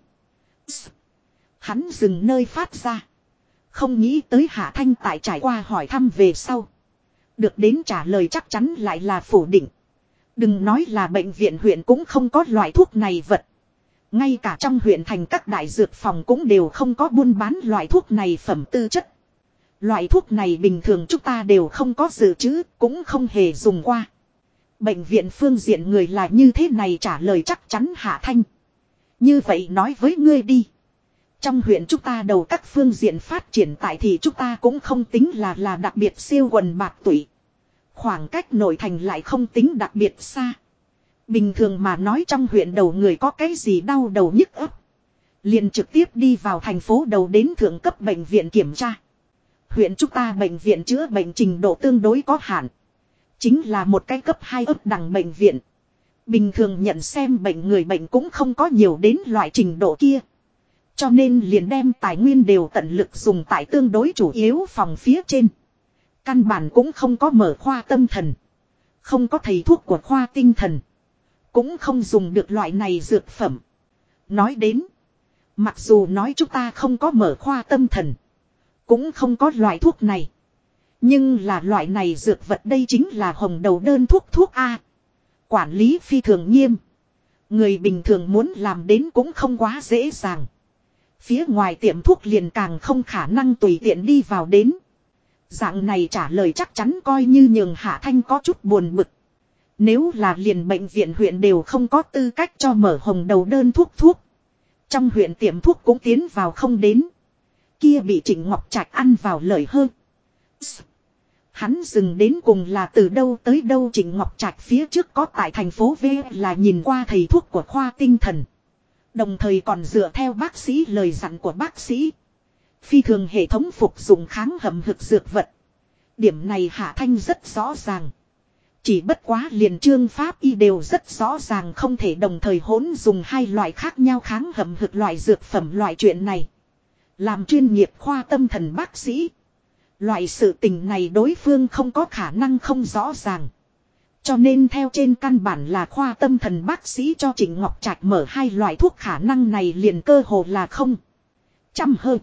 Hắn dừng nơi phát ra. Không nghĩ tới Hạ Thanh tại trải qua hỏi thăm về sau. Được đến trả lời chắc chắn lại là phủ định. Đừng nói là bệnh viện huyện cũng không có loại thuốc này vật. Ngay cả trong huyện thành các đại dược phòng cũng đều không có buôn bán loại thuốc này phẩm tư chất. Loại thuốc này bình thường chúng ta đều không có dự trữ, cũng không hề dùng qua. Bệnh viện phương diện người là như thế này trả lời chắc chắn Hạ Thanh. Như vậy nói với ngươi đi. Trong huyện chúng ta đầu các phương diện phát triển tại thì chúng ta cũng không tính là đặc biệt siêu quần bạc tụy. Khoảng cách nội thành lại không tính đặc biệt xa. Bình thường mà nói trong huyện đầu người có cái gì đau đầu nhức ấp. Liền trực tiếp đi vào thành phố đầu đến thượng cấp bệnh viện kiểm tra. Huyện chúng ta bệnh viện chữa bệnh trình độ tương đối có hạn. Chính là một cái cấp 2 ấp đẳng bệnh viện. Bình thường nhận xem bệnh người bệnh cũng không có nhiều đến loại trình độ kia. Cho nên liền đem tài nguyên đều tận lực dùng tại tương đối chủ yếu phòng phía trên. Căn bản cũng không có mở khoa tâm thần. Không có thầy thuốc của khoa tinh thần. Cũng không dùng được loại này dược phẩm. Nói đến. Mặc dù nói chúng ta không có mở khoa tâm thần. Cũng không có loại thuốc này. Nhưng là loại này dược vật đây chính là hồng đầu đơn thuốc A. Quản lý phi thường nghiêm. Người bình thường muốn làm đến cũng không quá dễ dàng. Phía ngoài tiệm thuốc liền càng không khả năng tùy tiện đi vào đến. Dạng này trả lời chắc chắn coi như nhường Hạ Thanh có chút buồn bực. Nếu là liền bệnh viện huyện đều không có tư cách cho mở hồng đầu đơn thuốc. Trong huyện tiệm thuốc cũng tiến vào không đến. Kia bị Trịnh Ngọc Trạch ăn vào lời hơn. Hắn dừng đến cùng là từ đâu tới đâu. Trịnh Ngọc Trạch phía trước có tại thành phố V là nhìn qua thầy thuốc của khoa tinh thần. Đồng thời còn dựa theo bác sĩ lời dặn của bác sĩ. Phi thường hệ thống phục dụng kháng hầm hực dược vật. Điểm này Hạ Thanh rất rõ ràng. Chỉ bất quá liền trương pháp y đều rất rõ ràng không thể đồng thời hỗn dùng hai loại khác nhau kháng hầm hực loại dược phẩm loại chuyện này. Làm chuyên nghiệp khoa tâm thần bác sĩ. Loại sự tình này đối phương không có khả năng không rõ ràng. Cho nên theo trên căn bản là khoa tâm thần bác sĩ cho Trịnh Ngọc Trạch mở hai loại thuốc khả năng này liền cơ hồ là không. Trăm hơn.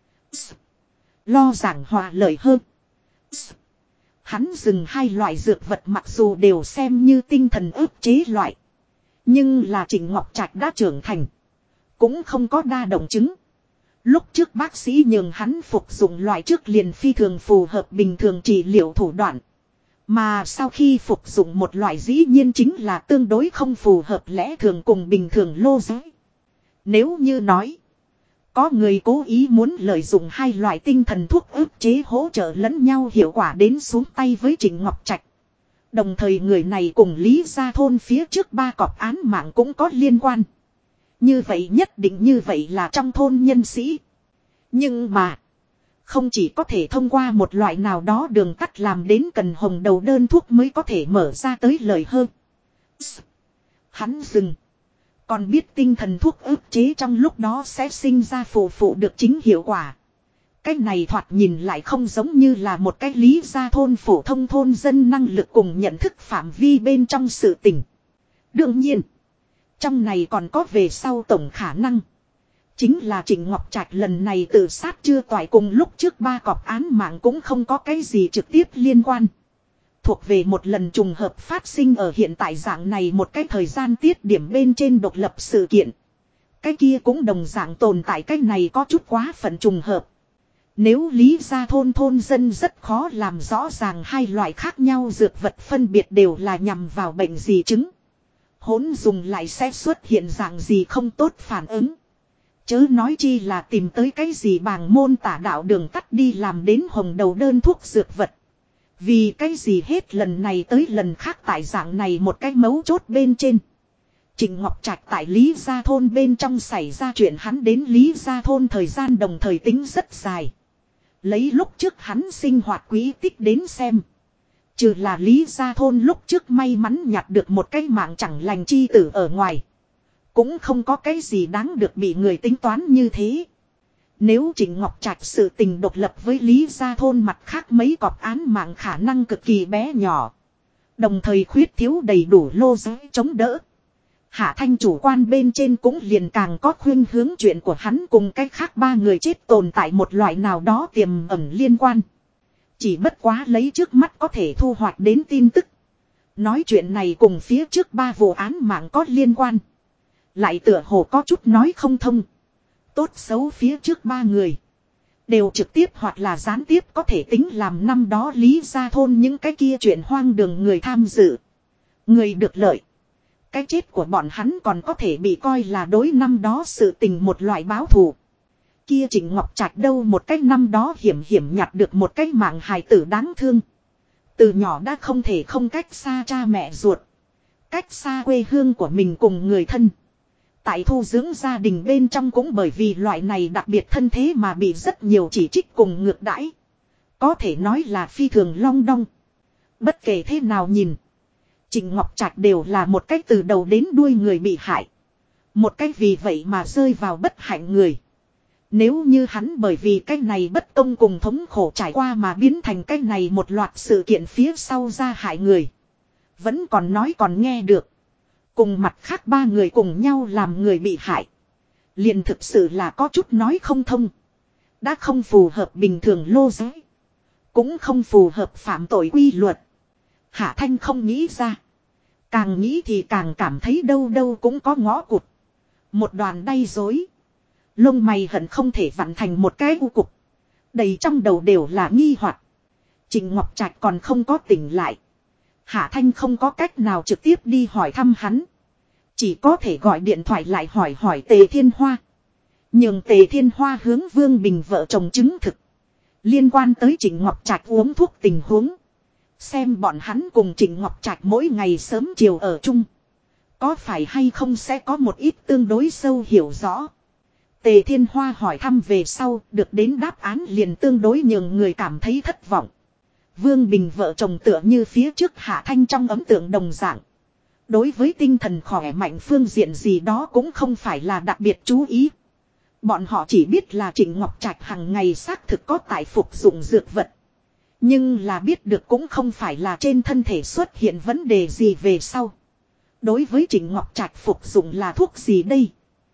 Lo giảng hòa lời hơn. Hắn dừng hai loại dược vật mặc dù đều xem như tinh thần ức chế loại. Nhưng là Trịnh Ngọc Trạch đã trưởng thành. Cũng không có đa động chứng. Lúc trước bác sĩ nhường hắn phục dụng loại trước liền phi thường phù hợp bình thường trị liệu thủ đoạn. Mà sau khi phục dụng một loại dĩ nhiên chính là tương đối không phù hợp lẽ thường cùng bình thường lô giới. Nếu như nói, có người cố ý muốn lợi dụng hai loại tinh thần thuốc ức chế hỗ trợ lẫn nhau hiệu quả đến xuống tay với Trịnh Ngọc Trạch. Đồng thời người này cùng Lý Gia Thôn phía trước 3 cọp án mạng cũng có liên quan. Như vậy nhất định như vậy là trong thôn nhân sĩ. Nhưng mà, Không chỉ có thể thông qua một loại nào đó đường tắt làm đến cần hồng đầu đơn thuốc mới có thể mở ra tới lời hơn. Hắn dừng. Còn biết tinh thần thuốc ức chế trong lúc đó sẽ sinh ra phụ được chính hiệu quả. Cái này thoạt nhìn lại không giống như là một cái lý gia thôn phổ thông thôn dân năng lực cùng nhận thức phạm vi bên trong sự tình. Đương nhiên, trong này còn có về sau tổng khả năng. Chính là Trịnh Ngọc Trạch lần này tự sát chưa toại cùng lúc trước 3 cọc án mạng cũng không có cái gì trực tiếp liên quan. Thuộc về một lần trùng hợp phát sinh ở hiện tại dạng này một cái thời gian tiết điểm bên trên độc lập sự kiện. Cái kia cũng đồng dạng tồn tại cái này có chút quá phận trùng hợp. Nếu lý gia thôn dân rất khó làm rõ ràng hai loại khác nhau dược vật phân biệt đều là nhằm vào bệnh gì chứng. Hỗn dùng lại sẽ xuất hiện dạng gì không tốt phản ứng. Chớ nói chi là tìm tới cái gì bàng môn tả đạo đường tắt đi làm đến hồng đầu đơn thuốc dược vật. Vì cái gì hết lần này tới lần khác tại dạng này một cái mấu chốt bên trên. Trịnh Ngọc Trạch tại Lý Gia Thôn bên trong xảy ra chuyện hắn đến Lý Gia Thôn thời gian đồng thời tính rất dài. Lấy lúc trước hắn sinh hoạt quý tích đến xem. Trừ là Lý Gia Thôn lúc trước may mắn nhặt được một cái mạng chẳng lành chi tử ở ngoài. Cũng không có cái gì đáng được bị người tính toán như thế. Nếu Trịnh Ngọc Trạch sự tình độc lập với Lý Gia Thôn mặt khác mấy cọp án mạng khả năng cực kỳ bé nhỏ. Đồng thời khuyết thiếu đầy đủ lô giới chống đỡ. Hạ Thanh chủ quan bên trên cũng liền càng có khuyên hướng chuyện của hắn cùng cách khác 3 người chết tồn tại một loại nào đó tiềm ẩn liên quan. Chỉ bất quá lấy trước mắt có thể thu hoạch đến tin tức. Nói chuyện này cùng phía trước 3 vụ án mạng có liên quan. Lại tựa hồ có chút nói không thông. Tốt xấu phía trước 3 người. Đều trực tiếp hoặc là gián tiếp có thể tính làm năm đó Lý Gia Thôn những cái kia chuyện hoang đường người tham dự. Người được lợi. Cái chết của bọn hắn còn có thể bị coi là đối năm đó sự tình một loại báo thù. Kia Trịnh Ngọc Trạch đâu một cái năm đó hiểm nhặt được một cái mạng hài tử đáng thương. Từ nhỏ đã không thể không cách xa cha mẹ ruột. Cách xa quê hương của mình cùng người thân. Tại thu dưỡng gia đình bên trong cũng bởi vì loại này đặc biệt thân thế mà bị rất nhiều chỉ trích cùng ngược đãi. Có thể nói là phi thường long đong. Bất kể thế nào nhìn. Trịnh Ngọc Trạch đều là một cách từ đầu đến đuôi người bị hại. Một cách vì vậy mà rơi vào bất hạnh người. Nếu như hắn bởi vì cái này bất công cùng thống khổ trải qua mà biến thành cái này một loạt sự kiện phía sau ra hại người. Vẫn còn nói còn nghe được. Cùng mặt khác 3 người cùng nhau làm người bị hại. Liền thực sự là có chút nói không thông. Đã không phù hợp bình thường lô giới. Cũng không phù hợp phạm tội quy luật. Hạ Thanh không nghĩ ra. Càng nghĩ thì càng cảm thấy đâu đâu cũng có ngõ cụt. Một đoàn đay dối. Lông mày hận không thể vặn thành một cái u cục. Đầy trong đầu đều là nghi hoặc. Trịnh Ngọc Trạch còn không có tỉnh lại. Hạ Thanh không có cách nào trực tiếp đi hỏi thăm hắn. Chỉ có thể gọi điện thoại lại hỏi Tề Thiên Hoa. Nhường Tề Thiên Hoa hướng Vương Bình vợ chồng chứng thực. Liên quan tới Trịnh Ngọc Trạch uống thuốc tình huống. Xem bọn hắn cùng Trịnh Ngọc Trạch mỗi ngày sớm chiều ở chung. Có phải hay không sẽ có một ít tương đối sâu hiểu rõ. Tề Thiên Hoa hỏi thăm về sau được đến đáp án liền tương đối nhường người cảm thấy thất vọng. Vương Bình vợ chồng tựa như phía trước Hạ Thanh trong ấn tượng đồng dạng. Đối với tinh thần khỏe mạnh phương diện gì đó cũng không phải là đặc biệt chú ý. Bọn họ chỉ biết là Trịnh Ngọc Trạch hàng ngày xác thực có tại phục dụng dược vật. Nhưng là biết được cũng không phải là trên thân thể xuất hiện vấn đề gì về sau. Đối với Trịnh Ngọc Trạch phục dụng là thuốc gì đây?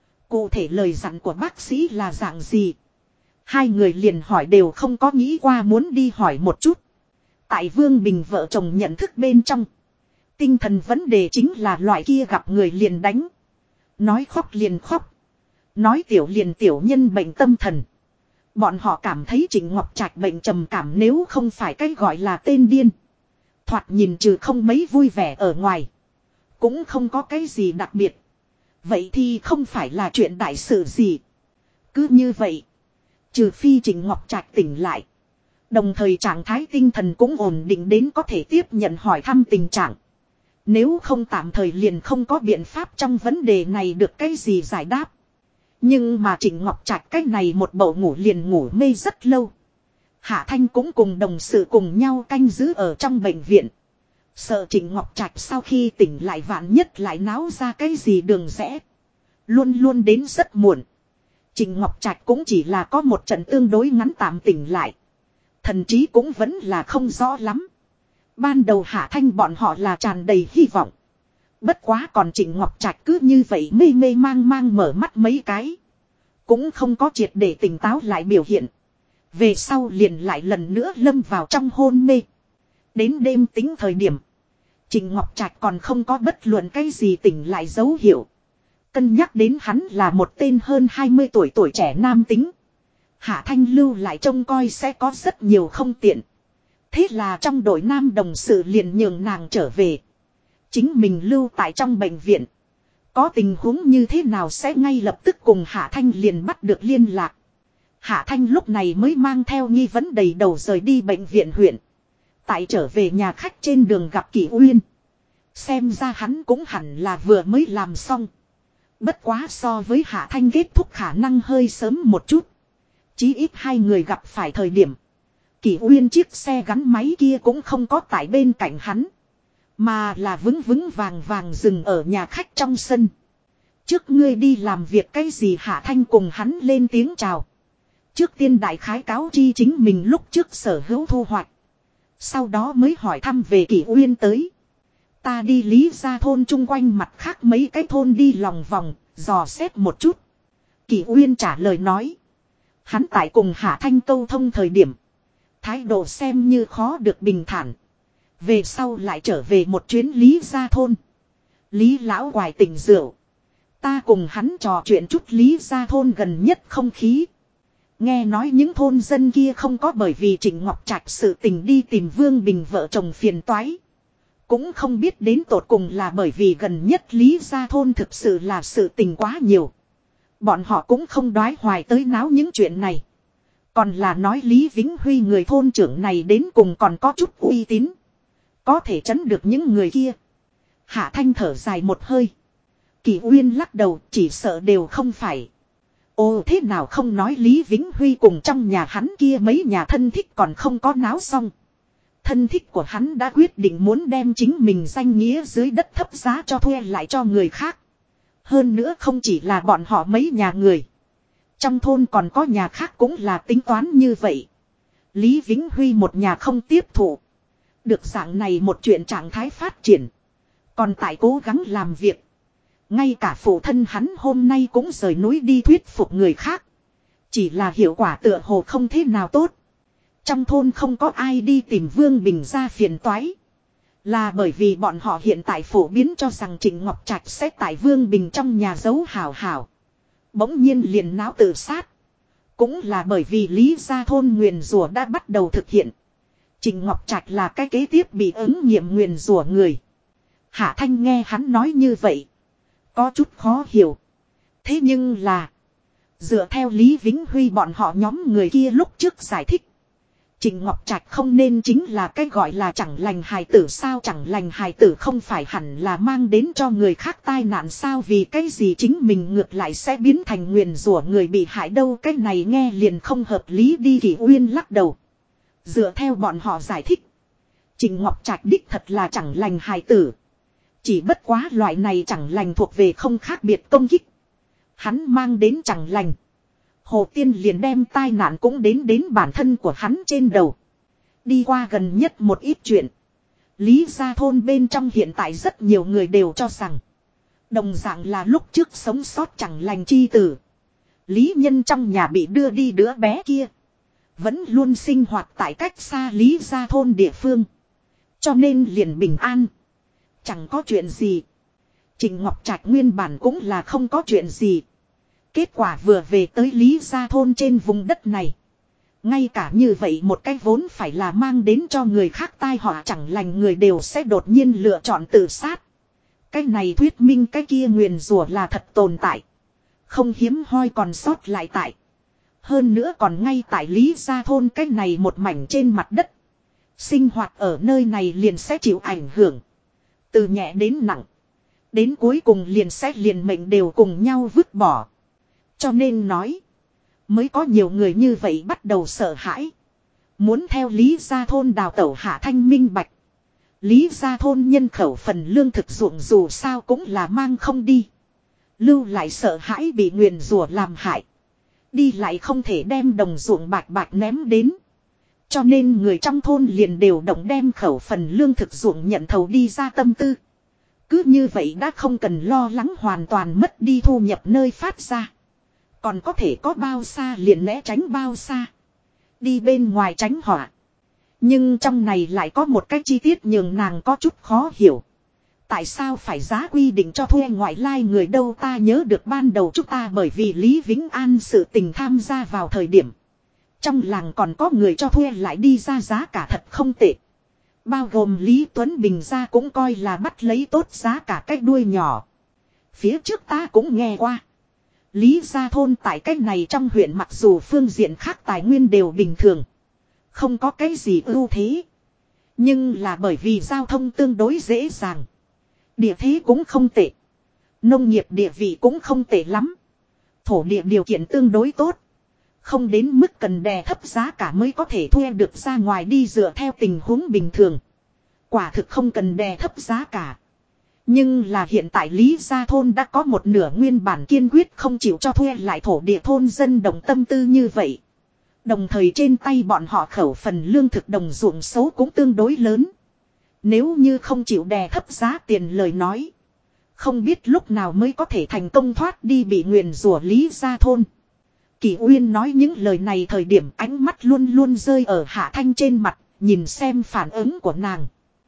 Cụ thể lời dặn của bác sĩ là dạng gì? Hai người liền hỏi đều không có nghĩ qua muốn đi hỏi một chút. Tại Vương Bình vợ chồng nhận thức bên trong. Tinh thần vấn đề chính là loại kia gặp người liền đánh. Nói khóc liền khóc. Nói tiểu liền tiểu nhân bệnh tâm thần. Bọn họ cảm thấy Trịnh Ngọc Trạch bệnh trầm cảm nếu không phải cái gọi là tên điên. Thoạt nhìn trừ không mấy vui vẻ ở ngoài. Cũng không có cái gì đặc biệt. Vậy thì không phải là chuyện đại sự gì. Cứ như vậy. Trừ phi Trịnh Ngọc Trạch tỉnh lại. Đồng thời trạng thái tinh thần cũng ổn định đến có thể tiếp nhận hỏi thăm tình trạng. Nếu không tạm thời liền không có biện pháp trong vấn đề này được cái gì giải đáp. Nhưng mà Trịnh Ngọc Trạch cái này một bầu ngủ liền ngủ mê rất lâu. Hạ Thanh cũng cùng đồng sự cùng nhau canh giữ ở trong bệnh viện. Sợ Trịnh Ngọc Trạch sau khi tỉnh lại vạn nhất lại náo ra cái gì đường rẽ. Luôn luôn đến rất muộn. Trịnh Ngọc Trạch cũng chỉ là có một trận tương đối ngắn tạm tỉnh lại. Thần trí cũng vẫn là không rõ lắm. Ban đầu Hạ Thanh bọn họ là tràn đầy hy vọng. Bất quá còn Trịnh Ngọc Trạch cứ như vậy mê mê mang mang mở mắt mấy cái. Cũng không có triệt để tỉnh táo lại biểu hiện. Về sau liền lại lần nữa lâm vào trong hôn mê. Đến đêm tính thời điểm. Trịnh Ngọc Trạch còn không có bất luận cái gì tỉnh lại dấu hiệu. Cân nhắc đến hắn là một tên hơn 20 tuổi tuổi trẻ nam tính. Hạ Thanh lưu lại trông coi sẽ có rất nhiều không tiện. Thế là trong đội nam đồng sự liền nhường nàng trở về. Chính mình lưu tại trong bệnh viện. Có tình huống như thế nào sẽ ngay lập tức cùng Hạ Thanh liền bắt được liên lạc. Hạ Thanh lúc này mới mang theo nghi vấn đầy đầu rời đi bệnh viện huyện. Tại trở về nhà khách trên đường gặp Kỷ Uyên. Xem ra hắn cũng hẳn là vừa mới làm xong. Bất quá so với Hạ Thanh kết thúc khả năng hơi sớm một chút. Chí ít hai người gặp phải thời điểm. Kỷ Uyên chiếc xe gắn máy kia cũng không có tại bên cạnh hắn. Mà là vững vững vàng vàng dừng ở nhà khách trong sân. Trước ngươi đi làm việc cái gì Hạ Thanh cùng hắn lên tiếng chào. Trước tiên đại khái cáo chi chính mình lúc trước sở hữu thu hoạch. Sau đó mới hỏi thăm về Kỷ Uyên tới. Ta đi Lý Gia thôn chung quanh mặt khác mấy cái thôn đi lòng vòng, dò xét một chút. Kỷ Uyên trả lời nói. Hắn tại cùng Hạ Thanh câu thông thời điểm. Thái độ xem như khó được bình thản. Về sau lại trở về một chuyến Lý Gia thôn. Lý lão hoài tỉnh rượu. Ta cùng hắn trò chuyện chút Lý Gia thôn gần nhất không khí. Nghe nói những thôn dân kia không có bởi vì Trịnh Ngọc Trạch sự tình đi tìm Vương Bình vợ chồng phiền toái. Cũng không biết đến tột cùng là bởi vì gần nhất Lý Gia thôn thực sự là sự tình quá nhiều. Bọn họ cũng không đoái hoài tới náo những chuyện này. Còn là nói Lý Vĩnh Huy người thôn trưởng này đến cùng còn có chút uy tín. Có thể trấn được những người kia. Hạ Thanh thở dài một hơi. Kỷ Uyên lắc đầu chỉ sợ đều không phải. Ồ thế nào không nói Lý Vĩnh Huy cùng trong nhà hắn kia mấy nhà thân thích còn không có náo xong. Thân thích của hắn đã quyết định muốn đem chính mình danh nghĩa dưới đất thấp giá cho thuê lại cho người khác. Hơn nữa không chỉ là bọn họ mấy nhà người. Trong thôn còn có nhà khác cũng là tính toán như vậy. Lý Vĩnh Huy một nhà không tiếp thụ. Được dạng này một chuyện trạng thái phát triển. Còn tại cố gắng làm việc. Ngay cả phụ thân hắn hôm nay cũng rời núi đi thuyết phục người khác. Chỉ là hiệu quả tựa hồ không thế nào tốt. Trong thôn không có ai đi tìm Vương Bình ra phiền toái. Là bởi vì bọn họ hiện tại phổ biến cho rằng Trịnh Ngọc Trạch sẽ tại Vương Bình trong nhà giấu hào hào. Bỗng nhiên liền náo tự sát. Cũng là bởi vì Lý Gia thôn nguyền rủa đã bắt đầu thực hiện. Trịnh Ngọc Trạch là cái kế tiếp bị ứng nghiệm nguyền rủa người. Hạ Thanh nghe hắn nói như vậy. Có chút khó hiểu. Thế nhưng là. Dựa theo Lý Vĩnh Huy bọn họ nhóm người kia lúc trước giải thích. Trịnh Ngọc Trạch không nên chính là cái gọi là chẳng lành hài tử sao, chẳng lành hài tử không phải hẳn là mang đến cho người khác tai nạn sao, vì cái gì chính mình ngược lại sẽ biến thành nguyền rủa người bị hại đâu, cái này nghe liền không hợp lý đi. Kỷ Uyên lắc đầu. Dựa theo bọn họ giải thích. Trịnh Ngọc Trạch đích thật là chẳng lành hài tử. Chỉ bất quá loại này chẳng lành thuộc về không khác biệt công kích. Hắn mang đến chẳng lành. Hồ Tiên liền đem tai nạn cũng đến bản thân của hắn trên đầu. Đi qua gần nhất một ít chuyện. Lý Gia thôn bên trong hiện tại rất nhiều người đều cho rằng. Đồng dạng là lúc trước sống sót chẳng lành chi tử. Lý Nhân trong nhà bị đưa đi đứa bé kia. Vẫn luôn sinh hoạt tại cách xa Lý Gia thôn địa phương. Cho nên liền bình an. Chẳng có chuyện gì. Trịnh Ngọc Trạch nguyên bản cũng là không có chuyện gì. Kết quả vừa về tới Lý Gia thôn trên vùng đất này. Ngay cả như vậy một cái vốn phải là mang đến cho người khác tai họa chẳng lành người đều sẽ đột nhiên lựa chọn tự sát. Cái này thuyết minh cái kia nguyền rủa là thật tồn tại. Không hiếm hoi còn sót lại tại. Hơn nữa còn ngay tại Lý Gia thôn cái này một mảnh trên mặt đất. Sinh hoạt ở nơi này liền sẽ chịu ảnh hưởng. Từ nhẹ đến nặng. Đến cuối cùng liền mệnh đều cùng nhau vứt bỏ. Cho nên nói. Mới có nhiều người như vậy bắt đầu sợ hãi. Muốn theo Lý Gia Thôn đào tẩu Hạ Thanh minh bạch. Lý Gia Thôn nhân khẩu phần lương thực ruộng dù sao cũng là mang không đi. Lưu lại sợ hãi bị nguyền rủa làm hại. Đi lại không thể đem đồng ruộng bạch bạch ném đến. Cho nên người trong thôn liền đều động đem khẩu phần lương thực ruộng nhận thầu đi ra tâm tư. Cứ như vậy đã không cần lo lắng hoàn toàn mất đi thu nhập nơi phát ra. Còn có thể có bao xa liền né tránh bao xa. Đi bên ngoài tránh họa. Nhưng trong này lại có một cái chi tiết nhường nàng có chút khó hiểu. Tại sao phải giá quy định cho thuê ngoại lai người đâu, ta nhớ được ban đầu chúng ta bởi vì Lý Vĩnh An sự tình tham gia vào thời điểm. Trong làng còn có người cho thuê lại đi ra giá cả thật không tệ. Bao gồm Lý Tuấn Bình ra cũng coi là bắt lấy tốt giá cả cái đuôi nhỏ. Phía trước ta cũng nghe qua. Lý Gia Thôn tại cách này trong huyện mặc dù phương diện khác tài nguyên đều bình thường. Không có cái gì ưu thế. Nhưng là bởi vì giao thông tương đối dễ dàng. Địa thế cũng không tệ. Nông nghiệp địa vị cũng không tệ lắm. Thổ địa điều kiện tương đối tốt. Không đến mức cần đè thấp giá cả mới có thể thuê được ra ngoài đi dựa theo tình huống bình thường. Quả thực không cần đè thấp giá cả. Nhưng là hiện tại Lý Gia Thôn đã có một nửa nguyên bản kiên quyết không chịu cho thuê lại thổ địa thôn dân đồng tâm tư như vậy. Đồng thời trên tay bọn họ khẩu phần lương thực đồng ruộng xấu cũng tương đối lớn. Nếu như không chịu đè thấp giá tiền lời nói. Không biết lúc nào mới có thể thành công thoát đi bị nguyền rủa Lý Gia Thôn. Kỳ Uyên nói những lời này thời điểm ánh mắt luôn luôn rơi ở Hạ Thanh trên mặt, nhìn xem phản ứng của nàng.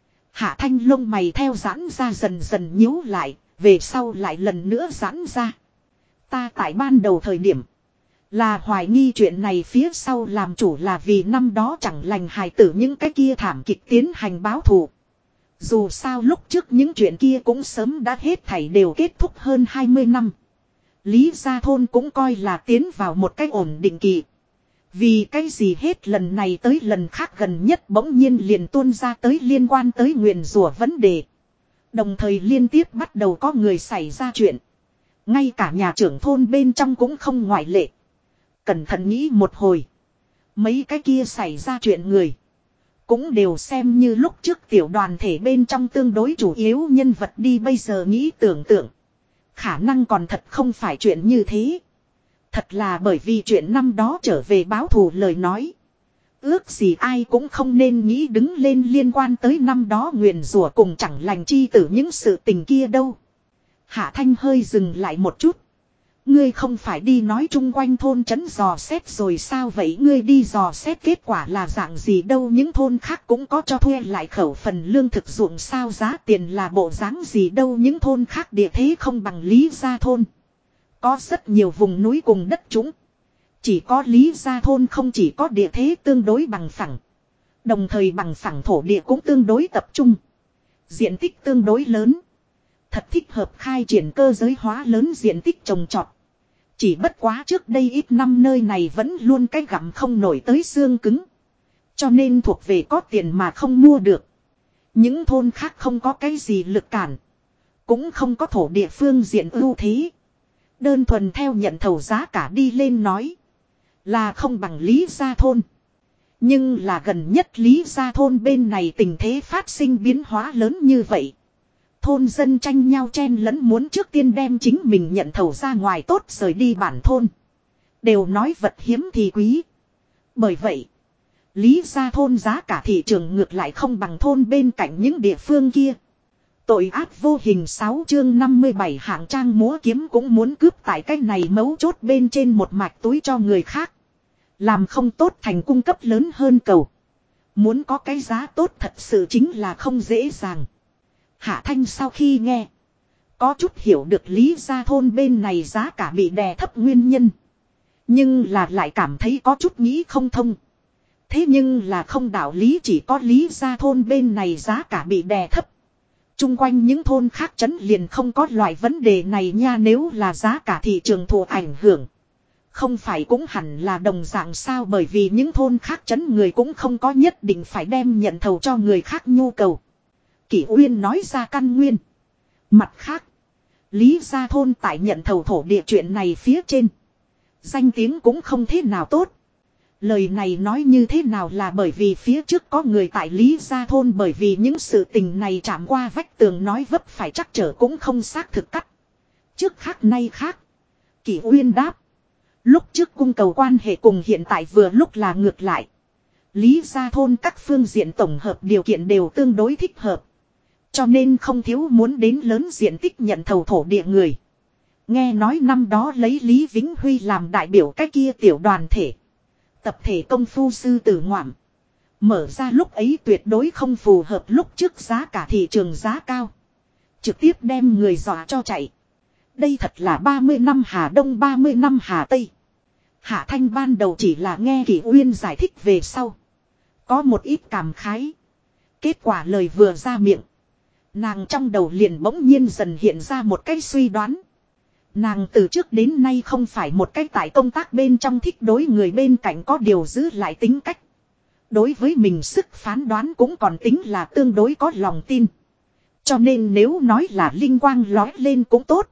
Hạ Thanh lông mày theo giãn ra dần dần nhíu lại, về sau lại lần nữa giãn ra. Ta tại ban đầu thời điểm, là hoài nghi chuyện này phía sau làm chủ là vì năm đó chẳng lành hài tử những cái kia thảm kịch tiến hành báo thù. Dù sao lúc trước những chuyện kia cũng sớm đã hết thảy đều kết thúc hơn 20 năm. Lý Gia Thôn cũng coi là tiến vào một cái ổn định kỳ. Vì cái gì hết lần này tới lần khác gần nhất bỗng nhiên liền tuôn ra tới liên quan tới nguyền rủa vấn đề. Đồng thời liên tiếp bắt đầu có người xảy ra chuyện. Ngay cả nhà trưởng thôn bên trong cũng không ngoại lệ. Cẩn thận nghĩ một hồi. Mấy cái kia xảy ra chuyện người. Cũng đều xem như lúc trước tiểu đoàn thể bên trong tương đối chủ yếu nhân vật đi, bây giờ nghĩ tưởng tượng. Khả năng còn thật không phải chuyện như thế. Thật là bởi vì chuyện năm đó trở về báo thù lời nói. Ước gì ai cũng không nên nghĩ đứng lên liên quan tới năm đó nguyền rủa cùng chẳng lành chi tử những sự tình kia đâu. Hạ Thanh hơi dừng lại một chút. Ngươi không phải đi nói chung quanh thôn trấn dò xét rồi sao vậy, ngươi đi dò xét kết quả là dạng gì đâu, những thôn khác cũng có cho thuê lại khẩu phần lương thực ruộng sao giá tiền là bộ dáng gì đâu, những thôn khác địa thế không bằng Lý Gia Thôn. Có rất nhiều vùng núi cùng đất trũng. Chỉ có Lý Gia Thôn không chỉ có địa thế tương đối bằng phẳng. Đồng thời bằng phẳng thổ địa cũng tương đối tập trung. Diện tích tương đối lớn. Thật thích hợp khai triển cơ giới hóa lớn diện tích trồng trọt. Chỉ bất quá trước đây ít năm nơi này vẫn luôn cái gặm không nổi tới xương cứng. Cho nên thuộc về có tiền mà không mua được. Những thôn khác không có cái gì lực cản. Cũng không có thổ địa phương diện ưu thế. Đơn thuần theo nhận thầu giá cả đi lên nói. Là không bằng Lý Gia Thôn. Nhưng là gần nhất Lý Gia Thôn bên này tình thế phát sinh biến hóa lớn như vậy. Thôn dân tranh nhau chen lẫn muốn trước tiên đem chính mình nhận thầu ra ngoài tốt rời đi bản thôn. Đều nói vật hiếm thì quý. Bởi vậy, Lý Gia Thôn giá cả thị trường ngược lại không bằng thôn bên cạnh những địa phương kia. Tội ác vô hình 6 chương 57 hạng trang múa kiếm cũng muốn cướp tại cái này mấu chốt bên trên một mạch túi cho người khác. Làm không tốt thành cung cấp lớn hơn cầu. Muốn có cái giá tốt thật sự chính là không dễ dàng. Hạ Thanh sau khi nghe. Có chút hiểu được Lý Gia Thôn bên này giá cả bị đè thấp nguyên nhân. Nhưng là lại cảm thấy có chút nghĩ không thông. Thế nhưng là không đạo lý, chỉ có Lý Gia Thôn bên này giá cả bị đè thấp. Trung quanh những thôn khác trấn liền không có loại vấn đề này nha, nếu là giá cả thị trường thụ ảnh hưởng. Không phải cũng hẳn là đồng dạng sao, bởi vì những thôn khác trấn người cũng không có nhất định phải đem nhận thầu cho người khác nhu cầu. Kỷ Uyên nói ra căn nguyên. Mặt khác, Lý Gia Thôn tại nhận thầu thổ địa chuyện này phía trên. Danh tiếng cũng không thế nào tốt. Lời này nói như thế nào là bởi vì phía trước có người tại Lý Gia Thôn, bởi vì những sự tình này chạm qua vách tường nói vấp phải chắc trở cũng không xác thực cắt. Trước khác nay khác. Kỷ Uyên đáp. Lúc trước cung cầu quan hệ cùng hiện tại vừa lúc là ngược lại. Lý Gia Thôn các phương diện tổng hợp điều kiện đều tương đối thích hợp. Cho nên không thiếu muốn đến lớn diện tích nhận thầu thổ địa người. Nghe nói năm đó lấy Lý Vĩnh Huy làm đại biểu cái kia tiểu đoàn thể. Tập thể công phu sư tử ngoạm. Mở ra lúc ấy tuyệt đối không phù hợp lúc trước giá cả thị trường giá cao. Trực tiếp đem người dọa cho chạy. Đây thật là 30 năm Hà Đông 30 năm Hà Tây. Hạ Thanh ban đầu chỉ là nghe Kỷ Uyên giải thích về sau. Có một ít cảm khái. Kết quả lời vừa ra miệng. Nàng trong đầu liền bỗng nhiên dần hiện ra một cái suy đoán. Nàng từ trước đến nay không phải một cái tại công tác bên trong thích đối người bên cạnh có điều giữ lại tính cách. Đối với mình sức phán đoán cũng còn tính là tương đối có lòng tin. Cho nên nếu nói là linh quang lói lên cũng tốt.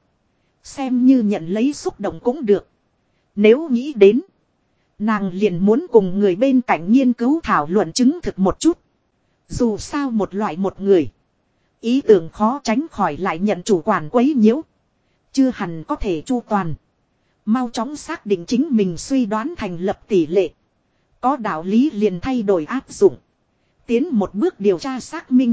Xem như nhận lấy xúc động cũng được. Nếu nghĩ đến. Nàng liền muốn cùng người bên cạnh nghiên cứu thảo luận chứng thực một chút. Dù sao một loại một người. Ý tưởng khó tránh khỏi lại nhận chủ quản quấy nhiễu. Chưa hẳn có thể chu toàn. Mau chóng xác định chính mình suy đoán thành lập tỷ lệ. Có đạo lý liền thay đổi áp dụng. Tiến một bước điều tra xác minh.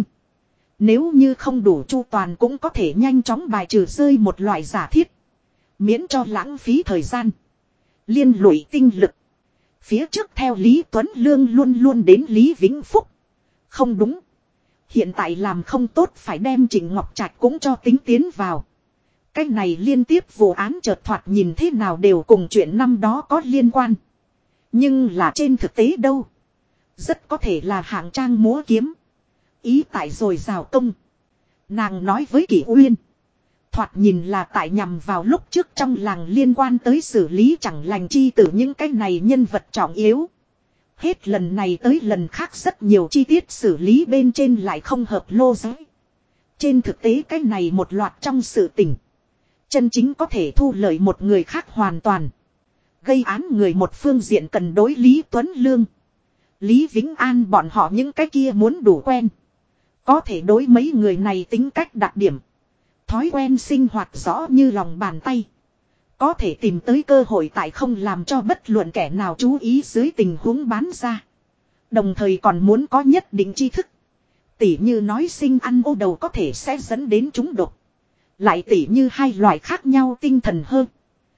Nếu như không đủ chu toàn cũng có thể nhanh chóng bài trừ rơi một loại giả thiết. Miễn cho lãng phí thời gian. Liên lụy tinh lực. Phía trước theo Lý Tuấn Lương luôn luôn đến Lý Vĩnh Phúc. Không đúng. Hiện tại làm không tốt phải đem Trịnh Ngọc Trạch cũng cho tính tiến vào. Cái này liên tiếp vụ án chợt thoạt nhìn thế nào đều cùng chuyện năm đó có liên quan. Nhưng là trên thực tế đâu. Rất có thể là hạng trang múa kiếm. Ý tại rồi rào công. Nàng nói với Kỷ Uyên. Thoạt nhìn là tại nhằm vào lúc trước trong làng liên quan tới xử lý chẳng lành chi tử những cái này nhân vật trọng yếu. Hết lần này tới lần khác rất nhiều chi tiết xử lý bên trên lại không hợp lô giới. Trên thực tế cái này một loạt trong sự tình. Chân chính có thể thu lợi một người khác hoàn toàn. Gây án người một phương diện cần đối Lý Tuấn Lương. Lý Vĩnh An bọn họ những cái kia muốn đủ quen. Có thể đối mấy người này tính cách đặc điểm. Thói quen sinh hoạt rõ như lòng bàn tay. Có thể tìm tới cơ hội tại không làm cho bất luận kẻ nào chú ý dưới tình huống bán ra. Đồng thời còn muốn có nhất định tri thức. Tỉ như nói sinh ăn ô đầu có thể sẽ dẫn đến trúng độc. Lại tỉ như hai loại khác nhau tinh thần hơn.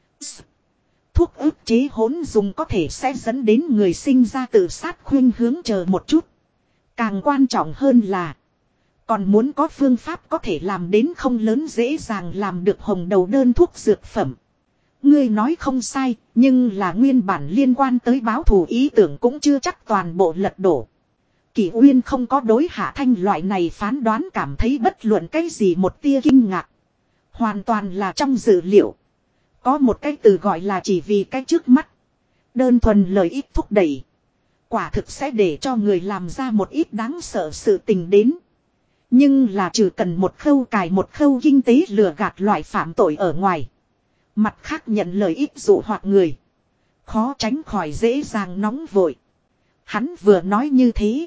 Thuốc ức chế hỗn dùng có thể sẽ dẫn đến người sinh ra tự sát khuynh hướng chờ một chút. Càng quan trọng hơn là. Còn muốn có phương pháp có thể làm đến không lớn dễ dàng làm được hồng đầu đơn thuốc dược phẩm. Ngươi nói không sai, nhưng là nguyên bản liên quan tới báo thù ý tưởng cũng chưa chắc toàn bộ lật đổ. Kỷ Uyên không có đối Hạ Thanh loại này phán đoán cảm thấy bất luận cái gì một tia kinh ngạc. Hoàn toàn là trong dự liệu. Có một cái từ gọi là chỉ vì cái trước mắt. Đơn thuần lợi ích thúc đẩy. Quả thực sẽ để cho người làm ra một ít đáng sợ sự tình đến. Nhưng là trừ cần một khâu cài một khâu kinh tế lừa gạt loại phạm tội ở ngoài. Mặt khác nhận lợi ích dụ hoặc người. Khó tránh khỏi dễ dàng nóng vội. Hắn vừa nói như thế.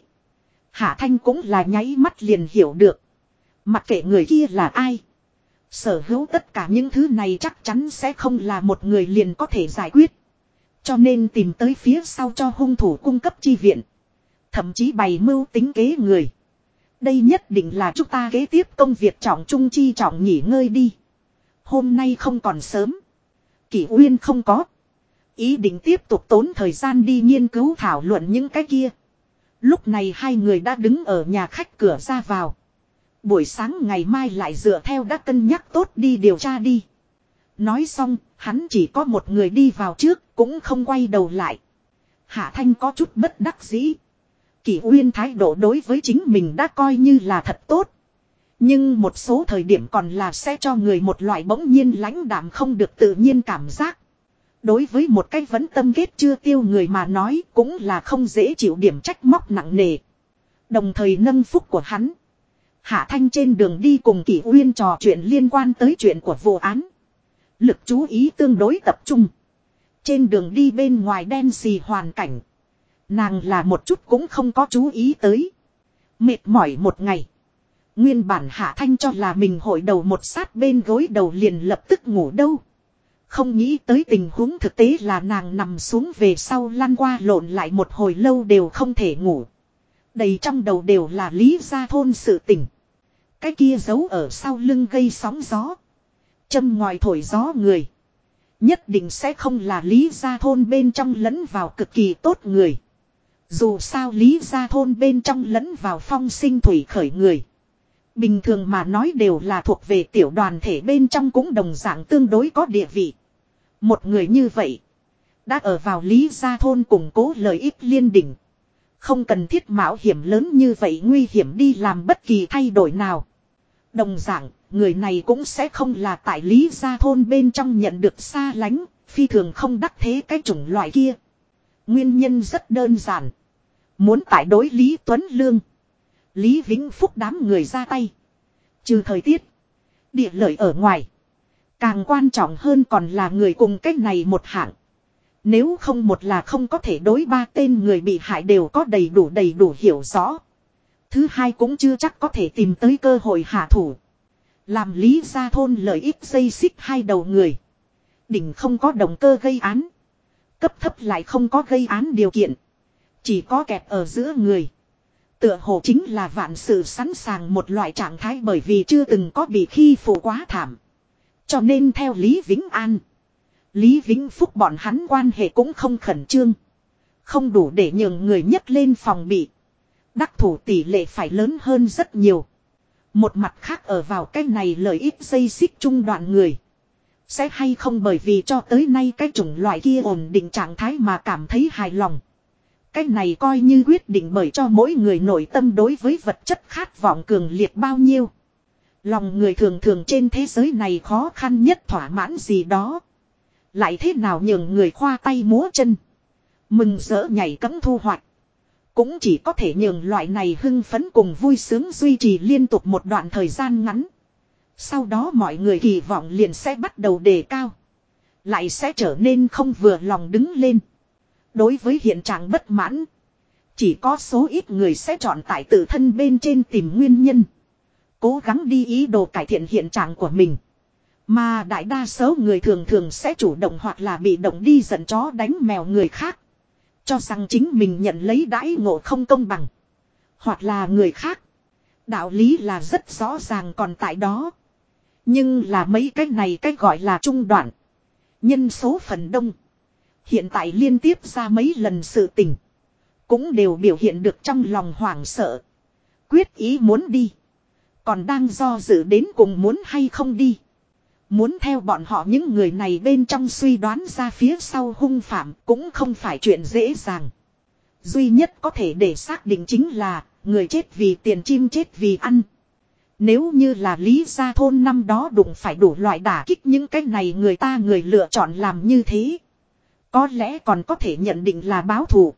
Hạ Thanh cũng là nháy mắt liền hiểu được. Mặc kệ người kia là ai. Sở hữu tất cả những thứ này chắc chắn sẽ không là một người liền có thể giải quyết. Cho nên tìm tới phía sau cho hung thủ cung cấp chi viện. Thậm chí bày mưu tính kế người. Đây nhất định là chúng ta kế tiếp công việc trọng trung chi trọng nghỉ ngơi đi. Hôm nay không còn sớm. Kỷ Uyên không có. Ý định tiếp tục tốn thời gian đi nghiên cứu thảo luận những cái kia. Lúc này hai người đã đứng ở nhà khách cửa ra vào. Buổi sáng ngày mai lại dựa theo đã cân nhắc tốt đi điều tra đi. Nói xong, hắn chỉ có một người đi vào trước, cũng không quay đầu lại. Hạ Thanh có chút bất đắc dĩ. Kỷ Uyên thái độ đối với chính mình đã coi như là thật tốt. Nhưng một số thời điểm còn là sẽ cho người một loại bỗng nhiên lãnh đạm không được tự nhiên cảm giác. Đối với một cái vẫn tâm kết chưa tiêu người mà nói cũng là không dễ chịu điểm trách móc nặng nề. Đồng thời nâng phúc của hắn. Hạ Thanh trên đường đi cùng Kỷ Uyên trò chuyện liên quan tới chuyện của vụ án. Lực chú ý tương đối tập trung. Trên đường đi bên ngoài đen xì hoàn cảnh. Nàng là một chút cũng không có chú ý tới. Mệt mỏi một ngày. Nguyên bản Hạ Thanh cho là mình hội đầu một sát bên gối đầu liền lập tức ngủ đâu. Không nghĩ tới tình huống thực tế là nàng nằm xuống về sau lăn qua lộn lại một hồi lâu đều không thể ngủ. Đầy trong đầu đều là Lý Gia Thôn sự tình. Cái kia giấu ở sau lưng gây sóng gió. Châm ngòi thổi gió người. Nhất định sẽ không là Lý Gia Thôn bên trong lẫn vào cực kỳ tốt người. Dù sao Lý Gia Thôn bên trong lẫn vào phong sinh thủy khởi người. Bình thường mà nói đều là thuộc về tiểu đoàn thể bên trong cũng đồng dạng tương đối có địa vị. Một người như vậy. Đã ở vào Lý Gia Thôn củng cố lợi ích liên đỉnh. Không cần thiết mạo hiểm lớn như vậy nguy hiểm đi làm bất kỳ thay đổi nào. Đồng dạng, người này cũng sẽ không là tại Lý Gia Thôn bên trong nhận được xa lánh, phi thường không đắc thế cái chủng loại kia. Nguyên nhân rất đơn giản. Muốn tại đối Lý Tuấn Lương, Lý Vĩnh Phúc đám người ra tay. Trừ thời tiết, địa lợi ở ngoài. Càng quan trọng hơn còn là người cùng cách này một hạng. Nếu không một là không có thể đối ba tên người bị hại đều có đầy đủ hiểu rõ. Thứ hai cũng chưa chắc có thể tìm tới cơ hội hạ thủ. Làm Lý Gia Thôn lợi ích dây xích hai đầu người. Đỉnh không có động cơ gây án. Cấp thấp lại không có gây án điều kiện. Chỉ có kẹp ở giữa người. Tựa hồ chính là vạn sự sẵn sàng một loại trạng thái bởi vì chưa từng có bị khi phụ quá thảm. Cho nên theo Lý Vĩnh An, Lý Vĩnh Phúc bọn hắn quan hệ cũng không khẩn trương. Không đủ để nhường người nhấc lên phòng bị. Đắc thủ tỷ lệ phải lớn hơn rất nhiều. Một mặt khác ở vào cái này lợi ích dây xích trung đoạn người. Sẽ hay không bởi vì cho tới nay cái chủng loại kia ổn định trạng thái mà cảm thấy hài lòng. Cái này coi như quyết định bởi cho mỗi người nội tâm đối với vật chất khát vọng cường liệt bao nhiêu. Lòng người thường thường trên thế giới này khó khăn nhất thỏa mãn gì đó. Lại thế nào nhường người khoa tay múa chân. Mừng rỡ nhảy cẫng thu hoạch. Cũng chỉ có thể nhường loại này hưng phấn cùng vui sướng duy trì liên tục một đoạn thời gian ngắn. Sau đó mọi người kỳ vọng liền sẽ bắt đầu đề cao. Lại sẽ trở nên không vừa lòng đứng lên. Đối với hiện trạng bất mãn. Chỉ có số ít người sẽ chọn tại tự thân bên trên tìm nguyên nhân. Cố gắng đi ý đồ cải thiện hiện trạng của mình. Mà đại đa số người thường thường sẽ chủ động hoặc là bị động đi giận chó đánh mèo người khác. Cho rằng chính mình nhận lấy đãi ngộ không công bằng. Hoặc là người khác. Đạo lý là rất rõ ràng còn tại đó. Nhưng là mấy cái này cái gọi là trung đoạn. Nhân số phần đông. Hiện tại liên tiếp ra mấy lần sự tình. Cũng đều biểu hiện được trong lòng hoảng sợ. Quyết ý muốn đi. Còn đang do dự đến cùng muốn hay không đi. Muốn theo bọn họ những người này bên trong suy đoán ra phía sau hung phạm cũng không phải chuyện dễ dàng. Duy nhất có thể để xác định chính là người chết vì tiền chim chết vì ăn. Nếu như là Lý Gia Thôn năm đó đụng phải đủ loại đả kích những cái này người lựa chọn làm như thế. Có lẽ còn có thể nhận định là báo thù.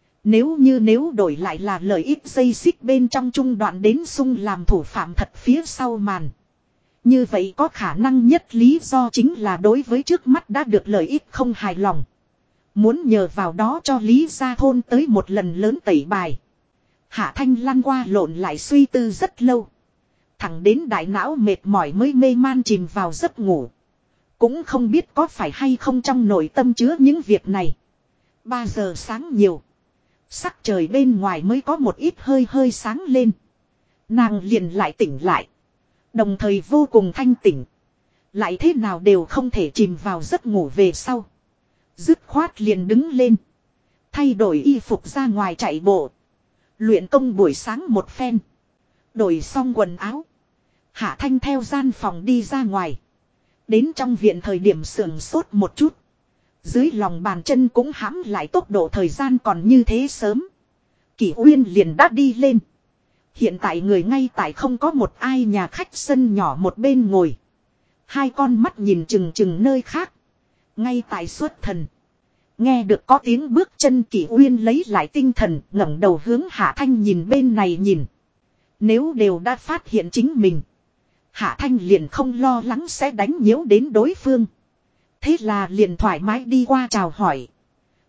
Nếu đổi lại là lợi ích dây xích bên trong trung đoạn đến sung làm thủ phạm thật phía sau màn. Như vậy có khả năng nhất lý do chính là đối với trước mắt đã được lợi ích không hài lòng. Muốn nhờ vào đó cho Lý Gia Thôn tới một lần lớn tẩy bài. Hạ Thanh lăn qua lộn lại suy tư rất lâu. Thẳng đến đại não mệt mỏi mới mê man chìm vào giấc ngủ. Cũng không biết có phải hay không trong nội tâm chứa những việc này. 3 giờ sáng nhiều. Sắc trời bên ngoài mới có một ít hơi sáng lên. Nàng liền lại tỉnh lại. Đồng thời vô cùng thanh tỉnh. Lại thế nào đều không thể chìm vào giấc ngủ về sau. Dứt khoát liền đứng lên. Thay đổi y phục ra ngoài chạy bộ. Luyện công buổi sáng một phen. Đổi xong quần áo. Hạ Thanh theo gian phòng đi ra ngoài. Đến trong viện thời điểm sườn sốt một chút. Dưới lòng bàn chân cũng hãm lại tốc độ thời gian còn như thế sớm. Kỷ Uyên liền đã đi lên. Hiện tại người ngay tại không có một ai nhà khách sân nhỏ một bên ngồi. Hai con mắt nhìn chừng nơi khác. Ngay tại xuất thần. Nghe được có tiếng bước chân Kỷ Uyên lấy lại tinh thần ngẩng đầu hướng Hạ Thanh nhìn bên này nhìn. Nếu đều đã phát hiện chính mình. Hạ Thanh liền không lo lắng sẽ đánh nhiễu đến đối phương. Thế là liền thoải mái đi qua chào hỏi.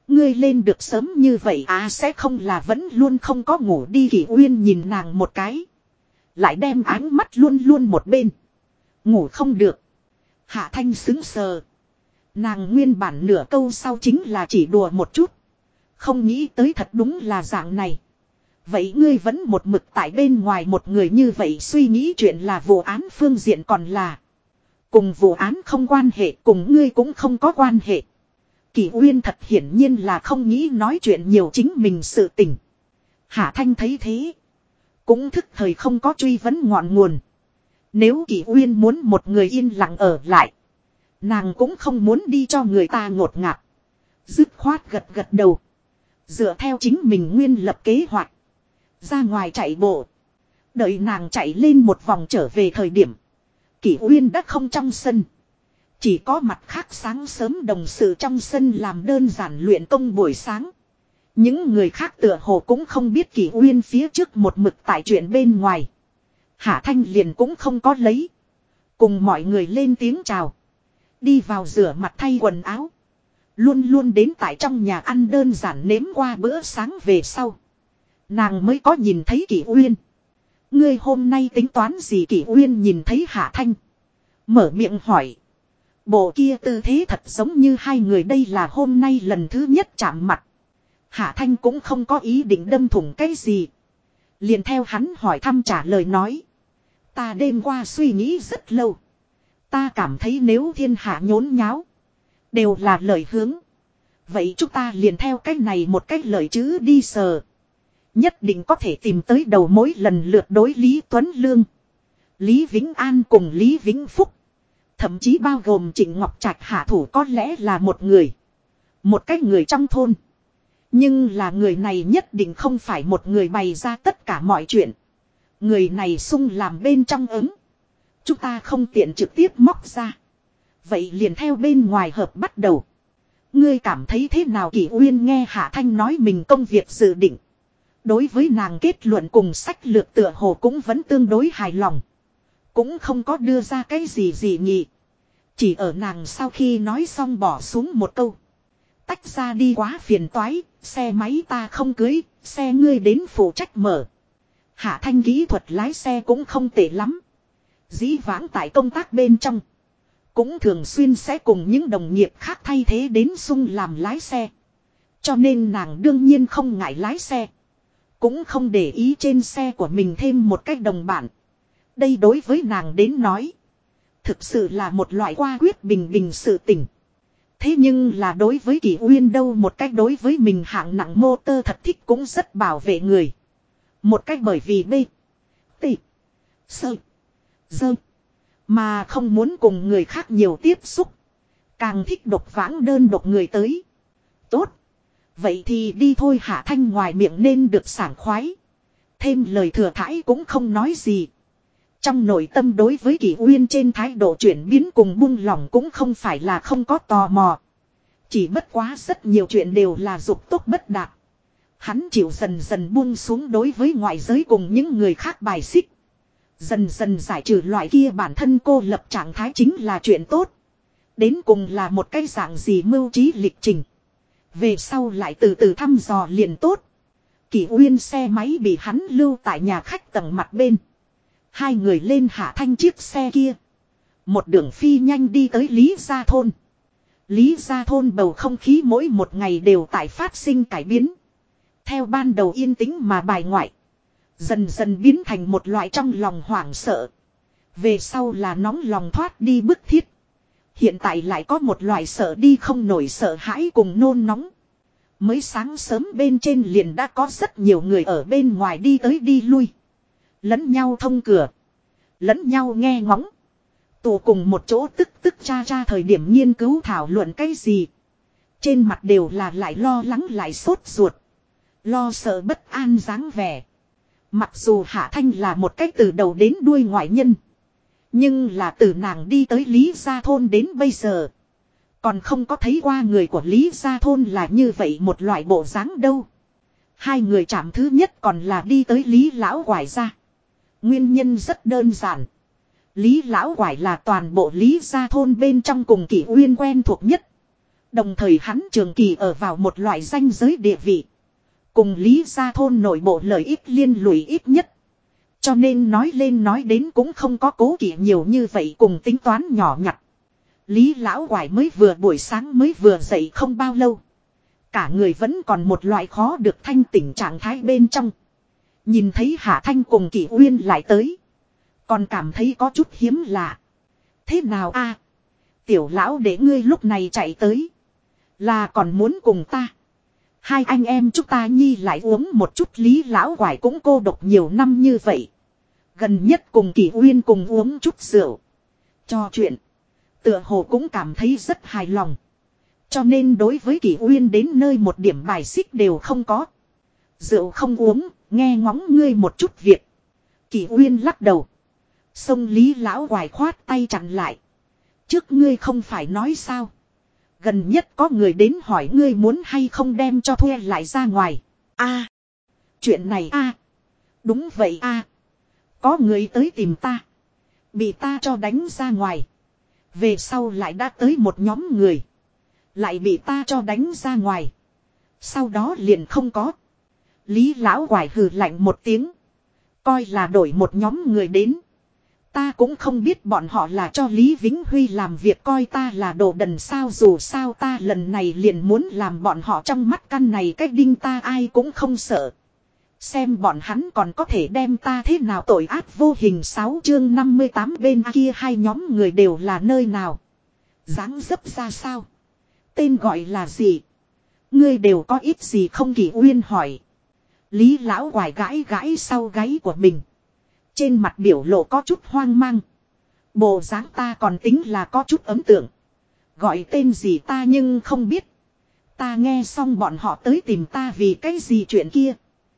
Ngươi lên được sớm như vậy à, sẽ không là vẫn luôn không có ngủ đi. Kỷ Uyên nhìn nàng một cái. Lại đem ánh mắt luôn luôn một bên. Ngủ không được. Hạ Thanh sững sờ. Nàng nguyên bản nửa câu sau chính là chỉ đùa một chút. Không nghĩ tới thật đúng là dạng này. Vậy ngươi vẫn một mực tại bên ngoài một người như vậy, suy nghĩ chuyện là vụ án phương diện còn là. Cùng vụ án không quan hệ, cùng ngươi cũng không có quan hệ. Kỷ Uyên thật hiển nhiên là không nghĩ nói chuyện nhiều chính mình sự tình. Hạ Thanh thấy thế. Cũng thức thời không có truy vấn ngọn nguồn. Nếu Kỷ Uyên muốn một người yên lặng ở lại. Nàng cũng không muốn đi cho người ta ngột ngạt. Dứt khoát gật gật đầu. Dựa theo chính mình nguyên lập kế hoạch. Ra ngoài chạy bộ. Đợi nàng chạy lên một vòng trở về thời điểm. Kỷ Uyên đã không trong sân. Chỉ có mặt khác sáng sớm đồng sự trong sân làm đơn giản luyện công buổi sáng. Những người khác tựa hồ cũng không biết Kỷ Uyên phía trước một mực tại chuyện bên ngoài. Hạ Thanh liền cũng không có lấy. Cùng mọi người lên tiếng chào. Đi vào rửa mặt thay quần áo. Luôn luôn đến tại trong nhà ăn đơn giản nếm qua bữa sáng về sau. Nàng mới có nhìn thấy Kỷ Uyên. Ngươi hôm nay tính toán gì? Kỷ Uyên nhìn thấy Hạ Thanh. Mở miệng hỏi. Bộ kia tư thế thật giống như hai người đây là hôm nay lần thứ nhất chạm mặt. Hạ Thanh cũng không có ý định đâm thủng cái gì. Liền theo hắn hỏi thăm trả lời nói. Ta đêm qua suy nghĩ rất lâu. Ta cảm thấy nếu thiên hạ nhốn nháo. Đều là lời hướng. Vậy chúng ta liền theo cách này một cách lời chữ đi sờ. Nhất định có thể tìm tới đầu mối lần lượt đối Lý Tuấn Lương. Lý Vĩnh An cùng Lý Vĩnh Phúc. Thậm chí bao gồm Trịnh Ngọc Trạch hạ thủ có lẽ là một người. Một cách người trong thôn. Nhưng là người này nhất định không phải một người bày ra tất cả mọi chuyện. Người này sung làm bên trong ứng. Chúng ta không tiện trực tiếp móc ra. Vậy liền theo bên ngoài hợp bắt đầu. Ngươi cảm thấy thế nào? Kỷ Uyên nghe Hạ Thanh nói mình công việc dự định. Đối với nàng kết luận cùng sách lược tựa hồ cũng vẫn tương đối hài lòng. Cũng không có đưa ra cái gì dị nghị. Chỉ ở nàng sau khi nói xong bỏ xuống một câu. Tách ra đi quá phiền toái, xe máy ta không cưới, xe ngươi đến phụ trách mở. Hạ Thanh kỹ thuật lái xe cũng không tệ lắm. Dĩ vãng tại công tác bên trong. Cũng thường xuyên sẽ cùng những đồng nghiệp khác thay thế đến sung làm lái xe. Cho nên nàng đương nhiên không ngại lái xe. Cũng không để ý trên xe của mình thêm một cách đồng bạn. Đây đối với nàng đến nói. Thực sự là một loại qua quyết bình bình sự tình. Thế nhưng là đối với Kỷ Uyên đâu, một cách đối với mình hạng nặng motor thật thích cũng rất bảo vệ người. Một cách bởi vì B. T. Sơ. Dơ. Mà không muốn cùng người khác nhiều tiếp xúc. Càng thích độc vãng đơn độc người tới. Tốt. Vậy thì đi thôi. Hạ Thanh ngoài miệng nên được sảng khoái. Thêm lời thừa thãi cũng không nói gì. Trong nội tâm đối với Kỷ Uyên trên thái độ chuyển biến cùng buông lỏng cũng không phải là không có tò mò. Chỉ bất quá rất nhiều chuyện đều là dục tốc bất đạt. Hắn chịu dần dần buông xuống đối với ngoại giới cùng những người khác bài xích. Dần dần giải trừ loại kia bản thân cô lập trạng thái chính là chuyện tốt. Đến cùng là một cái dạng gì mưu trí lịch trình. Về sau lại từ từ thăm dò liền tốt. Kỷ Uyên xe máy bị hắn lưu tại nhà khách tầng mặt bên. Hai người lên Hạ Thanh chiếc xe kia. Một đường phi nhanh đi tới Lý Gia Thôn. Lý Gia Thôn bầu không khí mỗi một ngày đều tại phát sinh cải biến. Theo ban đầu yên tĩnh mà bài ngoại. Dần dần biến thành một loại trong lòng hoảng sợ. Về sau là nóng lòng thoát đi bức thiết. Hiện tại lại có một loại sợ đi không nổi sợ hãi cùng nôn nóng. Mới sáng sớm bên trên liền đã có rất nhiều người ở bên ngoài đi tới đi lui. Lẫn nhau thông cửa. Lẫn nhau nghe ngóng. Tụ cùng một chỗ tức cha thời điểm nghiên cứu thảo luận cái gì. Trên mặt đều là lại lo lắng lại sốt ruột. Lo sợ bất an dáng vẻ. Mặc dù Hạ Thanh là một cách từ đầu đến đuôi ngoại nhân. Nhưng là từ nàng đi tới Lý Gia Thôn đến bây giờ. Còn không có thấy qua người của Lý Gia Thôn là như vậy một loại bộ dáng đâu. Hai người chạm thứ nhất còn là đi tới Lý Lão Quải ra. Nguyên nhân rất đơn giản. Lý Lão Quải là toàn bộ Lý Gia Thôn bên trong cùng Kỷ Uyên quen thuộc nhất. Đồng thời hắn trường kỳ ở vào một loại ranh giới địa vị. Cùng Lý gia thôn nội bộ lợi ích liên lụy ít nhất. Cho nên nói lên nói đến cũng không có cố kỵ nhiều như vậy cùng tính toán nhỏ nhặt. Lý lão quải mới vừa buổi sáng mới vừa dậy không bao lâu. Cả người vẫn còn một loại khó được thanh tỉnh trạng thái bên trong. Nhìn thấy Hạ Thanh cùng Kỷ Uyên lại tới. Còn cảm thấy có chút hiếm lạ. Thế nào a? Tiểu lão để ngươi lúc này chạy tới. Là còn muốn cùng ta. Hai anh em chúng ta nhi lại uống một chút. Lý lão quải cũng cô độc nhiều năm như vậy. Gần nhất cùng Kỷ Uyên cùng uống chút rượu. Trò chuyện. Tựa hồ cũng cảm thấy rất hài lòng. Cho nên đối với Kỷ Uyên đến nơi một điểm bài xích đều không có. Rượu không uống, nghe ngóng ngươi một chút việc. Kỷ Uyên lắc đầu. Sông Lý lão quải khoát tay chặn lại. Trước ngươi không phải nói sao. Gần nhất có người đến hỏi ngươi muốn hay không đem cho thuê lại ra ngoài. A, chuyện này a, đúng vậy a. Có người tới tìm ta. Bị ta cho đánh ra ngoài. Về sau lại đã tới một nhóm người. Lại bị ta cho đánh ra ngoài. Sau đó liền không có. Lý lão quải hừ lạnh một tiếng. Coi là đổi một nhóm người đến. Ta cũng không biết bọn họ là cho Lý Vĩnh Huy làm việc coi ta là đồ đần sao, dù sao ta lần này liền muốn làm bọn họ trong mắt căn này cách đinh ta ai cũng không sợ. Xem bọn hắn còn có thể đem ta thế nào tội ác vô hình. 6 chương 58 bên kia hai nhóm người đều là nơi nào. Dáng dấp ra sao. Tên gọi là gì. Ngươi đều có ít gì không? Kỷ Uyên hỏi. Lý lão quải gãi gãi sau gáy của mình. Trên mặt biểu lộ có chút hoang mang. Bộ dáng ta còn tính là có chút ấn tượng. Gọi tên gì ta nhưng không biết. Ta nghe xong bọn họ tới tìm ta vì cái gì chuyện kia.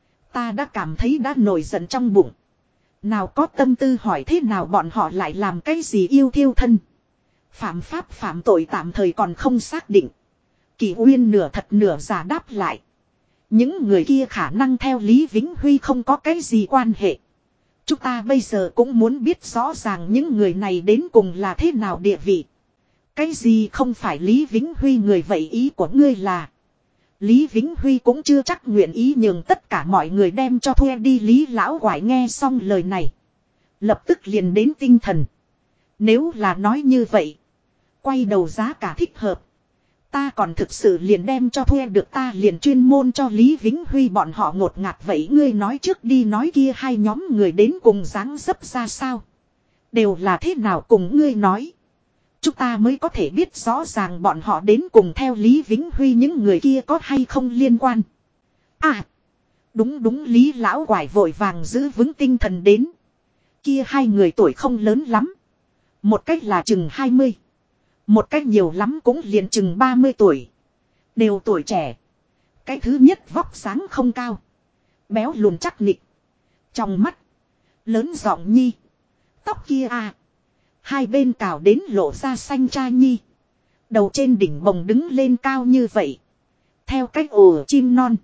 Ta đã cảm thấy đã nổi giận trong bụng. Nào có tâm tư hỏi thế nào bọn họ lại làm cái gì yêu thiêu thân. Phạm pháp phạm tội tạm thời còn không xác định. Kỷ Uyên nửa thật nửa giả đáp lại. Những người kia khả năng theo Lý Vĩnh Huy không có cái gì quan hệ. Chúng ta bây giờ cũng muốn biết rõ ràng những người này đến cùng là thế nào địa vị. Cái gì không phải Lý Vĩnh Huy người vậy ý của ngươi là. Lý Vĩnh Huy cũng chưa chắc nguyện ý nhường tất cả mọi người đem cho thuê đi. Lý lão quải nghe xong lời này. Lập tức liền đến tinh thần. Nếu là nói như vậy. Quay đầu giá cả thích hợp. Ta còn thực sự liền đem cho thuê được, ta liền chuyên môn cho Lý Vĩnh Huy bọn họ ngột ngạt. Vậy ngươi nói trước đi, nói kia hai nhóm người đến cùng dáng dấp ra sao. Đều là thế nào cùng ngươi nói. Chúng ta mới có thể biết rõ ràng bọn họ đến cùng theo Lý Vĩnh Huy những người kia có hay không liên quan. À, đúng Lý lão quải vội vàng giữ vững tinh thần đến. Kia hai người tuổi không lớn lắm. Một cách là chừng 20. Một cách nhiều lắm cũng liền chừng 30 tuổi. Đều tuổi trẻ. Cái thứ nhất vóc dáng không cao. Béo lùn chắc nịch. Trong mắt. Lớn giọng nhi. Tóc kia à. Hai bên cào đến lộ ra xanh cha nhi. Đầu trên đỉnh bồng đứng lên cao như vậy. Theo cách ồ chim non.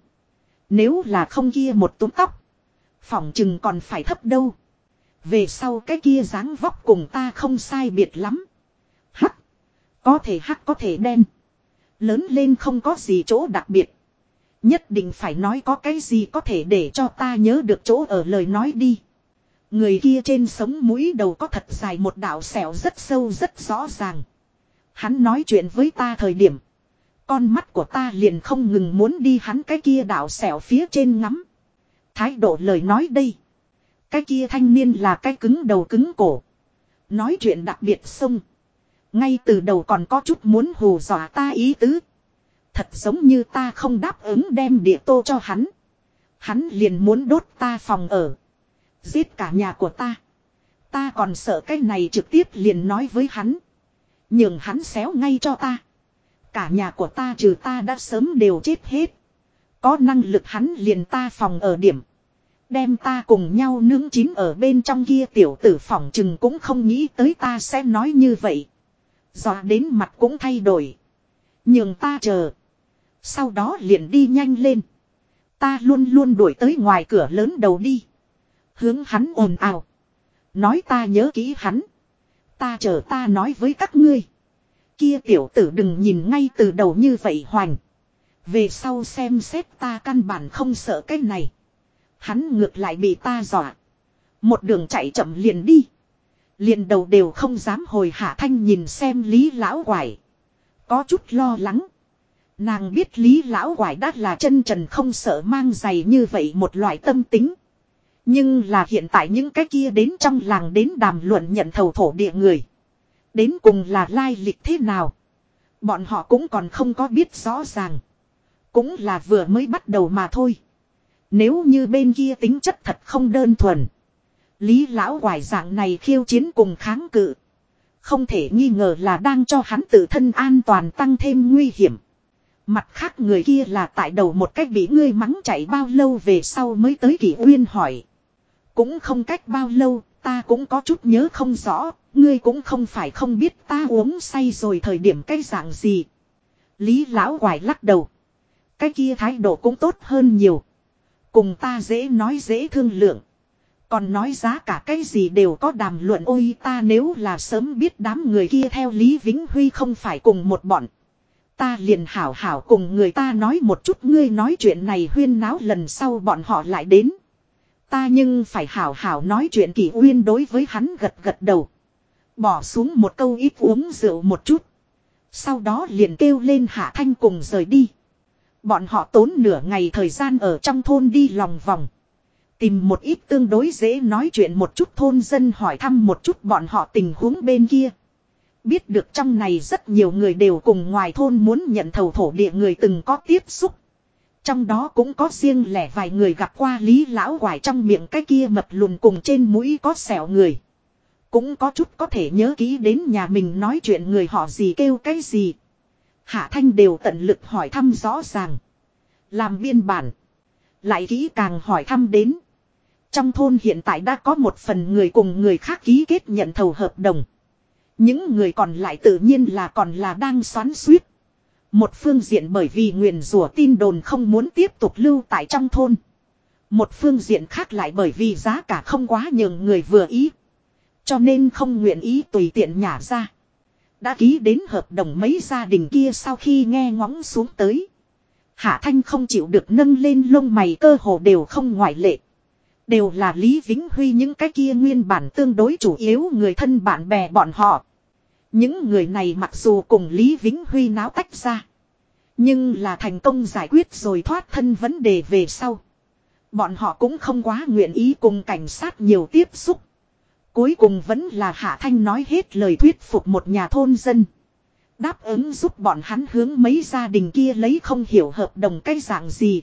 Nếu là không kia một túm tóc. Phỏng chừng còn phải thấp đâu. Về sau cái kia dáng vóc cùng ta không sai biệt lắm. Hắc. Có thể hắc có thể đen. Lớn lên không có gì chỗ đặc biệt. Nhất định phải nói có cái gì có thể để cho ta nhớ được chỗ ở lời nói đi. Người kia trên sống mũi đầu có thật dài một đạo sẹo rất sâu rất rõ ràng. Hắn nói chuyện với ta thời điểm. Con mắt của ta liền không ngừng muốn đi hắn cái kia đạo sẹo phía trên ngắm. Thái độ lời nói đây. Cái kia thanh niên là cái cứng đầu cứng cổ. Nói chuyện đặc biệt sông. Ngay từ đầu còn có chút muốn hù dọa ta ý tứ. Thật giống như ta không đáp ứng đem địa tô cho hắn. Hắn liền muốn đốt ta phòng ở. Giết cả nhà của ta. Ta còn sợ cái này trực tiếp liền nói với hắn. Nhường hắn xéo ngay cho ta. Cả nhà của ta trừ ta đã sớm đều chết hết. Có năng lực hắn liền ta phòng ở điểm. Đem ta cùng nhau nướng chín ở bên trong kia tiểu tử phỏng chừng cũng không nghĩ tới ta sẽ nói như vậy. Dọa đến mặt cũng thay đổi. Nhường ta chờ. Sau đó liền đi nhanh lên. Ta luôn luôn đuổi tới ngoài cửa lớn đầu đi. Hướng hắn ồn ào. Nói ta nhớ kỹ hắn. Ta chờ ta nói với các ngươi. Kia tiểu tử đừng nhìn ngay từ đầu như vậy hoành. Về sau xem xét ta căn bản không sợ cái này. Hắn ngược lại bị ta dọa. Một đường chạy chậm liền đi. Liền đầu đều không dám hồi. Hạ Thanh nhìn xem Lý lão quải. Có chút lo lắng. Nàng biết Lý lão quải đã là chân trần không sợ mang giày như vậy một loại tâm tính. Nhưng là hiện tại những cái kia đến trong làng đến đàm luận nhận thầu thổ địa người. Đến cùng là lai lịch thế nào. Bọn họ cũng còn không có biết rõ ràng. Cũng là vừa mới bắt đầu mà thôi. Nếu như bên kia tính chất thật không đơn thuần. Lý lão quải dạng này khiêu chiến cùng kháng cự. Không thể nghi ngờ là đang cho hắn tự thân an toàn tăng thêm nguy hiểm. Mặt khác người kia là tại đầu một cách bị ngươi mắng chạy bao lâu về sau mới tới Kỷ Uyên hỏi. Cũng không cách bao lâu, ta cũng có chút nhớ không rõ, ngươi cũng không phải không biết ta uống say rồi thời điểm cái dạng gì. Lý lão quải lắc đầu. Cái kia thái độ cũng tốt hơn nhiều. Cùng ta dễ nói dễ thương lượng. Còn nói giá cả cái gì đều có đàm luận. Ôi ta nếu là sớm biết đám người kia theo Lý Vĩnh Huy không phải cùng một bọn. Ta liền hảo hảo cùng người ta nói một chút, ngươi nói chuyện này huyên náo lần sau bọn họ lại đến. Ta nhưng phải hảo hảo nói chuyện. Kỷ Uyên đối với hắn gật gật đầu. Bỏ xuống một câu ít uống rượu một chút. Sau đó liền kêu lên Hạ Thanh cùng rời đi. Bọn họ tốn nửa ngày thời gian ở trong thôn đi lòng vòng. Tìm một ít tương đối dễ nói chuyện một chút thôn dân hỏi thăm một chút bọn họ tình huống bên kia. Biết được trong này rất nhiều người đều cùng ngoài thôn muốn nhận thầu thổ địa người từng có tiếp xúc. Trong đó cũng có riêng lẻ vài người gặp qua Lý lão quải trong miệng cái kia mập lùn cùng trên mũi có sẹo người. Cũng có chút có thể nhớ kỹ đến nhà mình nói chuyện người họ gì kêu cái gì. Hạ Thanh đều tận lực hỏi thăm rõ ràng. Làm biên bản. Lại kỹ càng hỏi thăm đến. Trong thôn hiện tại đã có một phần người cùng người khác ký kết nhận thầu hợp đồng. Những người còn lại tự nhiên là còn là đang xoắn xuýt. Một phương diện bởi vì nguyền rủa tin đồn không muốn tiếp tục lưu tại trong thôn. Một phương diện khác lại bởi vì giá cả không quá nhường người vừa ý. Cho nên không nguyện ý tùy tiện nhả ra. Đã ký đến hợp đồng mấy gia đình kia sau khi nghe ngóng xuống tới. Hạ Thanh không chịu được nâng lên lông mày, cơ hồ đều không ngoại lệ. Đều là Lý Vĩnh Huy những cái kia nguyên bản tương đối chủ yếu người thân bạn bè bọn họ. Những người này mặc dù cùng Lý Vĩnh Huy náo tách ra. Nhưng là thành công giải quyết rồi thoát thân vấn đề về sau. Bọn họ cũng không quá nguyện ý cùng cảnh sát nhiều tiếp xúc. Cuối cùng vẫn là Hạ Thanh nói hết lời thuyết phục một nhà thôn dân. Đáp ứng giúp bọn hắn hướng mấy gia đình kia lấy không hiểu hợp đồng cái dạng gì.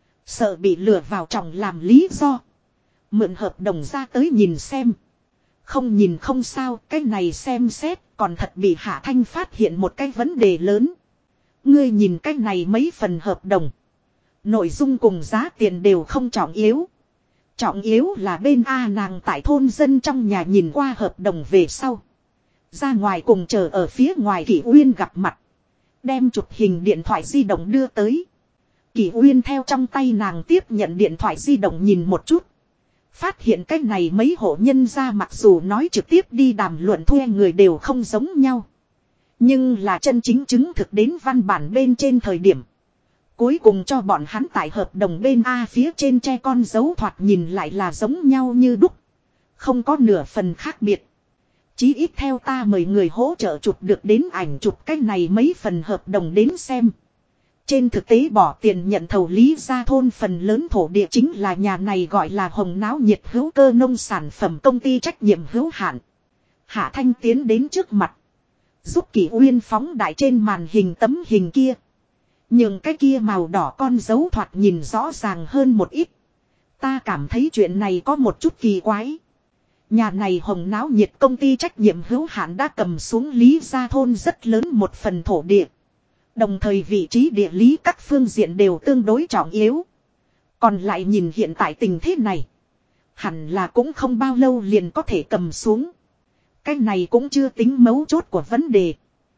Sợ bị lừa vào trọng làm lý do. Mượn hợp đồng ra tới nhìn xem. Không nhìn không sao, cái này xem xét còn thật bị Hạ Thanh phát hiện một cái vấn đề lớn. Ngươi nhìn cái này mấy phần hợp đồng. Nội dung cùng giá tiền đều không trọng yếu. Trọng yếu là bên A nàng tại thôn dân trong nhà nhìn qua hợp đồng về sau. Ra ngoài cùng chờ ở phía ngoài Kỷ Uyên gặp mặt. Đem chụp hình điện thoại di động đưa tới. Kỷ Uyên theo trong tay nàng tiếp nhận điện thoại di động nhìn một chút. Phát hiện cái này mấy hộ nhân ra mặc dù nói trực tiếp đi đàm luận thuê người đều không giống nhau. Nhưng là chân chính chứng thực đến văn bản bên trên thời điểm. Cuối cùng cho bọn hắn tại hợp đồng bên A phía trên che con dấu thoạt nhìn lại là giống nhau như đúc. Không có nửa phần khác biệt. Chí ít theo ta mời người hỗ trợ chụp được đến ảnh chụp cái này mấy phần hợp đồng đến xem. Trên thực tế bỏ tiền nhận thầu Lý gia thôn phần lớn thổ địa chính là nhà này gọi là Hồng Náo Nhiệt Hữu Cơ Nông Sản Phẩm Công ty trách nhiệm hữu hạn. Hạ Thanh tiến đến trước mặt. Giúp Kỷ Uyên phóng đại trên màn hình tấm hình kia. Nhưng cái kia màu đỏ con dấu thoạt nhìn rõ ràng hơn một ít. Ta cảm thấy chuyện này có một chút kỳ quái. Nhà này Hồng Náo Nhiệt công ty trách nhiệm hữu hạn đã cầm xuống Lý gia thôn rất lớn một phần thổ địa. Đồng thời vị trí địa lý các phương diện đều tương đối trọng yếu. Còn lại nhìn hiện tại tình thế này. Hẳn là cũng không bao lâu liền có thể cầm xuống. Cái này cũng chưa tính mấu chốt của vấn đề.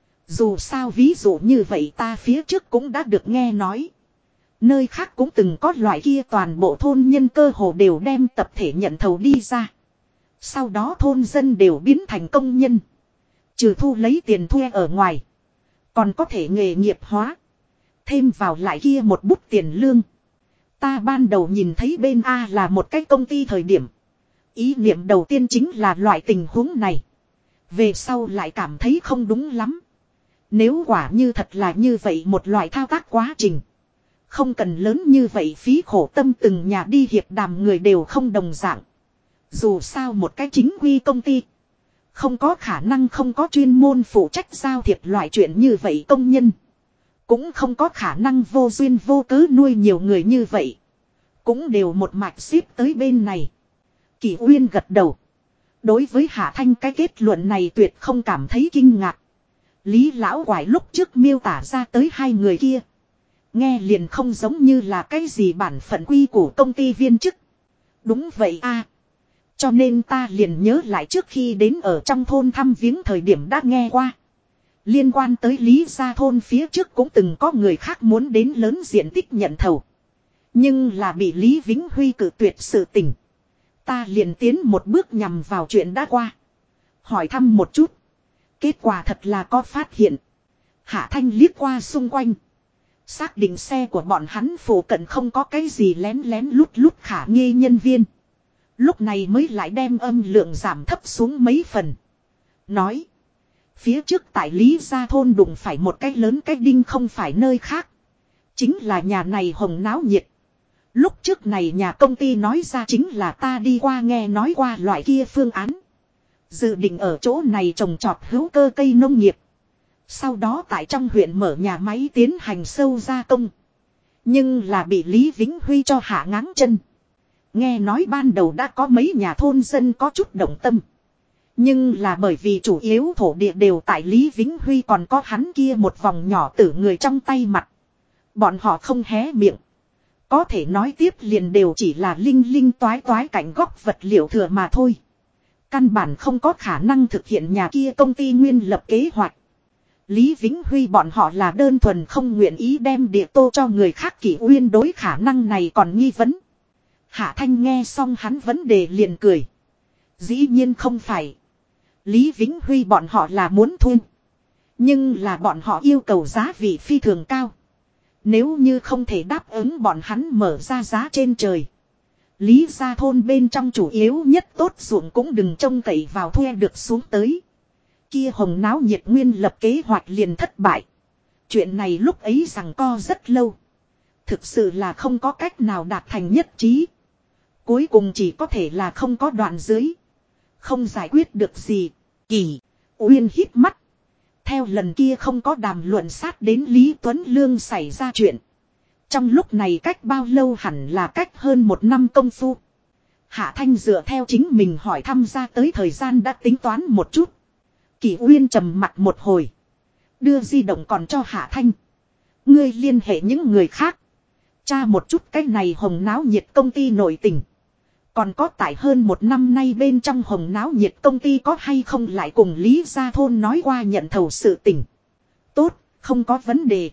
Dù sao ví dụ như vậy ta phía trước cũng đã được nghe nói. Nơi khác cũng từng có loại kia toàn bộ thôn nhân cơ hồ đều đem tập thể nhận thầu đi ra. Sau đó thôn dân đều biến thành công nhân. Trừ thu lấy tiền thuê ở ngoài. Còn có thể nghề nghiệp hóa. Thêm vào lại kia một bút tiền lương. Ta ban đầu nhìn thấy bên A là một cái công ty thời điểm. Ý niệm đầu tiên chính là loại tình huống này. Về sau lại cảm thấy không đúng lắm. Nếu quả như thật là như vậy một loại thao tác quá trình. Không cần lớn như vậy phí khổ tâm từng nhà đi hiệp đàm người đều không đồng dạng. Dù sao một cái chính quy công ty. Không có khả năng không có chuyên môn phụ trách giao thiệp loại chuyện như vậy công nhân. Cũng không có khả năng vô duyên vô cớ nuôi nhiều người như vậy. Cũng đều một mạch xếp tới bên này. Kỷ Uyên gật đầu. Đối với Hạ Thanh cái kết luận này tuyệt không cảm thấy kinh ngạc. Lý lão quải lúc trước miêu tả ra tới hai người kia. Nghe liền không giống như là cái gì bản phận quy của công ty viên chức. Đúng vậy a. Cho nên ta liền nhớ lại trước khi đến ở trong thôn thăm viếng thời điểm đã nghe qua. Liên quan tới Lý gia thôn phía trước cũng từng có người khác muốn đến lớn diện tích nhận thầu. Nhưng là bị Lý Vĩnh Huy cự tuyệt sự tình. Ta liền tiến một bước nhằm vào chuyện đã qua. Hỏi thăm một chút. Kết quả thật là có phát hiện. Hạ Thanh liếc qua xung quanh. Xác định xe của bọn hắn phụ cận không có cái gì lén lén lút lút khả nghi nhân viên. Lúc này mới lại đem âm lượng giảm thấp xuống mấy phần. Nói. Phía trước tại Lý Gia thôn đụng phải một cái lớn cái đinh không phải nơi khác. Chính là nhà này hồng náo nhiệt. Lúc trước này nhà công ty nói ra chính là ta đi qua nghe nói qua loại kia phương án. Dự định ở chỗ này trồng trọt hữu cơ cây nông nghiệp. Sau đó tại trong huyện mở nhà máy tiến hành sâu gia công. Nhưng là bị Lý Vĩnh Huy cho hạ ngáng chân. Nghe nói ban đầu đã có mấy nhà thôn dân có chút động tâm. Nhưng là bởi vì chủ yếu thổ địa đều tại Lý Vĩnh Huy còn có hắn kia một vòng nhỏ tử người trong tay mặt. Bọn họ không hé miệng. Có thể nói tiếp liền đều chỉ là linh linh toái toái cảnh góc vật liệu thừa mà thôi. Căn bản không có khả năng thực hiện nhà kia công ty nguyên lập kế hoạch. Lý Vĩnh Huy bọn họ là đơn thuần không nguyện ý đem địa tô cho người khác. Kỷ Uyên đối khả năng này còn nghi vấn. Hạ Thanh nghe xong hắn vấn đề liền cười. Dĩ nhiên không phải. Lý Vĩnh Huy bọn họ là muốn thuê. Nhưng là bọn họ yêu cầu giá vị phi thường cao. Nếu như không thể đáp ứng bọn hắn mở ra giá trên trời. Lý gia thôn bên trong chủ yếu nhất tốt ruộng cũng đừng trông cậy vào thuê được xuống tới. Kia hồng náo nhiệt nguyên lập kế hoạch liền thất bại. Chuyện này lúc ấy giằng co rất lâu. Thực sự là không có cách nào đạt thành nhất trí. Cuối cùng chỉ có thể là không có đoạn dưới. Không giải quyết được gì. Kỳ Uyên hít mắt. Theo lần kia không có đàm luận sát đến Lý Tuấn Lương xảy ra chuyện. Trong lúc này cách bao lâu hẳn là cách hơn 1 năm công phu. Hạ Thanh dựa theo chính mình hỏi thăm ra tới thời gian đã tính toán một chút. Kỷ Uyên trầm mặt một hồi. Đưa di động còn cho Hạ Thanh. Ngươi liên hệ những người khác. Tra một chút cái này hồng náo nhiệt công ty nội tình. Còn có tại hơn 1 năm nay bên trong hồng náo nhiệt công ty có hay không lại cùng Lý Gia thôn nói qua nhận thầu sự tình. Tốt, không có vấn đề.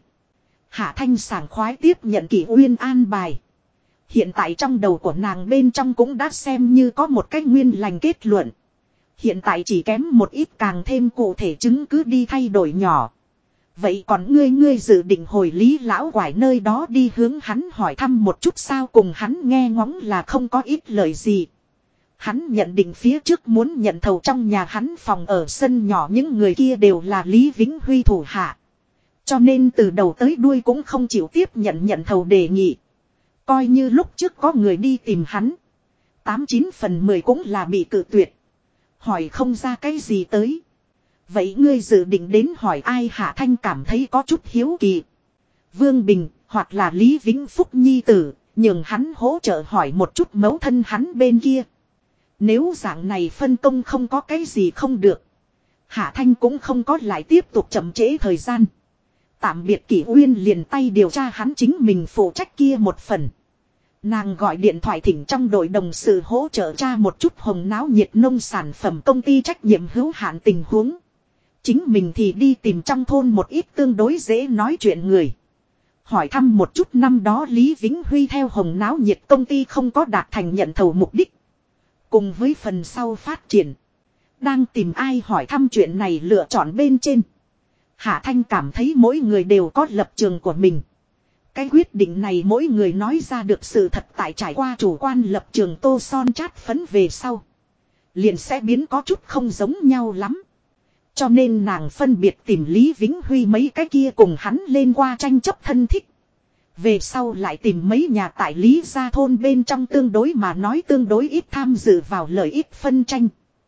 Hạ Thanh sảng khoái tiếp nhận Kỷ Uyên an bài. Hiện tại trong đầu của nàng bên trong cũng đã xem như có một cách nguyên lành kết luận. Hiện tại chỉ kém một ít càng thêm cụ thể chứng cứ đi thay đổi nhỏ. Vậy còn ngươi dự định hồi Lý lão quải nơi đó đi hướng hắn hỏi thăm một chút sao cùng hắn nghe ngóng là không có ít lời gì. Hắn nhận định phía trước muốn nhận thầu trong nhà hắn phòng ở sân nhỏ những người kia đều là Lý Vĩnh Huy thủ hạ. Cho nên từ đầu tới đuôi cũng không chịu tiếp nhận thầu đề nghị. Coi như lúc trước có người đi tìm hắn. 89 phần 10 cũng là bị cự tuyệt. Hỏi không ra cái gì tới. Vậy ngươi dự định đến hỏi ai? Hạ Thanh cảm thấy có chút hiếu kỳ. Vương Bình hoặc là Lý Vĩnh Phúc nhi tử, nhường hắn hỗ trợ hỏi một chút mẫu thân hắn bên kia. Nếu dạng này phân công không có cái gì không được. Hạ Thanh cũng không có lại tiếp tục chậm trễ thời gian. Tạm biệt Kỷ Uyên liền tay điều tra hắn chính mình phụ trách kia một phần. Nàng gọi điện thoại thỉnh trong đội đồng sự hỗ trợ tra một chút hồng náo nhiệt nông sản phẩm công ty trách nhiệm hữu hạn tình huống. Chính mình thì đi tìm trong thôn một ít tương đối dễ nói chuyện người. Hỏi thăm một chút năm đó Lý Vĩnh Huy theo hồng náo nhiệt công ty không có đạt thành nhận thầu mục đích. Cùng với phần sau phát triển. Đang tìm ai hỏi thăm chuyện này lựa chọn bên trên. Hạ Thanh cảm thấy mỗi người đều có lập trường của mình. Cái quyết định này mỗi người nói ra được sự thật tại trải qua chủ quan lập trường tô son chát phấn về sau. Liền sẽ biến có chút không giống nhau lắm. Cho nên nàng phân biệt tìm Lý Vĩnh Huy mấy cái kia cùng hắn lên qua tranh chấp thân thích. Về sau lại tìm mấy nhà tại Lý Gia thôn bên trong tương đối mà nói tương đối ít tham dự vào lợi ích phân tranh.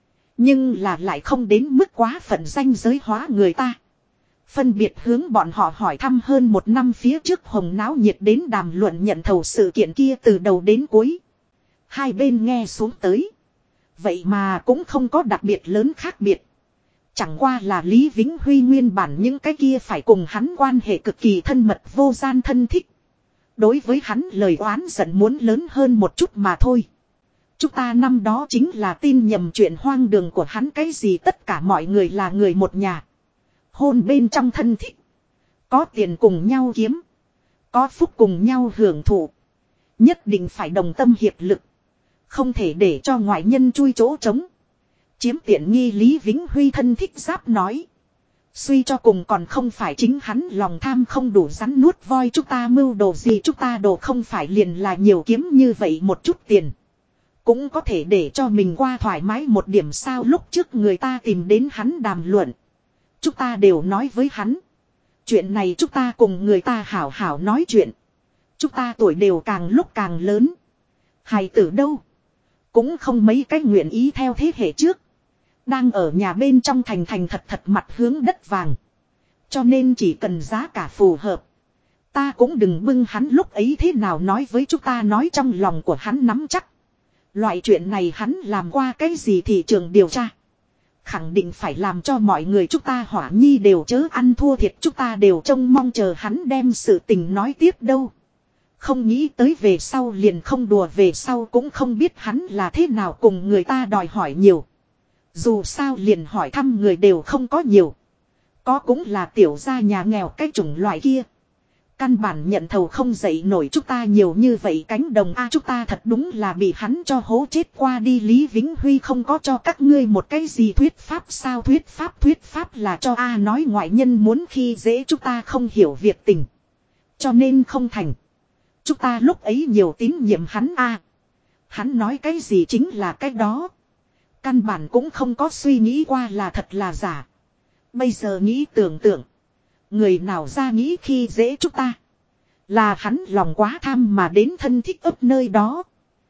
Nhưng là lại không đến mức quá phận danh giới hóa người ta. Phân biệt hướng bọn họ hỏi thăm hơn một năm phía trước hồng náo nhiệt đến đàm luận nhận thầu sự kiện kia từ đầu đến cuối. Hai bên nghe xuống tới. Vậy mà cũng không có đặc biệt lớn khác biệt. Chẳng qua là Lý Vĩnh Huy nguyên bản những cái kia phải cùng hắn quan hệ cực kỳ thân mật vô gian thân thích. Đối với hắn lời oán giận muốn lớn hơn một chút mà thôi. Chúng ta năm đó chính là tin nhầm chuyện hoang đường của hắn cái gì tất cả mọi người là người một nhà. Hôn bên trong thân thích. Có tiền cùng nhau kiếm. Có phúc cùng nhau hưởng thụ. Nhất định phải đồng tâm hiệp lực. Không thể để cho ngoại nhân chui chỗ trống. Chiếm tiện nghi Lý Vĩnh Huy thân thích giáp nói. Suy cho cùng còn không phải chính hắn lòng tham không đủ rắn nuốt voi chúng ta mưu đồ gì chúng ta đồ không phải liền là nhiều kiếm như vậy một chút tiền. Cũng có thể để cho mình qua thoải mái một điểm sao lúc trước người ta tìm đến hắn đàm luận. Chúng ta đều nói với hắn. Chuyện này chúng ta cùng người ta hảo hảo nói chuyện. Chúng ta tuổi đều càng lúc càng lớn. Hài tử đâu. Cũng không mấy cái nguyện ý theo thế hệ trước. Đang ở nhà bên trong thành thật thật mặt hướng đất vàng. Cho nên chỉ cần giá cả phù hợp. Ta cũng đừng bưng hắn lúc ấy thế nào nói với chúng ta nói trong lòng của hắn nắm chắc. Loại chuyện này hắn làm qua cái gì thị trường điều tra. Khẳng định phải làm cho mọi người chúng ta hỏa nhi đều chớ ăn thua thiệt chúng ta đều trông mong chờ hắn đem sự tình nói tiếp đâu. Không nghĩ tới về sau liền không đùa về sau cũng không biết hắn là thế nào cùng người ta đòi hỏi nhiều. Dù sao liền hỏi thăm người đều không có nhiều. Có cũng là tiểu gia nhà nghèo cái chủng loại kia. Căn bản nhận thầu không dậy nổi chúng ta nhiều như vậy cánh đồng a chúng ta thật đúng là bị hắn cho hố chết qua đi Lý Vĩnh Huy không có cho các ngươi một cái gì thuyết pháp sao thuyết pháp là cho a nói ngoại nhân muốn khi dễ chúng ta không hiểu việc tình. Cho nên không thành. Chúng ta lúc ấy nhiều tín nhiệm hắn a. Hắn nói cái gì chính là cái đó. Căn bản cũng không có suy nghĩ qua là thật là giả. Bây giờ nghĩ tưởng tượng. Người nào ra nghĩ khi dễ chúng ta. Là hắn lòng quá tham mà đến thân thích ấp nơi đó.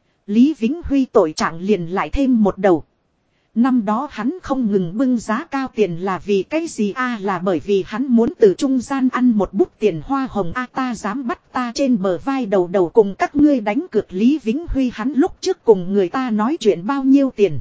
Lý Vĩnh Huy tội trạng liền lại thêm một đầu. Năm đó hắn không ngừng bưng giá cao tiền là vì cái gì a là bởi vì hắn muốn từ trung gian ăn một bút tiền hoa hồng a ta dám bắt ta trên bờ vai đầu đầu cùng các ngươi đánh cược Lý Vĩnh Huy hắn lúc trước cùng người ta nói chuyện bao nhiêu tiền.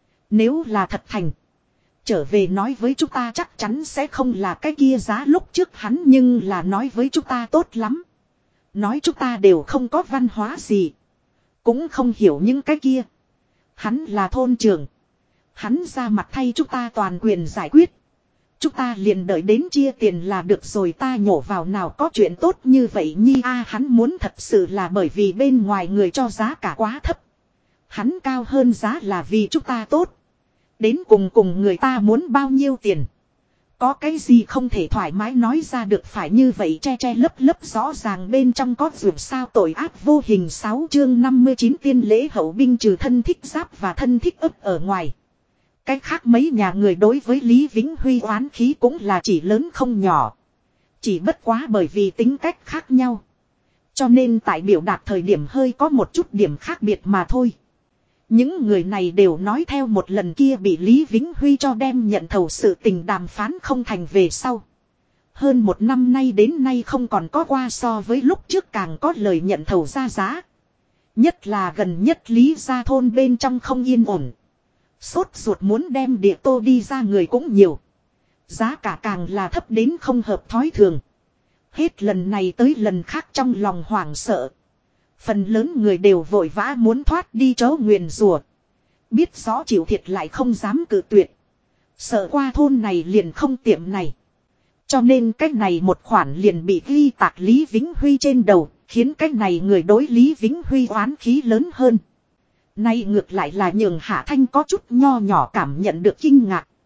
Nếu là thật thành. Trở về nói với chúng ta chắc chắn sẽ không là cái kia giá lúc trước hắn nhưng là nói với chúng ta tốt lắm. Nói chúng ta đều không có văn hóa gì. Cũng không hiểu những cái kia. Hắn là thôn trưởng. Hắn ra mặt thay chúng ta toàn quyền giải quyết. Chúng ta liền đợi đến chia tiền là được rồi ta nhổ vào nào có chuyện tốt như vậy nhi a hắn muốn thật sự là bởi vì bên ngoài người cho giá cả quá thấp. Hắn cao hơn giá là vì chúng ta tốt. Đến cùng người ta muốn bao nhiêu tiền. Có cái gì không thể thoải mái nói ra được phải như vậy che lấp rõ ràng bên trong có dù sao tội ác vô hình 6 chương 59 tiên lễ hậu binh trừ thân thích giáp và thân thích ấp ở ngoài. Cái khác mấy nhà người đối với Lý Vĩnh Huy oán khí cũng là chỉ lớn không nhỏ. Chỉ bất quá bởi vì tính cách khác nhau. Cho nên tại biểu đạt thời điểm hơi có một chút điểm khác biệt mà thôi. Những người này đều nói theo một lần kia bị Lý Vĩnh Huy cho đem nhận thầu sự tình đàm phán không thành về sau. Hơn một năm nay đến nay không còn có qua so với lúc trước càng có lời nhận thầu ra giá. Nhất là gần nhất Lý Gia thôn bên trong không yên ổn. Sốt ruột muốn đem địa tô đi ra người cũng nhiều. Giá cả càng là thấp đến không hợp thói thường. Hết lần này tới lần khác trong lòng hoảng sợ. Phần lớn người đều vội vã muốn thoát đi chó nguyền rủa. Biết rõ chịu thiệt lại không dám cự tuyệt. Sợ qua thôn này liền không tiệm này. Cho nên cách này một khoản liền bị ghi tạc Lý Vĩnh Huy trên đầu. Khiến cách này người đối Lý Vĩnh Huy oán khí lớn hơn. Nay ngược lại là nhường Hạ Thanh có chút nho nhỏ cảm nhận được kinh ngạc.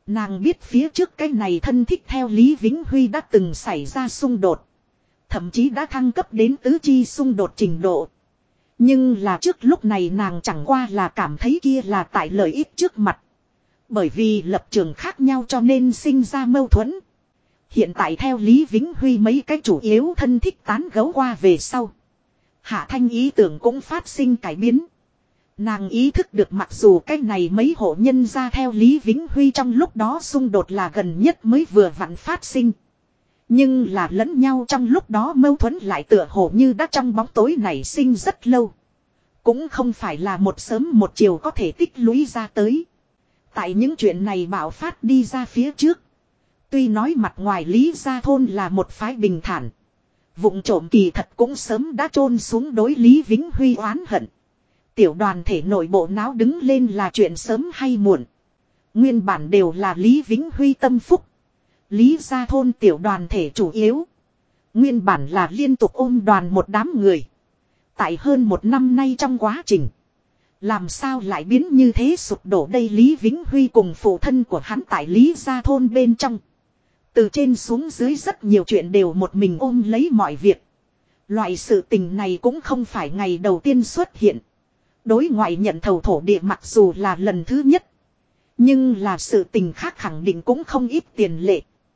Nàng biết phía trước cái này thân thích theo Lý Vĩnh Huy đã từng xảy ra xung đột. Thậm chí đã thăng cấp đến tứ chi xung đột trình độ. Nhưng là trước lúc này nàng chẳng qua là cảm thấy kia là tại lợi ích trước mặt. Bởi vì lập trường khác nhau cho nên sinh ra mâu thuẫn. Hiện tại theo Lý Vĩnh Huy mấy cái chủ yếu thân thích tán gẫu qua về sau. Hạ Thanh ý tưởng cũng phát sinh cải biến. Nàng ý thức được mặc dù cái này mấy hộ nhân ra theo Lý Vĩnh Huy trong lúc đó xung đột là gần nhất mới vừa vặn phát sinh. Nhưng là lẫn nhau trong lúc đó mâu thuẫn lại tựa hồ như đã trong bóng tối nảy sinh rất lâu. Cũng không phải là một sớm một chiều có thể tích lũy ra tới. Tại những chuyện này bạo phát đi ra phía trước. Tuy nói mặt ngoài Lý Gia Thôn là một phái bình thản. Vụng trộm kỳ thật cũng sớm đã chôn xuống đối Lý Vĩnh Huy oán hận. Tiểu đoàn thể nội bộ náo đứng lên là chuyện sớm hay muộn. Nguyên bản đều là Lý Vĩnh Huy tâm phúc. Lý Gia Thôn tiểu đoàn thể chủ yếu. Nguyên bản là liên tục ôm đoàn một đám người. Tại hơn một năm nay trong quá trình. Làm sao lại biến như thế sụp đổ đây Lý Vĩnh Huy cùng phụ thân của hắn tại Lý Gia Thôn bên trong. Từ trên xuống dưới rất nhiều chuyện đều một mình ôm lấy mọi việc. Loại sự tình này cũng không phải ngày đầu tiên xuất hiện. Đối ngoại nhận thầu thổ địa mặc dù là lần thứ nhất. Nhưng là sự tình khác khẳng định cũng không ít tiền lệ.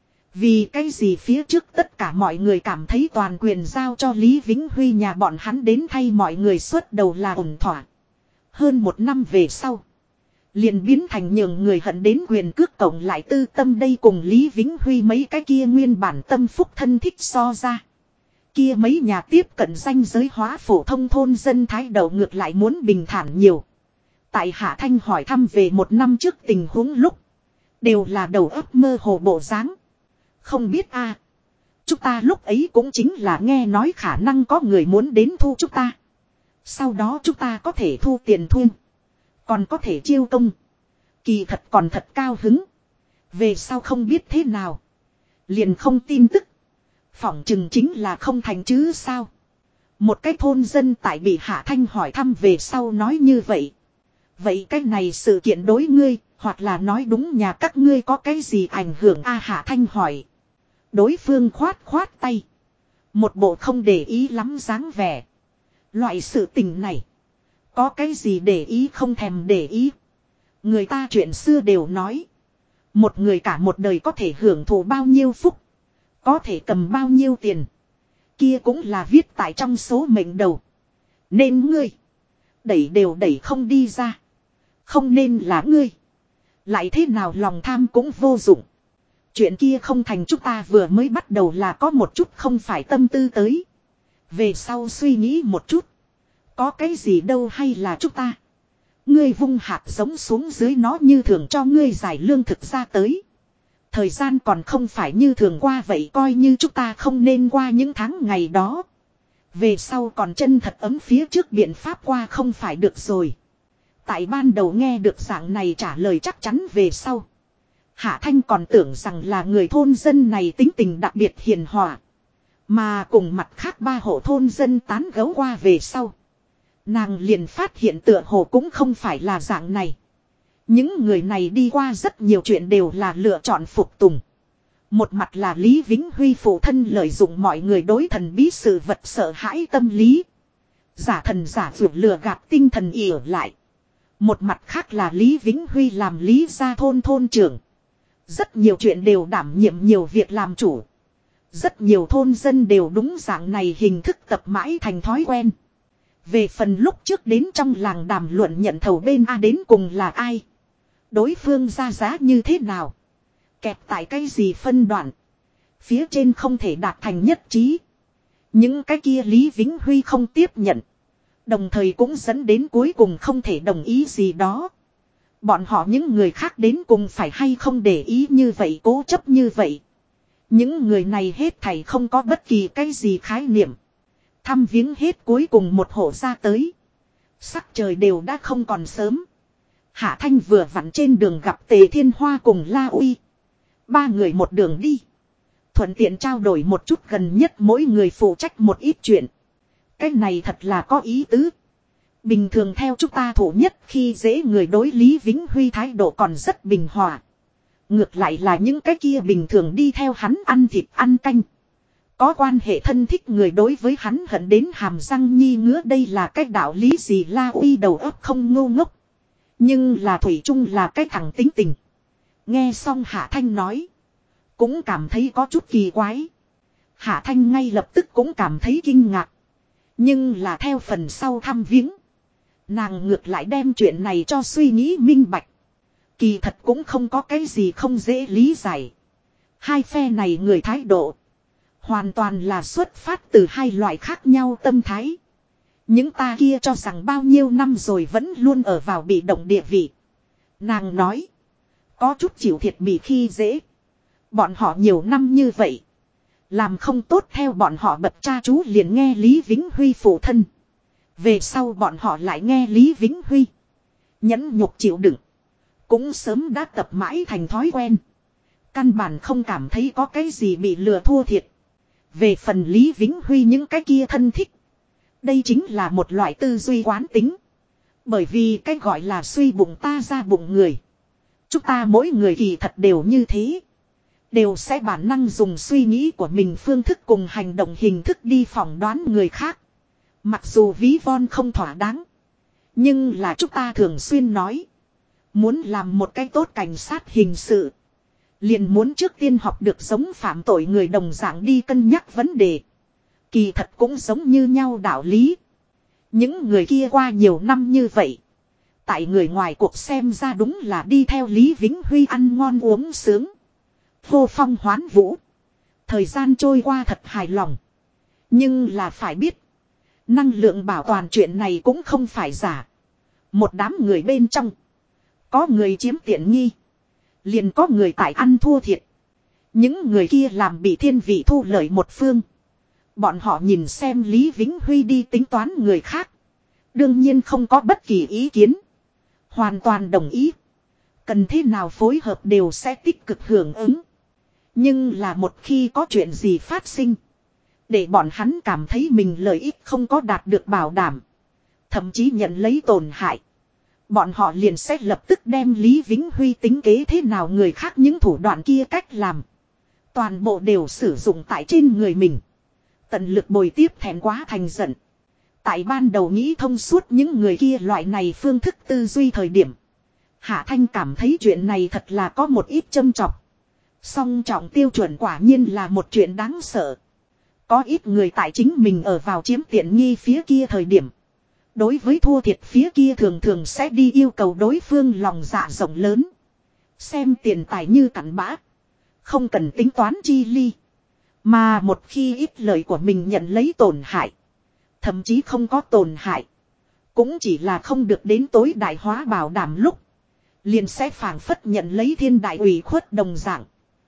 Vì cái gì phía trước tất cả mọi người cảm thấy toàn quyền giao cho Lý Vĩnh Huy nhà bọn hắn đến thay mọi người xuất đầu là ổn thỏa. Hơn một năm về sau. Liền biến thành nhường người hận đến quyền cước cộng lại tư tâm đây cùng Lý Vĩnh Huy mấy cái kia nguyên bản tâm phúc thân thích so ra. Kia mấy nhà tiếp cận danh giới hóa phổ thông thôn dân thái độ ngược lại muốn bình thản nhiều. Tại Hạ Thanh hỏi thăm về một năm trước tình huống lúc. Đều là đầu óc mơ hồ bộ dáng. Không biết a, chúng ta lúc ấy cũng chính là nghe nói khả năng có người muốn đến thu chúng ta. Sau đó chúng ta có thể thu tiền thu. Còn có thể chiêu công. Kỳ thật còn thật cao hứng. Về sau không biết thế nào. Liền không tin tức. Phỏng chừng chính là không thành chứ sao. Một cái thôn dân tại bị Hạ Thanh hỏi thăm về sau nói như vậy. Vậy cái này sự kiện đối ngươi, hoặc là nói đúng nhà các ngươi có cái gì ảnh hưởng a Hạ Thanh hỏi. Đối phương khoát khoát tay. Một bộ không để ý lắm dáng vẻ. Loại sự tình này. Có cái gì để ý không thèm để ý. Người ta chuyện xưa đều nói. Một người cả một đời có thể hưởng thụ bao nhiêu phúc. Có thể cầm bao nhiêu tiền. Kia cũng là viết tại trong số mệnh đầu. Nên ngươi. Đẩy đều đẩy không đi ra. Không nên là ngươi. Lại thế nào lòng tham cũng vô dụng. Chuyện kia không thành chúng ta vừa mới bắt đầu là có một chút không phải tâm tư tới. Về sau suy nghĩ một chút. Có cái gì đâu hay là chúng ta. Ngươi vung hạt giống xuống dưới nó như thường cho ngươi giải lương thực ra tới. Thời gian còn không phải như thường qua vậy coi như chúng ta không nên qua những tháng ngày đó. Về sau còn chân thật ấm phía trước biện pháp qua không phải được rồi. Tại ban đầu nghe được dạng này trả lời chắc chắn về sau. Hạ Thanh còn tưởng rằng là người thôn dân này tính tình đặc biệt hiền hòa. Mà cùng mặt khác ba hộ thôn dân tán gẫu qua về sau. Nàng liền phát hiện tựa hồ cũng không phải là dạng này. Những người này đi qua rất nhiều chuyện đều là lựa chọn phục tùng. Một mặt là Lý Vĩnh Huy phụ thân lợi dụng mọi người đối thần bí sự vật sợ hãi tâm lý. Giả thần giả vượt lừa gạt tinh thần ỉa lại. Một mặt khác là Lý Vĩnh Huy làm Lý Gia Thôn thôn trưởng. Rất nhiều chuyện đều đảm nhiệm nhiều việc làm chủ. Rất nhiều thôn dân đều đúng dạng này hình thức tập mãi thành thói quen. Về phần lúc trước đến trong làng đàm luận nhận thầu bên A đến cùng là ai. Đối phương ra giá như thế nào. Kẹp tại cái gì phân đoạn. Phía trên không thể đạt thành nhất trí. Những cái kia Lý Vĩnh Huy không tiếp nhận. Đồng thời cũng dẫn đến cuối cùng không thể đồng ý gì đó. Bọn họ những người khác đến cùng phải hay không để ý như vậy cố chấp như vậy. Những người này hết thảy không có bất kỳ cái gì khái niệm. Thăm viếng hết cuối cùng một hộ ra tới. Sắc trời đều đã không còn sớm. Hạ Thanh vừa vặn trên đường gặp Tề Thiên Hoa cùng La Uy. Ba người một đường đi. Thuận tiện trao đổi một chút gần nhất mỗi người phụ trách một ít chuyện. Cái này thật là có ý tứ. Bình thường theo chúng ta thủ nhất khi dễ người đối Lý Vĩnh Huy thái độ còn rất bình hòa. Ngược lại là những cái kia bình thường đi theo hắn ăn thịt ăn canh. Có quan hệ thân thích người đối với hắn hận đến hàm răng nhi ngứa, đây là cái đạo lý gì La Uy đầu óc không ngu ngốc. Nhưng là thủy chung là cái thằng tính tình. Nghe xong Hạ Thanh nói. Cũng cảm thấy có chút kỳ quái. Hạ Thanh ngay lập tức cũng cảm thấy kinh ngạc. Nhưng là theo phần sau thăm viếng. Nàng ngược lại đem chuyện này cho suy nghĩ minh bạch. Kỳ thật cũng không có cái gì không dễ lý giải. Hai phe này người thái độ. Hoàn toàn là xuất phát từ hai loại khác nhau tâm thái. Những ta kia cho rằng bao nhiêu năm rồi vẫn luôn ở vào bị động địa vị. Nàng nói. Có chút chịu thiệt bị khi dễ. Bọn họ nhiều năm như vậy. Làm không tốt theo bọn họ bậc cha chú liền nghe Lý Vĩnh Huy phụ thân. Về sau bọn họ lại nghe Lý Vĩnh Huy. Nhẫn nhục chịu đựng. Cũng sớm đã tập mãi thành thói quen. Căn bản không cảm thấy có cái gì bị lừa thua thiệt. Về phần Lý Vĩnh Huy những cái kia thân thích. Đây chính là một loại tư duy quán tính. Bởi vì cái gọi là suy bụng ta ra bụng người. Chúng ta mỗi người kỳ thật đều như thế. Đều sẽ bản năng dùng suy nghĩ của mình phương thức cùng hành động hình thức đi phỏng đoán người khác. Mặc dù ví von không thỏa đáng. Nhưng là chúng ta thường xuyên nói. Muốn làm một cái tốt cảnh sát hình sự. Liền muốn trước tiên học được giống phạm tội người đồng dạng đi cân nhắc vấn đề. Kỳ thật cũng giống như nhau đạo lý. Những người kia qua nhiều năm như vậy. Tại người ngoài cuộc xem ra đúng là đi theo Lý Vĩnh Huy ăn ngon uống sướng. Vô phong hoán vũ. Thời gian trôi qua thật hài lòng. Nhưng là phải biết. Năng lượng bảo toàn chuyện này cũng không phải giả. Một đám người bên trong. Có người chiếm tiện nghi. Liền có người tại ăn thua thiệt. Những người kia làm bị thiên vị thu lợi một phương. Bọn họ nhìn xem Lý Vĩnh Huy đi tính toán người khác. Đương nhiên không có bất kỳ ý kiến. Hoàn toàn đồng ý. Cần thế nào phối hợp đều sẽ tích cực hưởng ứng. Nhưng là một khi có chuyện gì phát sinh. Để bọn hắn cảm thấy mình lợi ích không có đạt được bảo đảm. Thậm chí nhận lấy tổn hại. Bọn họ liền sẽ lập tức đem Lý Vĩnh Huy tính kế thế nào người khác những thủ đoạn kia cách làm. Toàn bộ đều sử dụng tại trên người mình. Tận lực bồi tiếp thẹn quá thành giận. Tại ban đầu nghĩ thông suốt những người kia loại này phương thức tư duy thời điểm. Hạ Thanh cảm thấy chuyện này thật là có một ít châm chọc. Song trọng tiêu chuẩn quả nhiên là một chuyện đáng sợ. Có ít người tại chính mình ở vào chiếm tiện nghi phía kia thời điểm. Đối với thua thiệt phía kia thường thường sẽ đi yêu cầu đối phương lòng dạ rộng lớn. Xem tiền tài như cặn bã. Không cần tính toán chi ly. Mà một khi ít lời của mình nhận lấy tổn hại. Thậm chí không có tổn hại. Cũng chỉ là không được đến tối đại hóa bảo đảm lúc. Liền sẽ phảng phất nhận lấy thiên đại ủy khuất đồng dạng.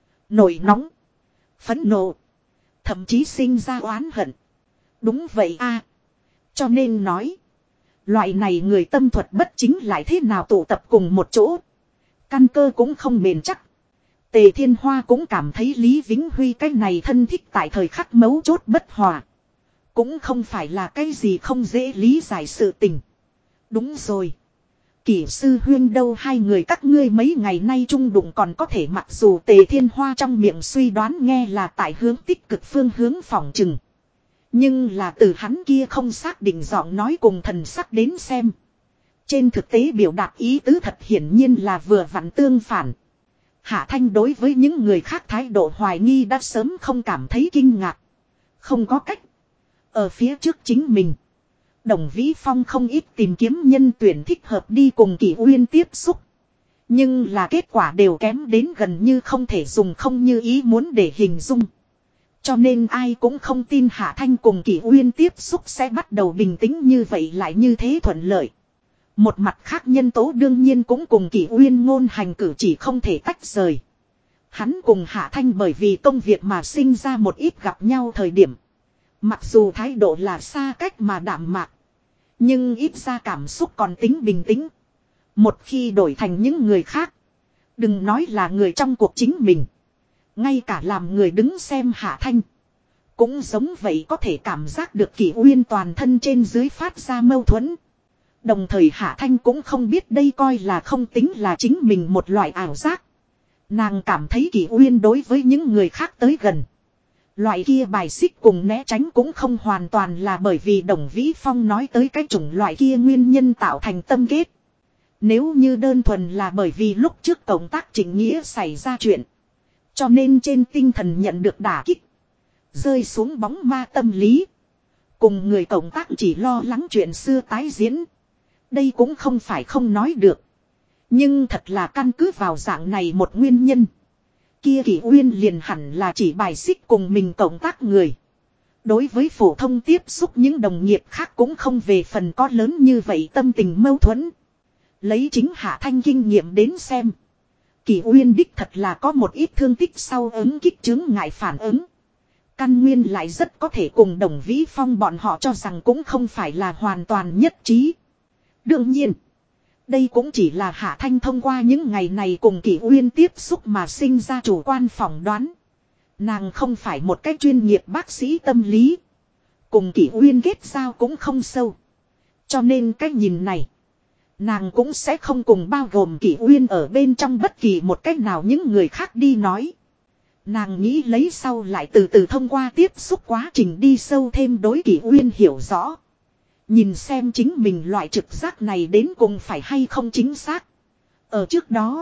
Nổi nóng. Phẫn nộ. Thậm chí sinh ra oán hận. Đúng vậy a. Cho nên nói. Loại này người tâm thuật bất chính lại thế nào tụ tập cùng một chỗ. Căn cơ cũng không bền chắc. Tề Thiên Hoa cũng cảm thấy Lý Vĩnh Huy cái này thân thích tại thời khắc mấu chốt bất hòa. Cũng không phải là cái gì không dễ lý giải sự tình. Đúng rồi. Kỷ sư huyên đâu, hai người các ngươi mấy ngày nay chung đụng còn có thể, mặc dù Tề Thiên Hoa trong miệng suy đoán nghe là tại hướng tích cực phương hướng phỏng chừng. Nhưng là từ hắn kia không xác định giọng nói cùng thần sắc đến xem. Trên thực tế biểu đạt ý tứ thật hiển nhiên là vừa vặn tương phản. Hạ Thanh đối với những người khác thái độ hoài nghi đã sớm không cảm thấy kinh ngạc. Không có cách. Ở phía trước chính mình. Đồng Vĩ Phong không ít tìm kiếm nhân tuyển thích hợp đi cùng Kỷ Uyên tiếp xúc. Nhưng là kết quả đều kém đến gần như không thể dùng không như ý muốn để hình dung. Cho nên ai cũng không tin Hạ Thanh cùng Kỷ Uyên tiếp xúc sẽ bắt đầu bình tĩnh như vậy lại như thế thuận lợi. Một mặt khác nhân tố đương nhiên cũng cùng Kỷ Uyên ngôn hành cử chỉ không thể tách rời. Hắn cùng Hạ Thanh bởi vì công việc mà sinh ra một ít gặp nhau thời điểm. Mặc dù thái độ là xa cách mà đạm mạc. Nhưng ít ra cảm xúc còn tính bình tĩnh. Một khi đổi thành những người khác. Đừng nói là người trong cuộc chính mình. Ngay cả làm người đứng xem Hạ Thanh. Cũng giống vậy có thể cảm giác được Kỷ Uyên toàn thân trên dưới phát ra mâu thuẫn. Đồng thời Hạ Thanh cũng không biết đây coi là không tính là chính mình một loại ảo giác. Nàng cảm thấy Kỷ Uyên đối với những người khác tới gần. Loại kia bài xích cùng né tránh cũng không hoàn toàn là bởi vì Đồng Vĩ Phong nói tới cái chủng loại kia nguyên nhân tạo thành tâm kết. Nếu như đơn thuần là bởi vì lúc trước cộng tác Trịnh Nghĩa xảy ra chuyện. Cho nên trên tinh thần nhận được đả kích. Rơi xuống bóng ma tâm lý. Cùng người cộng tác chỉ lo lắng chuyện xưa tái diễn. Đây cũng không phải không nói được. Nhưng thật là căn cứ vào dạng này một nguyên nhân. Kia Kỷ Uyên liền hẳn là chỉ bài xích cùng mình cộng tác người. Đối với phổ thông tiếp xúc những đồng nghiệp khác cũng không về phần có lớn như vậy tâm tình mâu thuẫn. Lấy chính Hạ Thanh kinh nghiệm đến xem. Kỷ Uyên đích thật là có một ít thương tích sau ứng kích chứng ngại phản ứng. Căn nguyên lại rất có thể cùng Đồng Vĩ Phong bọn họ cho rằng cũng không phải là hoàn toàn nhất trí. Đương nhiên. Đây cũng chỉ là Hạ Thanh thông qua những ngày này cùng Kỷ Uyên tiếp xúc mà sinh ra chủ quan phỏng đoán. Nàng không phải một cái chuyên nghiệp bác sĩ tâm lý. Cùng Kỷ Uyên kết giao cũng không sâu. Cho nên cái nhìn này. Nàng cũng sẽ không cùng bao gồm Kỷ Uyên ở bên trong bất kỳ một cách nào những người khác đi nói. Nàng nghĩ lấy sau lại từ từ thông qua tiếp xúc quá trình đi sâu thêm đối Kỷ Uyên hiểu rõ. Nhìn xem chính mình loại trực giác này đến cùng phải hay không chính xác. Ở trước đó,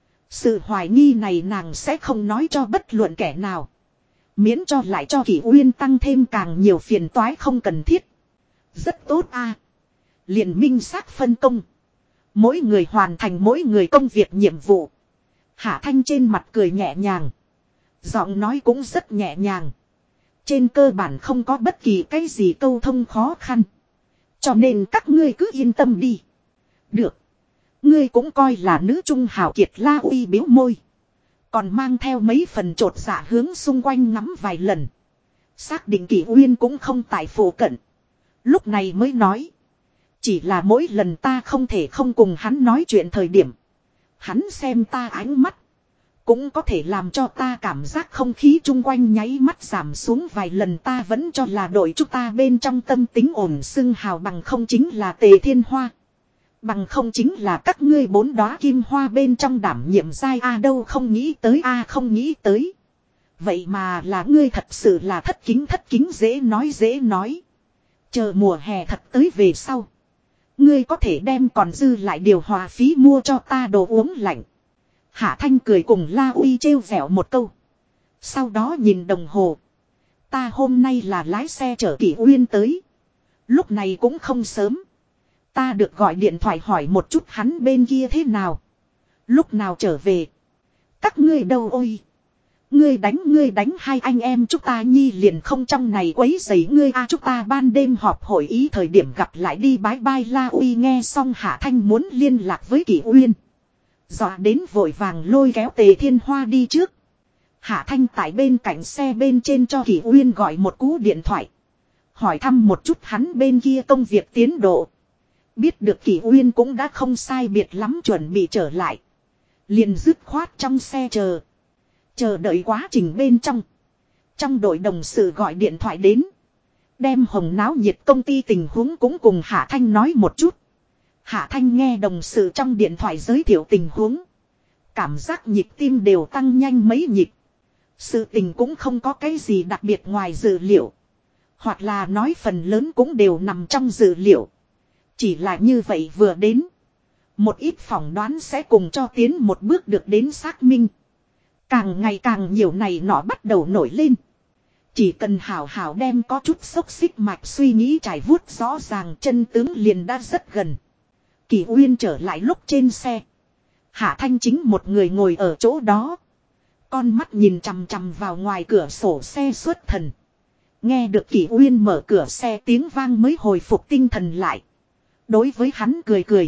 sự hoài nghi này nàng sẽ không nói cho bất luận kẻ nào. Miễn cho lại cho Kỷ Uyên tăng thêm càng nhiều phiền toái không cần thiết. Rất tốt a. Liền minh xác phân công. Mỗi người hoàn thành mỗi người công việc nhiệm vụ. Hạ Thanh trên mặt cười nhẹ nhàng. Giọng nói cũng rất nhẹ nhàng. Trên cơ bản không có bất kỳ cái gì câu thông khó khăn. Cho nên các ngươi cứ yên tâm đi. Được. Ngươi cũng coi là nữ trung hào kiệt La Uy biếu môi. Còn mang theo mấy phần trột dạ hướng xung quanh ngắm vài lần. Xác định Kỷ Uyên cũng không tại phủ cận. Lúc này mới nói. Chỉ là mỗi lần ta không thể không cùng hắn nói chuyện thời điểm. Hắn xem ta ánh mắt. Cũng có thể làm cho ta cảm giác không khí chung quanh nháy mắt giảm xuống vài lần, ta vẫn cho là đội chúng ta bên trong tâm tính ổn xưng hào bằng không chính là Tề Thiên Hoa. Bằng không chính là các ngươi 4 đóa kim hoa bên trong đảm nhiệm giai a đâu không nghĩ tới a không nghĩ tới. Vậy mà là ngươi thật sự là thất kính dễ nói. Chờ mùa hè thật tới về sau. Ngươi có thể đem còn dư lại điều hòa phí mua cho ta đồ uống lạnh. Hạ Thanh cười cùng La Uy trêu vẻo một câu. Sau đó nhìn đồng hồ. Ta hôm nay là lái xe chở Kỷ Uyên tới. Lúc này cũng không sớm. Ta được gọi điện thoại hỏi một chút hắn bên kia thế nào. Lúc nào trở về. Các ngươi đâu ôi. Ngươi đánh hai anh em chúng ta nhi liền không trong này quấy rầy ngươi a chúng ta ban đêm họp hội ý thời điểm gặp lại đi bái bai. La Uy nghe xong Hạ Thanh muốn liên lạc với Kỷ Uyên. Dọa đến vội vàng lôi kéo Tề Thiên Hoa đi trước. Hạ Thanh tại bên cạnh xe bên trên cho Kỷ Uyên gọi một cú điện thoại. Hỏi thăm một chút hắn bên kia công việc tiến độ. Biết được Kỷ Uyên cũng đã không sai biệt lắm chuẩn bị trở lại. Liền dứt khoát trong xe chờ. Chờ đợi quá trình bên trong. Trong đội đồng sự gọi điện thoại đến. Đem hồng náo nhiệt công ty tình huống cũng cùng Hạ Thanh nói một chút. Hạ Thanh nghe đồng sự trong điện thoại giới thiệu tình huống. Cảm giác nhịp tim đều tăng nhanh mấy nhịp. Sự tình cũng không có cái gì đặc biệt ngoài dự liệu. Hoặc là nói phần lớn cũng đều nằm trong dự liệu. Chỉ là như vậy vừa đến. Một ít phỏng đoán sẽ cùng cho tiến một bước được đến xác minh. Càng ngày càng nhiều này nọ bắt đầu nổi lên. Chỉ cần hảo hảo đem có chút xốc xích mạch suy nghĩ trải vuốt rõ ràng, chân tướng liền đã rất gần. Kỷ Uyên trở lại lúc trên xe. Hạ Thanh chính một người ngồi ở chỗ đó. Con mắt nhìn chằm chằm vào ngoài cửa sổ xe xuất thần. Nghe được Kỷ Uyên mở cửa xe tiếng vang mới hồi phục tinh thần lại. Đối với hắn cười cười.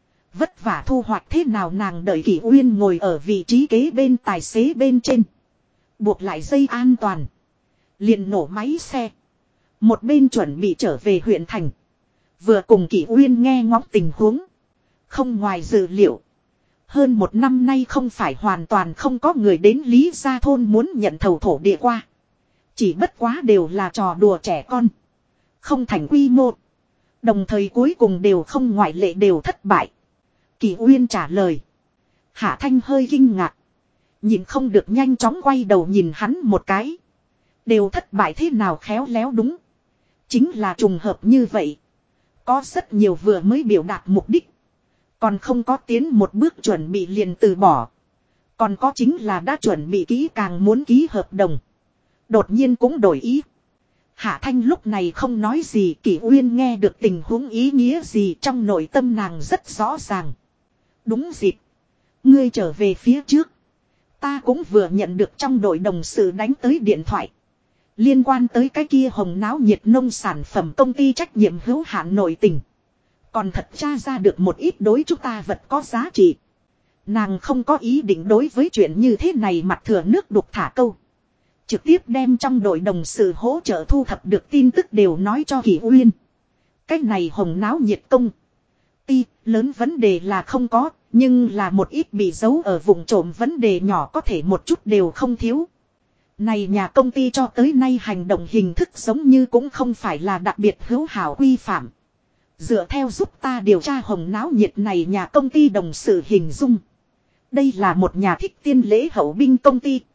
Vất vả thu hoạch thế nào nàng đợi Kỷ Uyên ngồi ở vị trí kế bên tài xế bên trên. Buộc lại dây an toàn. Liền nổ máy xe. Một bên chuẩn bị trở về huyện thành. Vừa cùng Kỷ Uyên nghe ngóng tình huống. Không ngoài dự liệu. Hơn một năm nay không phải hoàn toàn không có người đến Lý Gia Thôn muốn nhận thầu thổ địa qua. Chỉ bất quá đều là trò đùa trẻ con. Không thành quy mô. Đồng thời cuối cùng đều không ngoại lệ đều thất bại. Kỷ Uyên trả lời. Hạ Thanh hơi kinh ngạc. Nhìn không được nhanh chóng quay đầu nhìn hắn một cái. Đều thất bại thế nào khéo léo đúng. Chính là trùng hợp như vậy. Có rất nhiều vừa mới biểu đạt mục đích. Còn không có tiến một bước chuẩn bị liền từ bỏ. Còn có chính là đã chuẩn bị kỹ càng muốn ký hợp đồng. Đột nhiên cũng đổi ý. Hạ Thanh lúc này không nói gì, Kỷ Uyên nghe được tình huống ý nghĩa gì trong nội tâm nàng rất rõ ràng. Đúng dịp. Ngươi trở về phía trước. Ta cũng vừa nhận được trong đội đồng sự đánh tới điện thoại. Liên quan tới cái kia hồng náo nhiệt nông sản phẩm công ty trách nhiệm hữu hạn nội tình. Còn thật tra ra được một ít đối chúng ta vật có giá trị. Nàng không có ý định đối với chuyện như thế này mặt thừa nước đục thả câu. Trực tiếp đem trong đội đồng sự hỗ trợ thu thập được tin tức đều nói cho Kỷ Uyên. Cái này hồng náo nhiệt công ty lớn vấn đề là không có, nhưng là một ít bị giấu ở vùng trộm vấn đề nhỏ có thể một chút đều không thiếu. Này nhà công ty cho tới nay hành động hình thức giống như cũng không phải là đặc biệt hữu hảo quy phạm. Dựa theo giúp ta điều tra hồng náo nhiệt này nhà công ty đồng sự hình dung. Đây là một nhà thích tiên lễ hậu binh công ty.